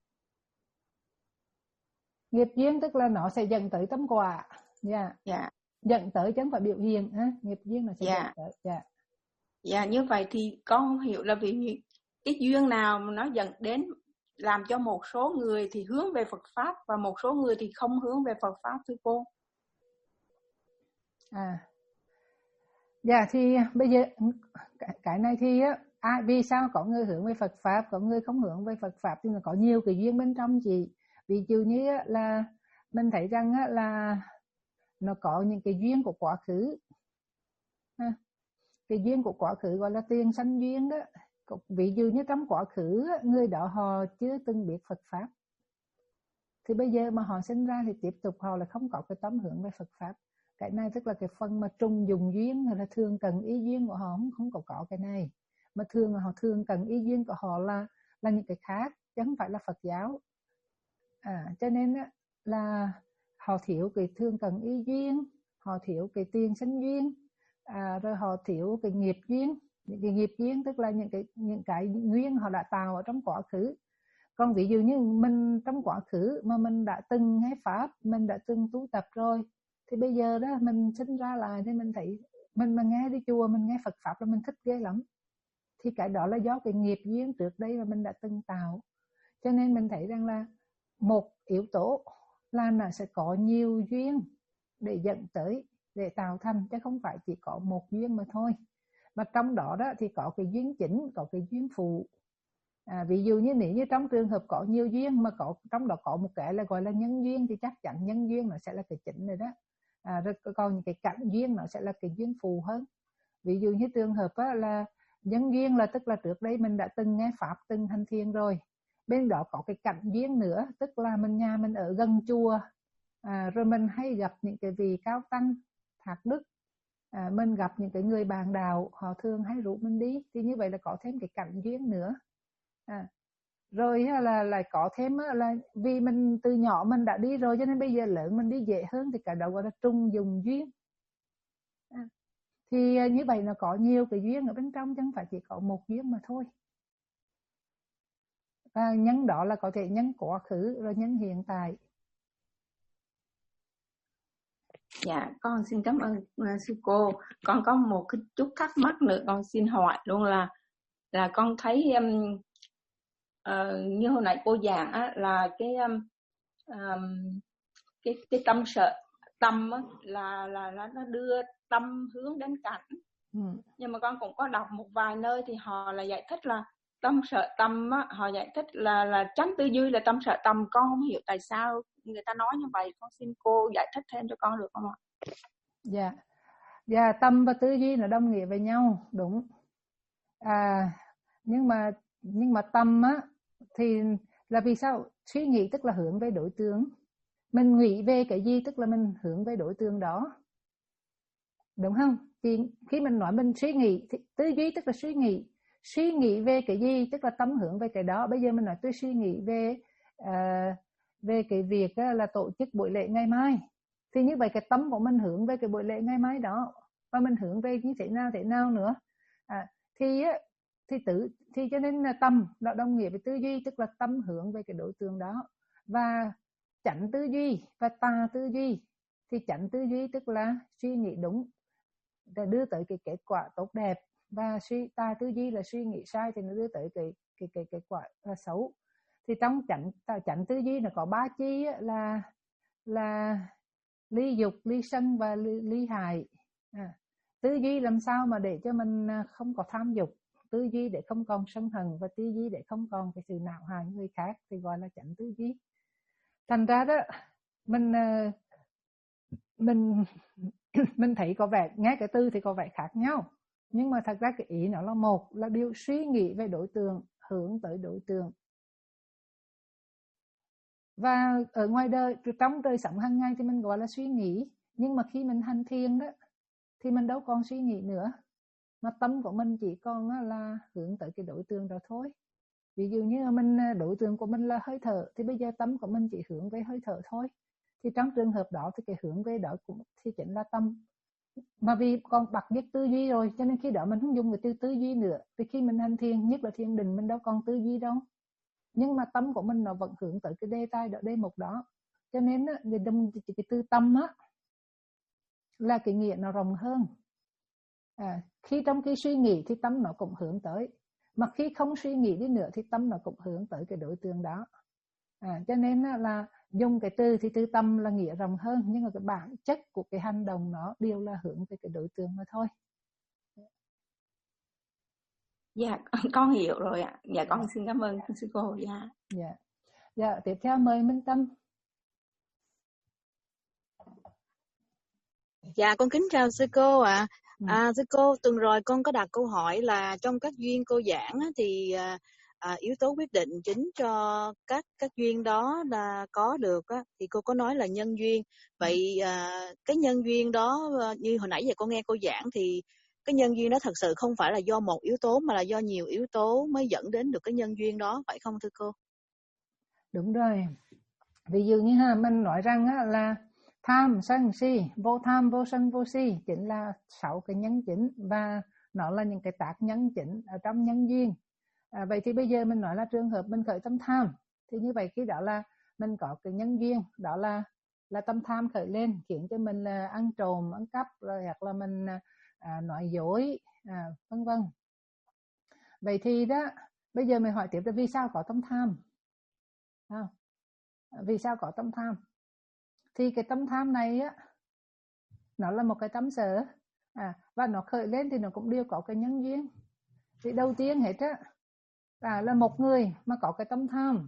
Nghiệp duyên tức là nó sẽ dẫn tới tâm quả. Dạ. Dạ. Dẫn tới chứ không phải biểu hiện ha. Nghiệp duyên nó sẽ dạ. dẫn tới. Dạ. Dạ, như vậy thì con không hiểu là vì cái duyên nào mà nó dẫn đến làm cho một số người thì hướng về Phật Pháp và một số người thì không hướng về Phật Pháp thưa cô. À. Dạ thì bây giờ cái này thì á, à, vì sao có người hướng về Phật Pháp, có người không hướng về Phật Pháp, thì nó có nhiều cái duyên bên trong chị. Ví dụ như là mình thấy rằng là nó có những cái duyên của quá khứ. Cái duyên của quá khứ gọi là tiền sanh duyên đó. Ví dụ như trong quá khứ người đó họ chưa từng biết Phật Pháp, thì bây giờ mà họ sinh ra thì tiếp tục họ là không có cái tấm hướng về Phật Pháp. Cái này tức là cái phần mà trùng dùng duyên, hay là thường cần ý duyên của họ không, không có có cái này. Mà thường là họ thường cần ý duyên của họ là là những cái khác, chứ không phải là Phật giáo. À, cho nên là họ thiếu cái thương cần ý duyên, họ thiếu cái tiền sanh duyên, à, rồi họ thiếu cái nghiệp duyên. Những cái nghiệp duyên tức là những cái những cái duyên họ đã tạo ở trong quá khứ. Còn ví dụ như mình trong quá khứ mà mình đã từng nghe Pháp, mình đã từng tu tập rồi, thì bây giờ đó mình sinh ra lại thì mình thấy mình mà nghe đi chùa, mình nghe Phật Pháp là mình thích ghê lắm. Thì cái đó là do cái nghiệp duyên trước đây mà mình đã từng tạo. Cho nên mình thấy rằng là một yếu tố là nó sẽ có nhiều duyên để dẫn tới, để tạo thành, chứ không phải chỉ có một duyên mà thôi. Mà trong đó đó thì có cái duyên chính, có cái duyên phụ. À, ví dụ như nếu như trong trường hợp có nhiều duyên mà có trong đó có một cái là gọi là nhân duyên, thì chắc chắn nhân duyên nó sẽ là cái chính rồi đó. À, rồi còn những cái cảnh duyên nó sẽ là cái duyên phụ hơn. Ví dụ như trường hợp là nhân duyên là tức là trước đây mình đã từng nghe Pháp, từng hành thiền rồi. Bên đó có cái cảnh duyên nữa, tức là mình nhà mình ở gần chùa, à, rồi mình hay gặp những cái vị cao tăng thạc đức, à, mình gặp những cái người bạn đạo, họ thường hay rủ mình đi, thì như vậy là có thêm cái cảnh duyên nữa. À, rồi là lại có thêm là vì mình từ nhỏ mình đã đi rồi, cho nên bây giờ lớn mình đi dễ hơn, thì cái đó gọi là trùng dùng duyên. À, thì như vậy là có nhiều cái duyên ở bên trong, chứ không phải chỉ có một duyên mà thôi. Và nhân đó là có thể nhân quá khứ rồi nhân hiện tại. Dạ, con xin cảm ơn uh, sư cô. Con có một cái chút thắc mắc nữa, con xin hỏi luôn là là con thấy um, uh, như hồi nãy cô giảng á, là cái um, um, cái cái tâm sợ tâm á, là là là nó đưa tâm hướng đến cảnh. Ừ. Nhưng mà con cũng có đọc một vài nơi thì họ là giải thích là tâm sợ tâm á, họ giải thích là là tránh tư duy là tâm sợ tâm. Con không hiểu tại sao người ta nói như vậy, con xin cô giải thích thêm cho con được không ạ? Dạ, dạ, tâm và tư duy nó đồng nghĩa với nhau, đúng. À, nhưng mà nhưng mà tâm á thì là vì sao? Suy nghĩ tức là hướng về đối tượng. Mình nghĩ về cái gì tức là mình hướng về đối tượng đó, đúng không? Thì khi mình nói mình suy nghĩ thì tư duy tức là suy nghĩ, suy nghĩ về cái gì tức là tâm hướng về cái đó. Bây giờ mình nói tôi suy nghĩ về uh, về cái việc là tổ chức buổi lễ ngày mai, thì như vậy cái tâm của mình hướng về cái buổi lễ ngày mai đó, và mình hướng về như thế nào thế nào nữa. À, thì thì tự thì cho nên là tâm đó đồng nghĩa với tư duy, tức là tâm hướng về cái đối tượng đó. Và chánh tư duy và tà tư duy, thì chánh tư duy tức là suy nghĩ đúng để đưa tới cái kết quả tốt đẹp, và suy tà tư duy là suy nghĩ sai thì nó đưa tới cái cái cái kết quả là xấu. Thì trong chánh chánh tư duy nó có ba chi là là ly dục, ly sân và ly, ly hại. À, tư duy làm sao mà để cho mình không có tham dục, tư duy để không còn sân hận, và tư duy để không còn cái sự nạo hại người khác thì gọi là chánh tư duy. Thành ra đó mình mình mình thấy có vẻ nghe cái từ thì có vẻ khác nhau, nhưng mà thật ra cái ý nó là một, là điều suy nghĩ về đối tượng, hướng tới đối tượng. Và ở ngoài đời, trong đời sống hàng ngày thì mình gọi là suy nghĩ, nhưng mà khi mình hành thiền đó thì mình đâu còn suy nghĩ nữa, mà tâm của mình chỉ còn là hướng tới cái đối tượng đó thôi. Ví dụ như mình, đối tượng của mình là hơi thở, thì bây giờ tâm của mình chỉ hướng về hơi thở thôi. Thì trong trường hợp đó thì cái hướng về đó cũng thì chính là tâm. Mà vì còn bạc nhất tư duy rồi, cho nên khi đó mình không dùng cái từ tư duy nữa. Vì khi mình hành thiền, nhất là thiền định, mình đâu còn tư duy đâu. Nhưng mà tâm của mình nó vẫn hướng tới cái đề tài đó, đề mục đó. Cho nên cái, cái từ tâm á là cái nghĩa nó rộng hơn. À, khi trong cái suy nghĩ thì tâm nó cũng hướng tới, mà khi không suy nghĩ đi nữa thì tâm nó cũng hướng tới cái đối tượng đó. À, cho nên là dùng cái từ thì từ tâm là nghĩa rộng hơn, nhưng mà cái bản chất của cái hành động nó đều là hướng về cái đối tượng mà thôi. Dạ, con hiểu rồi ạ. Dạ, con xin cảm ơn sư cô. Dạ. Dạ. Dạ, tiếp theo mời Minh Tâm. Dạ, con kính chào sư cô ạ. À. À, sư cô, tuần rồi con có đặt câu hỏi là trong các duyên cô giảng á, thì à, à, yếu tố quyết định chính cho các các duyên đó là có được á, thì cô có nói là nhân duyên. Vậy à, cái nhân duyên đó như hồi nãy giờ con nghe cô giảng thì cái nhân duyên đó thật sự không phải là do một yếu tố mà là do nhiều yếu tố mới dẫn đến được cái nhân duyên đó, phải không thưa cô? Đúng rồi. Ví dụ như ha, mình nói rằng á, là tham, sân, si, vô tham, vô sân, vô si chính là sáu cái nhân chính, và nó là những cái tác nhân chính ở trong nhân duyên. À, vậy thì bây giờ mình nói là trường hợp mình khởi tâm tham, thì như vậy khi đó là mình có cái nhân duyên, đó là là tâm tham khởi lên, khiến cho mình là ăn trộm, ăn cắp, rồi hoặc là mình à, nói dối, à, vân vân. Vậy thì đó, bây giờ mình hỏi tiếp là vì sao có tâm tham? À, vì sao có tâm tham? Thì cái tâm tham này á, nó là một cái tâm sở, à, và nó khởi lên thì nó cũng đều có cái nhân duyên. Thì đầu tiên hết á, à, là một người mà có cái tâm tham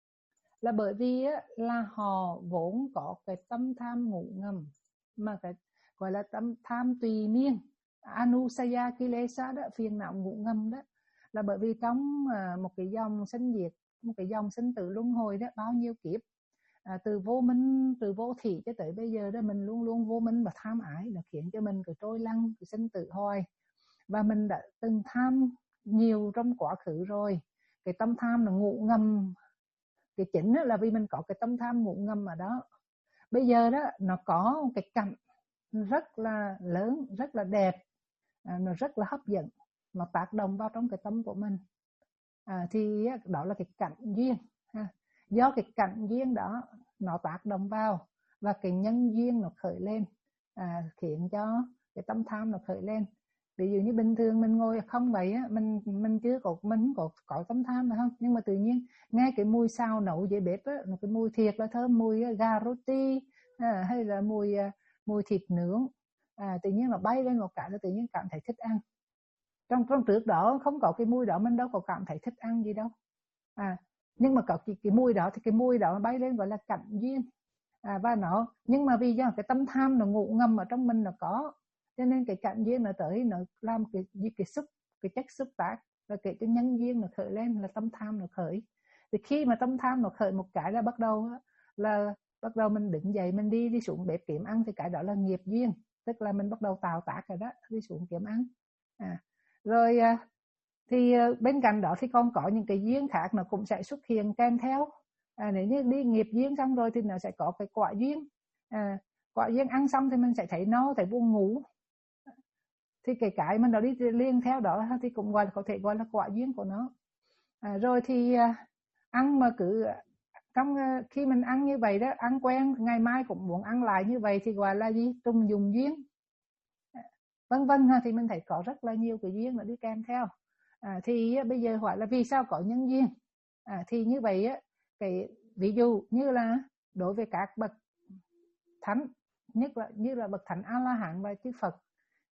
là bởi vì á, là họ vốn có cái tâm tham ngủ ngầm, mà cái gọi là tâm tham tùy miên, anusaya kilesa đó, phiền não ngủ ngầm đó, là bởi vì trong à, một cái dòng sinh diệt, một cái dòng sinh tử luân hồi đó, bao nhiêu kiếp, à, từ vô minh, từ vô thị cho tới bây giờ đó, mình luôn luôn vô minh và tham ái, nó khiến cho mình cứ trôi lăn, cứ sinh tử hoài. Và mình đã từng tham nhiều trong quá khứ rồi. Cái tâm tham là ngủ ngầm, cái chính là vì mình có cái tâm tham ngủ ngầm ở đó. Bây giờ đó nó có một cái cảnh rất là lớn, rất là đẹp, à, nó rất là hấp dẫn, nó tác động vào trong cái tâm của mình, à, thì đó là cái cảnh duyên ha. Do cái cảnh duyên đó nó tác động vào, và cái nhân duyên nó khởi lên, à, khiến cho cái tâm tham nó khởi lên. Ví dụ như bình thường mình ngồi không vậy á, mình mình chưa có mình có có tâm tham phải không, nhưng mà tự nhiên nghe cái mùi xào nấu dưới bếp á, cái mùi thiệt là thơm, mùi gà roti, à, hay là mùi mùi thịt nướng, à, tự nhiên nó bay lên một cái là tự nhiên cảm thấy thích ăn. Trong trong trước đó không có cái mùi đó, mình đâu có cảm thấy thích ăn gì đâu, à, nhưng mà có cái, cái mùi đó thì cái mùi đó bay lên gọi là cảnh duyên, à, và nó nhưng mà vì do cái tâm tham nó ngủ ngầm ở trong mình nó có, cho nên cái cảnh duyên nó tới, nó làm cái cái xúc, cái chất xúc tác, và cái cái nhân duyên nó khởi lên là tâm tham nó khởi. Thì khi mà tâm tham nó khởi một cái là bắt đầu là bắt đầu mình đứng dậy, mình đi đi xuống bếp kiếm ăn, thì cái đó là nghiệp duyên, tức là mình bắt đầu tạo tác rồi đó, đi xuống kiếm ăn, à, rồi thì bên cạnh đó thì còn có những cái duyên khác nó cũng sẽ xuất hiện kèm theo, à, nếu như đi nghiệp duyên xong rồi thì nó sẽ có cái quả duyên, à, quả duyên ăn xong thì mình sẽ thấy no, thấy buồn ngủ, thì cái cái mình đó đi liên theo đó thì cũng gọi là, có thể gọi là quả duyên của nó, à, rồi thì ăn mà cứ trong khi mình ăn như vậy đó, ăn quen, ngày mai cũng muốn ăn lại như vậy thì gọi là gì, trùng dùng duyên, vân vân, thì mình thấy có rất là nhiều cái duyên nó đi kèm theo, à, thì bây giờ hỏi là vì sao có nhân duyên, à, thì như vậy á, cái ví dụ như là đối với các bậc thánh, nhất là như là bậc thánh A La Hán và chư Phật,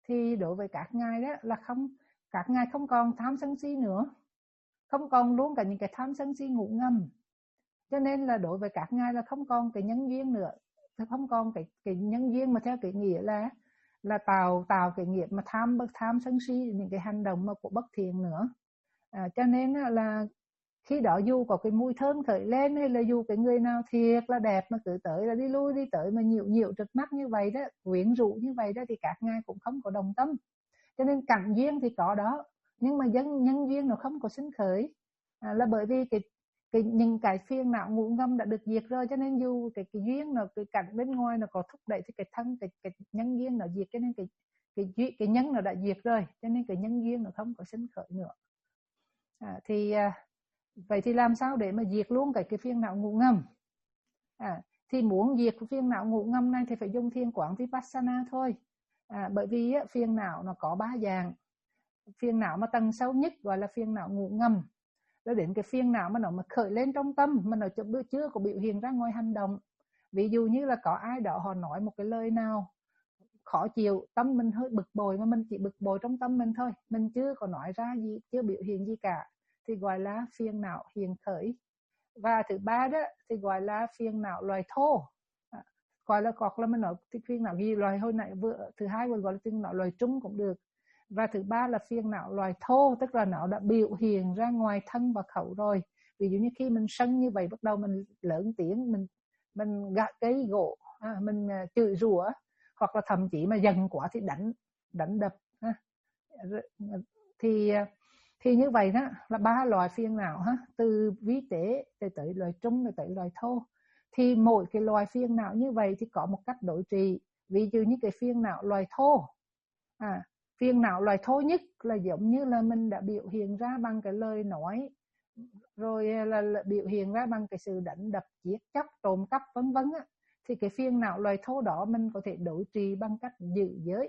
thì đối với các ngài đó là không, các ngài không còn tham sân si nữa, không còn luôn cả những cái tham sân si ngủ ngầm. Cho nên là đối với các ngài là không còn cái nhân duyên nữa, không còn cái cái nhân duyên mà theo cái nghĩa là là tạo tạo cái nghiệp mà tham bất tham sân si, những cái hành động mà của bất thiện nữa. À, cho nên là khi đó dù có cái mùi thơm khởi lên, hay là dù cái người nào thiệt là đẹp mà cứ tới là đi lui đi tới mà nhiều nhiều trước mắt như vậy đó, quyến rũ như vậy đó, thì các ngài cũng không có đồng tâm. Cho nên cảnh duyên thì có đó, nhưng mà nhân, nhân duyên nó không có sinh khởi, à, là bởi vì cái cái những cái phiền não ngủ ngâm đã được diệt rồi. Cho nên dù cái cái duyên nó, cái cảnh bên ngoài nó có thúc đẩy thì cái thân, cái cái nhân duyên nó diệt, cho nên cái cái cái, cái nhân nó đã diệt rồi, cho nên cái nhân duyên nó không có sinh khởi nữa. À, thì à, vậy thì làm sao để mà diệt luôn cái cái phiền não ngủ ngầm? À, thì muốn diệt cái phiền não ngủ ngầm này thì phải dùng thiền quán Vipassana thôi. À, bởi vì á, phiền não nó có ba dạng. Phiền não mà tầng sâu nhất gọi là phiền não ngủ ngầm. Rồi đến cái phiền não mà nó mà khởi lên trong tâm mà nó chưa, chưa có biểu hiện ra ngoài hành động. Ví dụ như là có ai đó họ nói một cái lời nào khó chịu, tâm mình hơi bực bội mà mình chỉ bực bội trong tâm mình thôi, mình chưa có nói ra gì, chưa biểu hiện gì cả, thì gọi là phiền não hiện khởi. Và thứ ba đó thì gọi là phiền não loài thô, à, gọi là hoặc là mình nói thì phiền não gì loài hồi nãy vừa, thứ hai gọi là phiền não loài trung cũng được. Và thứ ba là phiền não loài thô, tức là nó đã biểu hiện ra ngoài thân và khẩu rồi. Ví dụ như khi mình sân như vậy, bắt đầu mình lớn tiếng, mình mình gạt cây gỗ, à, mình chửi rủa, hoặc là thậm chí mà giận quá thì đánh đánh đập, ha. thì thì như vậy đó là ba loại phiền não, ha, từ vi tế tới tới loài trung rồi tới loài thô. Thì mỗi cái loài phiền não như vậy thì có một cách đối trị. Ví dụ như cái phiền não loài thô, à, phiền não loài thô nhất là giống như là mình đã biểu hiện ra bằng cái lời nói, rồi là, là biểu hiện ra bằng cái sự đánh đập, giết chóc, trộm cắp vân vân á. Thì cái phiền não loài thô đó mình có thể đối trị bằng cách giữ giới.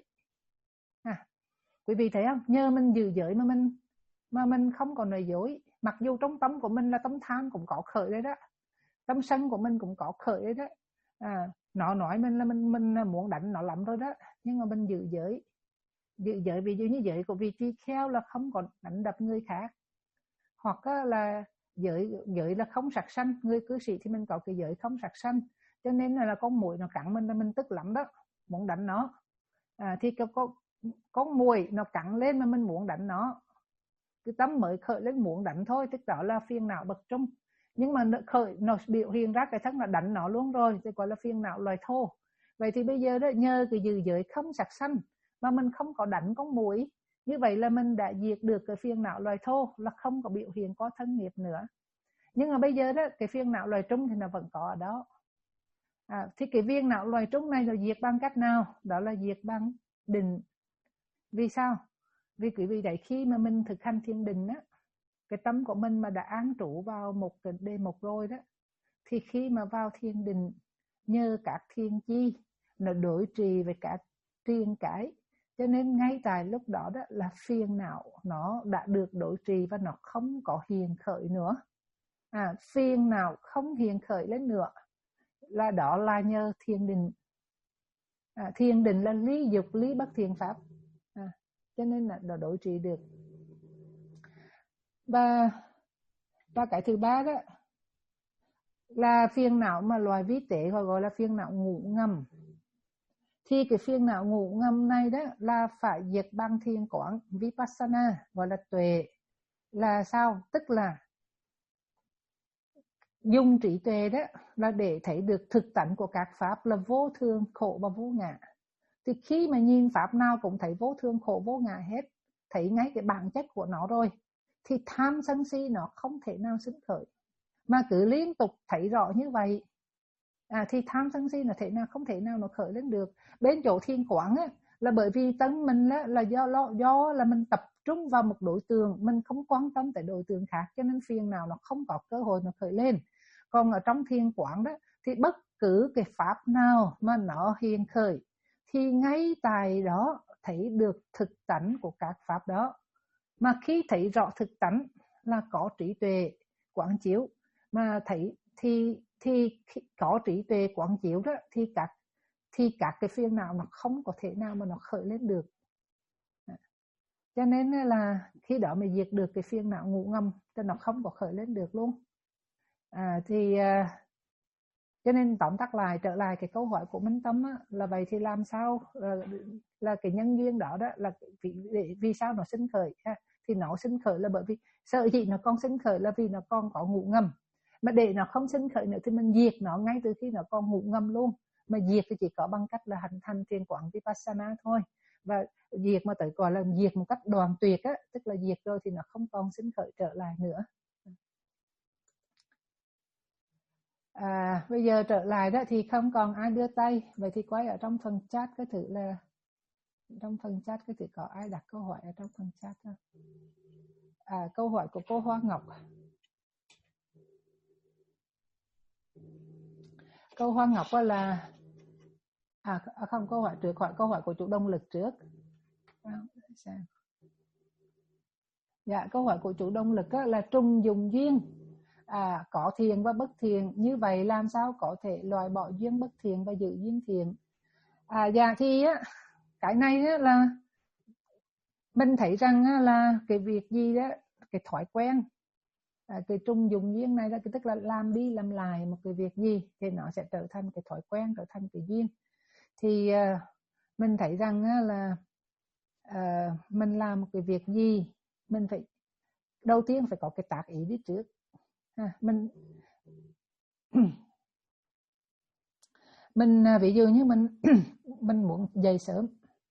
À, quý vị thấy không? Nhờ mình giữ giới mà mình mà mình không còn nói dối, mặc dù trong tâm của mình là tâm tham cũng có khởi đấy đó, tâm sân của mình cũng có khởi đấy đó. À, nó nói mình là mình mình muốn đánh nó lắm rồi đó, nhưng mà mình giữ giới. Giữ giới ví dụ như giới của vị tỳ kheo là không còn đánh đập người khác, hoặc là giới giới là không sát sanh. Người cư sĩ thì mình có cái giới không sát sanh, cho nên là con muỗi nó cắn mình là mình tức lắm đó, muốn đánh nó. À, thì có con muỗi nó cắn lên mà mình muốn đánh nó, cái tâm mới khởi lên muốn đánh thôi, tức đó là phiền não bậc trung. Nhưng mà nó khởi, nó biểu hiện ra cái thân là đánh nó luôn rồi thì gọi là phiền não loài thô. Vậy thì bây giờ đó, nhờ cái giữ giới không sát sanh mà mình không có đánh con muỗi, như vậy là mình đã diệt được cái phiền não loài thô, là không có biểu hiện có thân nghiệp nữa. Nhưng mà bây giờ đó, cái phiền não loài trung thì nó vẫn có ở đó. À, thì cái phiền não loài trung này là diệt bằng cách nào? Đó là diệt bằng định. Vì sao? Vì quý vị đấy, khi mà mình thực hành thiền định á, cái tâm của mình mà đã an trụ vào một cái đề mục rồi đó, thì khi mà vào thiền định, nhờ các thiền chi nó đối trì với các triền cái, cho nên ngay tại lúc đó đó là phiền não nó đã được đối trì và nó không có hiện khởi nữa. À, phiền não không hiện khởi lên nữa là đó là nhờ thiền định. À, thiền định là lý dục lý bất thiện pháp, à, cho nên là nó đối trị được. Và và cái thứ ba đó là phiền não mà loài vi tế gọi là phiền não ngủ ngầm. Thì cái phiền não ngủ ngầm này đó là phải diệt bằng thiền quán Vipassana, gọi là tuệ. Là sao? Tức là dùng trí tuệ đó là để thấy được thực tánh của các pháp là vô thường, khổ và vô ngã. Thì khi mà nhìn pháp nào cũng thấy vô thường, khổ, vô ngã hết, thấy ngay cái bản chất của nó rồi, thì tham sân si nó không thể nào sinh khởi. Mà cứ liên tục thấy rõ như vậy, à, thì tham sân si nó thể nào không thể nào nó khởi lên được. Bên chỗ thiền quán á, là bởi vì tâm mình á, là do, do là mình tập trung vào một đối tượng, mình không quan tâm tới đối tượng khác, cho nên phiền nào nó không có cơ hội nó khởi lên. Còn ở trong thiền quán đó thì bất cứ cái pháp nào mà nó hiện khởi thì ngay tại đó thấy được thực tánh của các pháp đó. Mà khi thấy rõ thực tánh là có trí tuệ quán chiếu, mà thấy thì thì có trí tuệ quán chiếu đó thì các thì các cái phiền não nó không có thể nào mà nó khởi lên được. Cho nên là khi đó mình diệt được cái phiền não ngủ ngầm cho nó không có khởi lên được luôn. À, thì à, cho nên tóm tắt lại, trở lại cái câu hỏi của Minh Tâm á, là vậy thì làm sao là, là cái nhân duyên đó đó là vì, vì sao nó sinh khởi ha? Thì nó sinh khởi là bởi vì sợ gì nó còn sinh khởi là vì nó còn có ngủ ngầm, mà để nó không sinh khởi nữa thì mình diệt nó ngay từ khi nó còn ngủ ngầm luôn. Mà diệt thì chỉ có bằng cách là hành hành thiền quán Vipassana thôi, và diệt mà tới gọi là diệt một cách đoàn tuyệt á, tức là diệt rồi thì nó không còn sinh khởi trở lại nữa. À, bây giờ trở lại đó thì không còn ai đưa tay, vậy thì quay ở trong phần chat cái thử là trong phần chat cái thử có ai đặt câu hỏi ở trong phần chat không? À, câu hỏi của cô Hoa Ngọc. Câu Hoa Ngọc là à không, câu hỏi trước, hỏi câu hỏi của chủ động lực trước. Dạ, câu hỏi của chủ động lực là trùng dùng duyên, à, có thiện và bất thiện, như vậy làm sao có thể loại bỏ duyên bất thiện và giữ duyên thiện? À, dạ thì á, cái này á, là mình thấy rằng á, là cái việc gì đó, cái thói quen, à, cái trùng dùng duyên này là tức là làm đi làm lại một cái việc gì thì nó sẽ trở thành cái thói quen, trở thành cái duyên. Thì uh, mình thấy rằng á, là uh, mình làm một cái việc gì mình phải đầu tiên phải có cái tác ý đi trước. À, mình mình ví dụ như mình mình muốn dậy sớm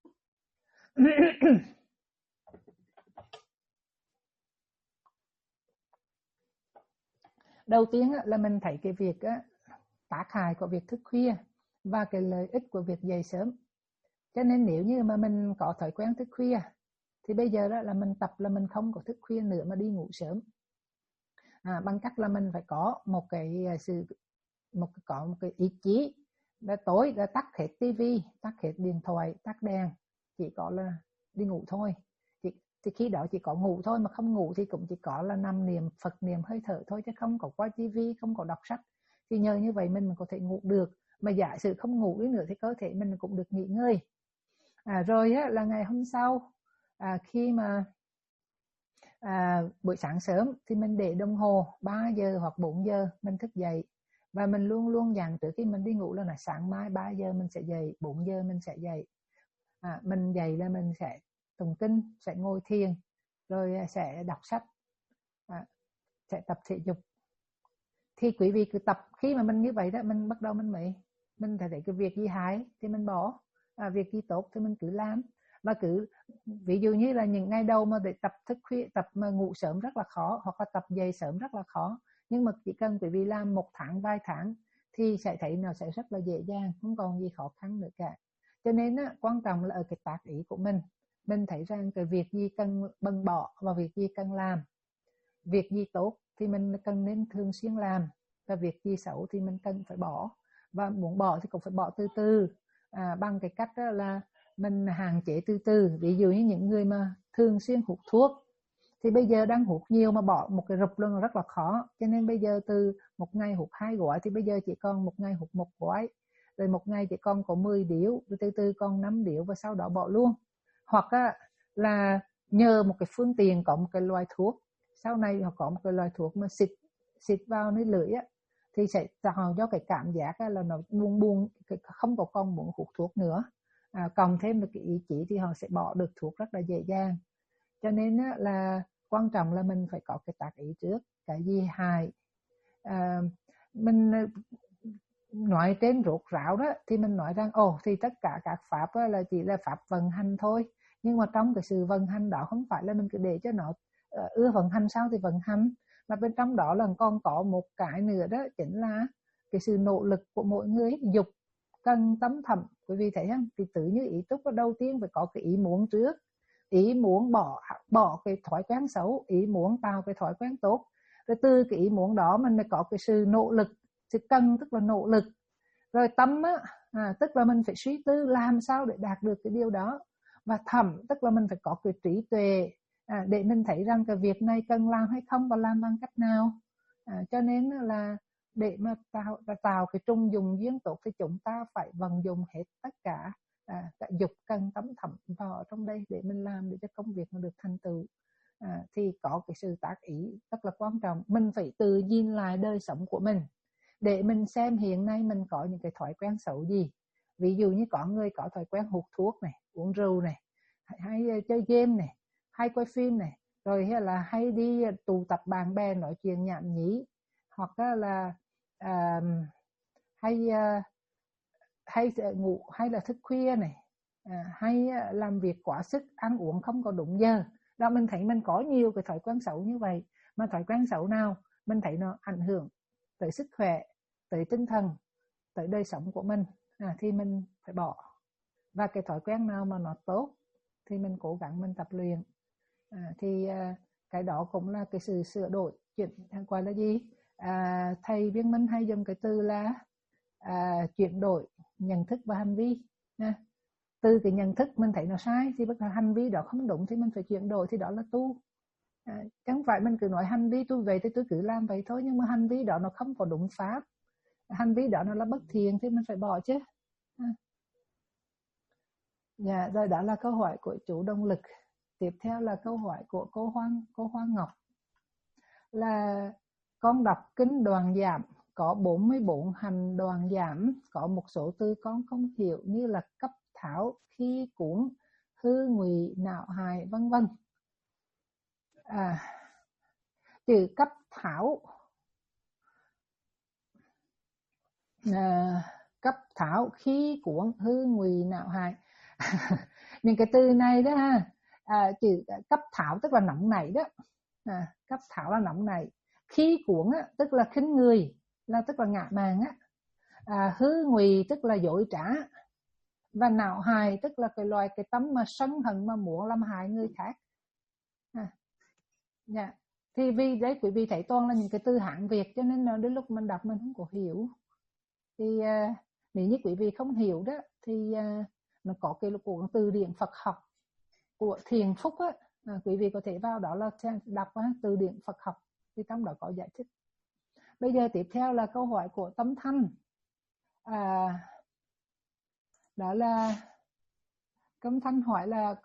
đầu tiên là mình thấy cái việc tác hại của việc thức khuya và cái lợi ích của việc dậy sớm. Cho nên nếu như mà mình có thói quen thức khuya thì bây giờ đó là mình tập là mình không có thức khuya nữa mà đi ngủ sớm, à, bằng cách là mình phải có một cái sự một có một cái ý chí là tối là tắt hết tivi, tắt hết điện thoại, tắt đèn, chỉ có là đi ngủ thôi. Thì, thì khi đó chỉ có ngủ thôi, mà không ngủ thì cũng chỉ có là nằm niệm Phật, niệm hơi thở thôi, chứ không có qua tivi, không có đọc sách. Thì nhờ như vậy mình có thể ngủ được, mà giả sử không ngủ đi nữa thì cơ thể mình cũng được nghỉ ngơi. À, rồi á, là ngày hôm sau à, khi mà à, buổi sáng sớm thì mình để đồng hồ ba giờ hoặc bốn giờ mình thức dậy, và mình luôn luôn dặn trước khi mình đi ngủ là, là sáng mai ba giờ mình sẽ dậy, bốn giờ mình sẽ dậy. À, mình dậy là mình sẽ tụng kinh, sẽ ngồi thiền, rồi sẽ đọc sách, à, sẽ tập thể dục. Thì quý vị cứ tập, khi mà mình như vậy đó, mình bắt đầu mình mới mình thấy cái việc gì hại thì mình bỏ, à, việc gì tốt thì mình cứ làm. Và cứ ví dụ như là những ngày đầu mà để tập thức khuya, tập mà ngủ sớm rất là khó, hoặc là tập dậy sớm rất là khó, nhưng mà chỉ cần quý vị làm một tháng, vài tháng thì sẽ thấy nó sẽ rất là dễ dàng, không còn gì khó khăn nữa cả. Cho nên á, quan trọng là ở cái tác ý của mình. Mình thấy rằng cái việc gì cần bân bỏ và việc gì cần làm, việc gì tốt thì mình cần nên thường xuyên làm, và việc gì xấu thì mình cần phải bỏ. Và muốn bỏ thì cũng phải bỏ từ từ, à, bằng cái cách là mình hạn chế từ từ. Ví dụ như những người mà thường xuyên hút thuốc thì bây giờ đang hút nhiều mà bỏ một cái rụp luôn rất là khó. Cho nên bây giờ từ một ngày hút hai gói thì bây giờ chỉ còn một ngày hút một gói, rồi một ngày chỉ còn có mười điếu, rồi từ từ còn năm điếu và sau đó bỏ luôn. Hoặc là nhờ một cái phương tiện, có một cái loại thuốc, sau này họ có một cái loại thuốc mà xịt xịt vào nơi lưỡi á, thì sẽ tạo cho cái cảm giác là nó buông buông, không có còn muốn hút thuốc nữa. À, cộng thêm được cái ý chí thì họ sẽ bỏ được thuốc rất là dễ dàng. Cho nên á, là quan trọng là mình phải có cái tác ý trước, cái gì hại. À, mình nói trên rốt ráo đó thì mình nói rằng ồ thì tất cả các pháp là chỉ là pháp vận hành thôi, nhưng mà trong cái sự vận hành đó không phải là mình cứ để cho nó uh, ưa vận hành sao thì vận hành, mà bên trong đó là còn có một cái nữa, đó chính là cái sự nỗ lực của mỗi người, dục cần tâm thầm. Quý vị thấy không, thì tự như ý túc đầu tiên phải có cái ý muốn trước, ý muốn bỏ bỏ cái thói quen xấu, ý muốn tạo cái thói quen tốt, rồi từ cái ý muốn đó mình mới có cái sự nỗ lực. Sự cần tức là nỗ lực, rồi tâm á, à, tức là mình phải suy tư làm sao để đạt được cái điều đó, và thầm tức là mình phải có cái trí tuệ, à, để mình thấy rằng cái việc này cần làm hay không và làm bằng cách nào. À, cho nên là để mà tạo tạo cái trung dùng duyên tốt thì chúng ta phải vận dụng hết tất cả à, cả dục cần tắm thẳm vào trong đây để mình làm để cho công việc nó được thành tựu. À, thì có cái sự tác ý rất là quan trọng. Mình phải tự nhìn lại đời sống của mình để mình xem hiện nay mình có những cái thói quen xấu gì. Ví dụ như có người có thói quen hút thuốc này, uống rượu này, hay, hay chơi game này, hay coi phim này, rồi hay là hay đi tụ tập bạn bè nói chuyện nhảm nhí, hoặc là à, hay hay ngủ, hay là thức khuya này, à, hay làm việc quá sức, ăn uống không có đúng giờ. Đó, mình thấy mình có nhiều cái thói quen xấu như vậy. Mà thói quen xấu nào mình thấy nó ảnh hưởng tới sức khỏe, tới tinh thần, tới đời sống của mình, à, thì mình phải bỏ. Và cái thói quen nào mà nó tốt thì mình cố gắng mình tập luyện. À, thì à, cái đó cũng là cái sự sửa đổi, chuyển gọi là gì? À, thầy Viên Minh hay dùng cái từ là à, chuyển đổi nhận thức và hành vi. À, từ cái nhận thức mình thấy nó sai thì bắt đầu hành vi đó không đúng thì mình phải chuyển đổi, thì đó là tu. À, chẳng phải mình cứ nói hành vi tu vậy thì tôi cứ làm vậy thôi, nhưng mà hành vi đó nó không có đúng pháp, hành vi đó nó là bất thiện thì mình phải bỏ chứ. À. Dạ, rồi đó là câu hỏi của chú Động Lực. Tiếp theo là câu hỏi của cô Hoang, cô Hoang Ngọc là con đọc kinh Đoàn Giảm có bốn mươi bốn hành Đoàn Giảm, có một số từ con không hiểu như là cấp thảo, khi cuốn, hư ngụy, não hại, vân vân. À, chữ cấp thảo, à, cấp thảo, khi cuốn, hư ngụy, não hại. Những cái từ này đó ha, à, chữ cấp thảo tức là nóng nảy đó, à, cấp thảo là nóng nảy, khi cuốn á, tức là khinh người, là tức là ngạ mạn á, à, hư ngụy tức là dối trá, và não hại tức là cái loài cái tấm mà sân hận mà muốn làm hại người khác. À, yeah. Thì vì đấy quý vị thấy toàn là những cái từ Hán Việt, cho nên là đến lúc mình đọc mình không có hiểu. Thì uh, nếu như quý vị không hiểu đó thì uh, nó có cái cuốn từ điển Phật học của Thiền Phúc á, à, quý vị có thể vào đó là đọc á, từ điển Phật học thì trong đó có giải thích. Bây giờ tiếp theo là câu hỏi của Tâm Thanh. À, đó là Tâm Thanh hỏi là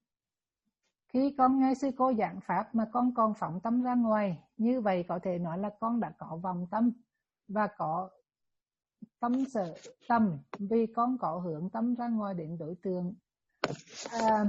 khi con nghe sư cô giảng pháp mà con còn phóng tâm ra ngoài, như vậy có thể nói là con đã có vọng tâm và có tâm sở tâm, vì con có hướng tâm ra ngoài đến đối tượng. À,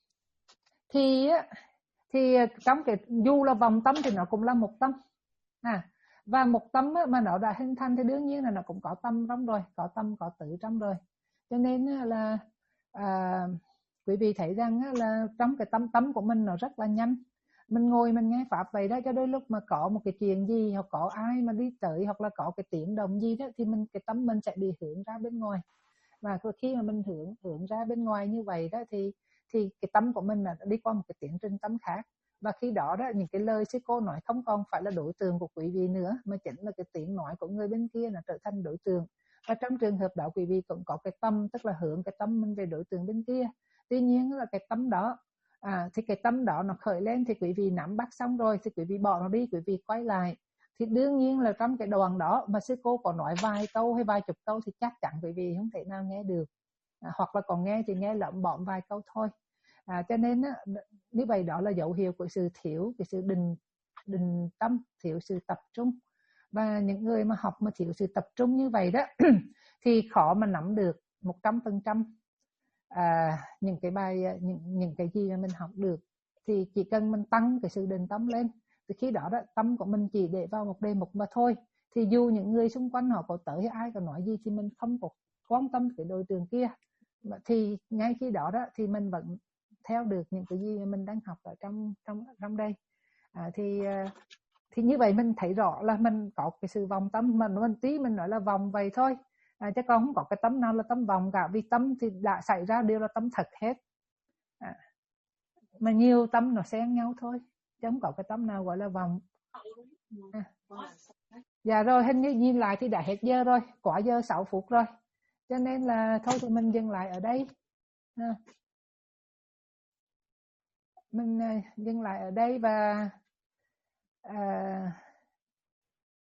thì thì trong cái dù là vọng tâm thì nó cũng là một tâm. À, và một tâm mà nó đã hình thành thì đương nhiên là nó cũng có tâm trong rồi, có tâm có tử trong rồi. Cho nên là à, quý vị thấy rằng là trong cái tâm tâm của mình nó rất là nhanh. Mình ngồi mình nghe pháp vậy đó, cho đôi lúc mà có một cái chuyện gì hoặc có ai mà đi tới hoặc là có cái tiếng động gì đó thì mình cái tâm mình sẽ bị hướng ra bên ngoài. Và khi mà mình hướng hướng ra bên ngoài như vậy đó thì thì cái tâm của mình là đi qua một cái tiến trình tâm khác. Và khi đó đó những cái lời sư cô nói không còn phải là đối tượng của quý vị nữa, mà chính là cái tiếng nói của người bên kia là trở thành đối tượng. Và trong trường hợp đó quý vị cũng có cái tâm, tức là hướng cái tâm mình về đối tượng bên kia. Tuy nhiên là cái tâm đó à, thì cái tâm đó nó khởi lên thì quý vị nắm bắt xong rồi thì quý vị bỏ nó đi, quý vị quay lại. Thì đương nhiên là trong cái đoạn đó mà sư cô có nói vài câu hay vài chục câu thì chắc chắn quý vị không thể nào nghe được, à, hoặc là còn nghe thì nghe lợm bọm vài câu thôi. À, cho nên á, như vậy đó là dấu hiệu của sự thiếu cái sự định định tâm, thiếu sự tập trung. Và những người mà học mà thiếu sự tập trung như vậy đó thì khó mà nắm được một trăm phần trăm à, những cái bài những những cái gì mà mình học được. Thì chỉ cần mình tăng cái sự định tâm lên thì khi đó đó tâm của mình chỉ để vào một đề mục mà thôi, thì dù những người xung quanh họ có tới ai có nói gì thì mình không có quan tâm cái đối tượng kia, thì ngay khi đó đó thì mình vẫn theo được những cái gì mình đang học ở trong trong trong đây. À, thì thì như vậy mình thấy rõ là mình có cái sự vọng tâm, mà mình tí mình nói là vọng vậy thôi, à, chứ còn không có cái tâm nào là tâm vọng cả, vì tâm thì đã xảy ra đều là tâm thật hết. À, mà nhiều tâm nó xen nhau thôi, chứ không có cái tâm nào gọi là vọng. À. Dạ rồi, hình như nhìn lại thì đã hết giờ rồi, quá giờ sáu phút rồi, cho nên là thôi thì mình dừng lại ở đây. À. Mình dừng lại ở đây và à,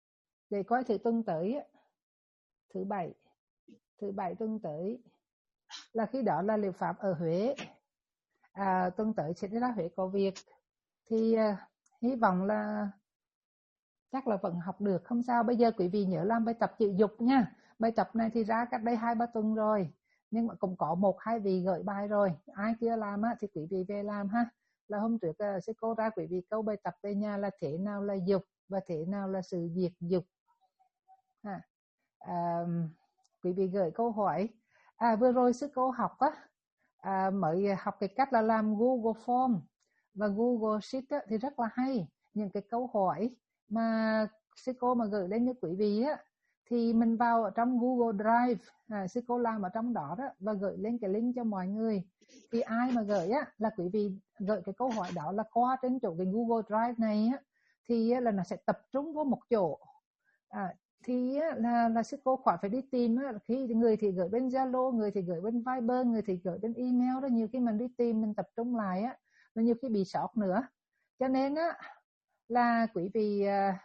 để coi thử tuần tới thứ bảy thứ bảy tuần tới là khi đó là liệu pháp ở Huế. À, tuần tới sẽ đi ra Huế có việc thì uh, hy vọng là chắc là vẫn học được, không sao. Bây giờ quý vị nhớ làm bài tập chữ dục nha. Bài tập này thì ra cách đây hai ba tuần rồi, nhưng mà cũng có một hai vị gửi bài rồi. Ai chưa làm á thì quý vị về làm ha. Là hôm trước uh, sẽ cô ra quý vị câu bài tập về nhà là thế nào là dục và thế nào là sự diệt dục. À, à, quý vị gửi câu hỏi. À, vừa rồi sư cô học á, à, mới học cái cách là làm Google Form và Google Sheet á, thì rất là hay. Những cái câu hỏi mà sư cô mà gửi lên cho quý vị á, thì mình vào ở trong Google Drive, à, sư cô làm ở trong đó đó và gửi lên cái link cho mọi người. Thì ai mà gửi á là quý vị gửi cái câu hỏi đó là qua trên chỗ cái Google Drive này á, thì là nó sẽ tập trung vào một chỗ. À, thì là là sư cô khỏi phải đi tìm á, khi người thì gửi bên Zalo, người thì gửi bên Viber, người thì gửi bên email đó, nhiều khi mình đi tìm mình tập trung lại á, và nhiều khi bị sót nữa. Cho nên á là quý vị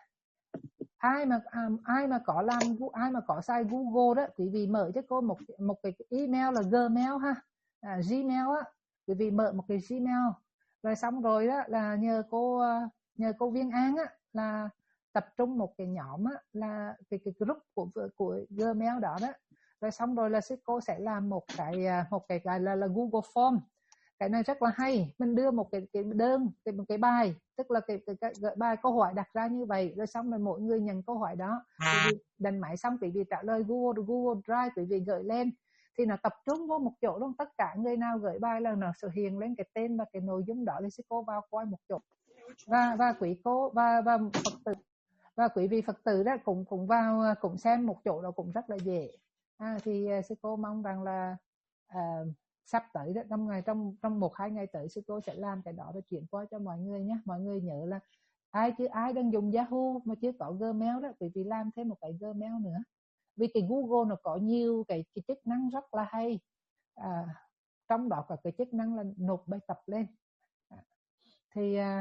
ai mà ai mà có làm ai mà có xài Google đó, quý vị mở cho cô một một cái email là Gmail ha, à, Gmail á, quý vị mở một cái Gmail rồi xong rồi đó là nhờ cô nhờ cô Viên An á là tập trung một cái nhóm á, là cái cái group của của Gmail đó đó, rồi xong rồi là cô sẽ làm một cái một cái gọi là là Google Form. Cái này rất là hay, mình đưa một cái cái đơn cái một cái bài, tức là cái, cái, cái bài câu hỏi đặt ra như vậy, rồi xong rồi mỗi người nhận câu hỏi đó, quý vị đánh máy xong quý vị trả lời Google Google Drive, quý vị gửi lên thì nó tập trung vào một chỗ luôn. Tất cả người nào gửi bài là nó sẽ hiện lên cái tên và cái nội dung đó, thì cô vào coi một chỗ, và và quý cô và và Phật tử và quý vị Phật tử đó cũng cũng vào cũng xem một chỗ đó cũng rất là dễ. À, thì sư cô mong rằng là à, sắp tới đó, trong ngày trong trong một hai ngày tới sư cô sẽ làm cái đó để chuyển qua cho mọi người nhé. Mọi người nhớ là ai chứ ai đang dùng Yahoo mà chưa có Gmail đó, quý vị làm thêm một cái Gmail nữa, vì cái Google nó có nhiều cái, cái chức năng rất là hay, à, trong đó có cái chức năng là nộp bài tập lên. À, thì à,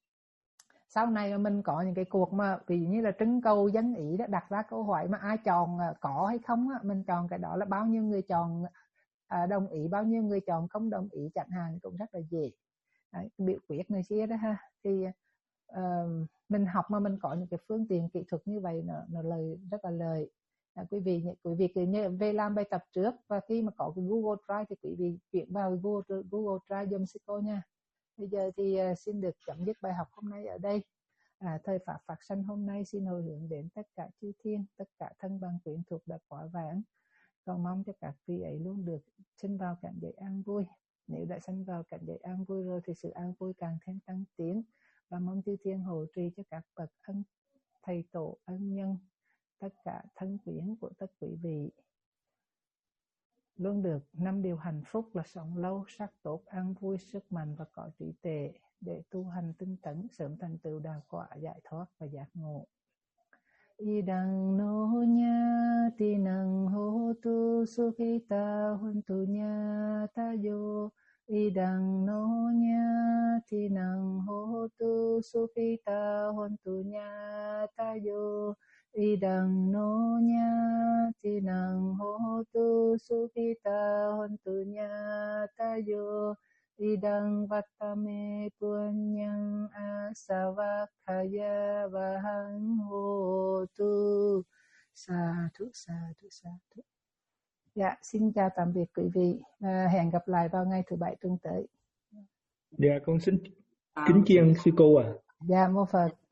sau này mà mình có những cái cuộc mà ví dụ như là trưng cầu dân ý đó, đặt ra câu hỏi mà ai chọn có hay không á, mình chọn cái đó là bao nhiêu người chọn à, đồng ý, bao nhiêu người chọn không đồng ý chẳng hạn, cũng rất là dễ. Đấy, biểu quyết này kia đó ha. Thì uh, mình học mà mình có những cái phương tiện kỹ thuật như vậy nó, nó lời rất là lời. À, quý vị quý vị cứ nhớ về làm bài tập trước, và khi mà có cái Google Drive thì quý vị chuyển vào Google Google Drive giùm sư cô nha. Bây giờ thì uh, xin được chấm dứt bài học hôm nay ở đây. À, thời pháp phát sanh hôm nay xin hồi hướng đến tất cả chư thiên, tất cả thân bằng quyến thuộc đã quả vãng. Còn mong cho các vị ấy luôn được sinh vào cảnh giới an vui. Nếu đã sinh vào cảnh giới an vui rồi thì sự an vui càng thêm tăng tiến. Và mong chư thiên hộ trì cho các bậc ân thầy tổ, ân nhân, tất cả thân quyến của tất quý vị luôn được năm điều hạnh phúc là sống lâu, sắc tốt, an vui, sức mạnh và có trí tuệ, để tu hành tinh tấn sớm thành tựu đạo quả, giải thoát và giác ngộ. Idang no nya tinang hotu sukhita huntu nya tayo. Idang no nya tinang hotu sukhita huntu nya tayo. Idang no nya tinang hotu sukhita huntu nya tayo. Idang vatame punyang asavakaya vahang hotu. Sa thú sa thú sa thú. Dạ, xin chào tạm biệt quý vị. À, hẹn gặp lại vào ngày thứ bảy tuần tới. Dạ, con xin kính tri ân sư cô ạ. À. Dạ, mô Phật.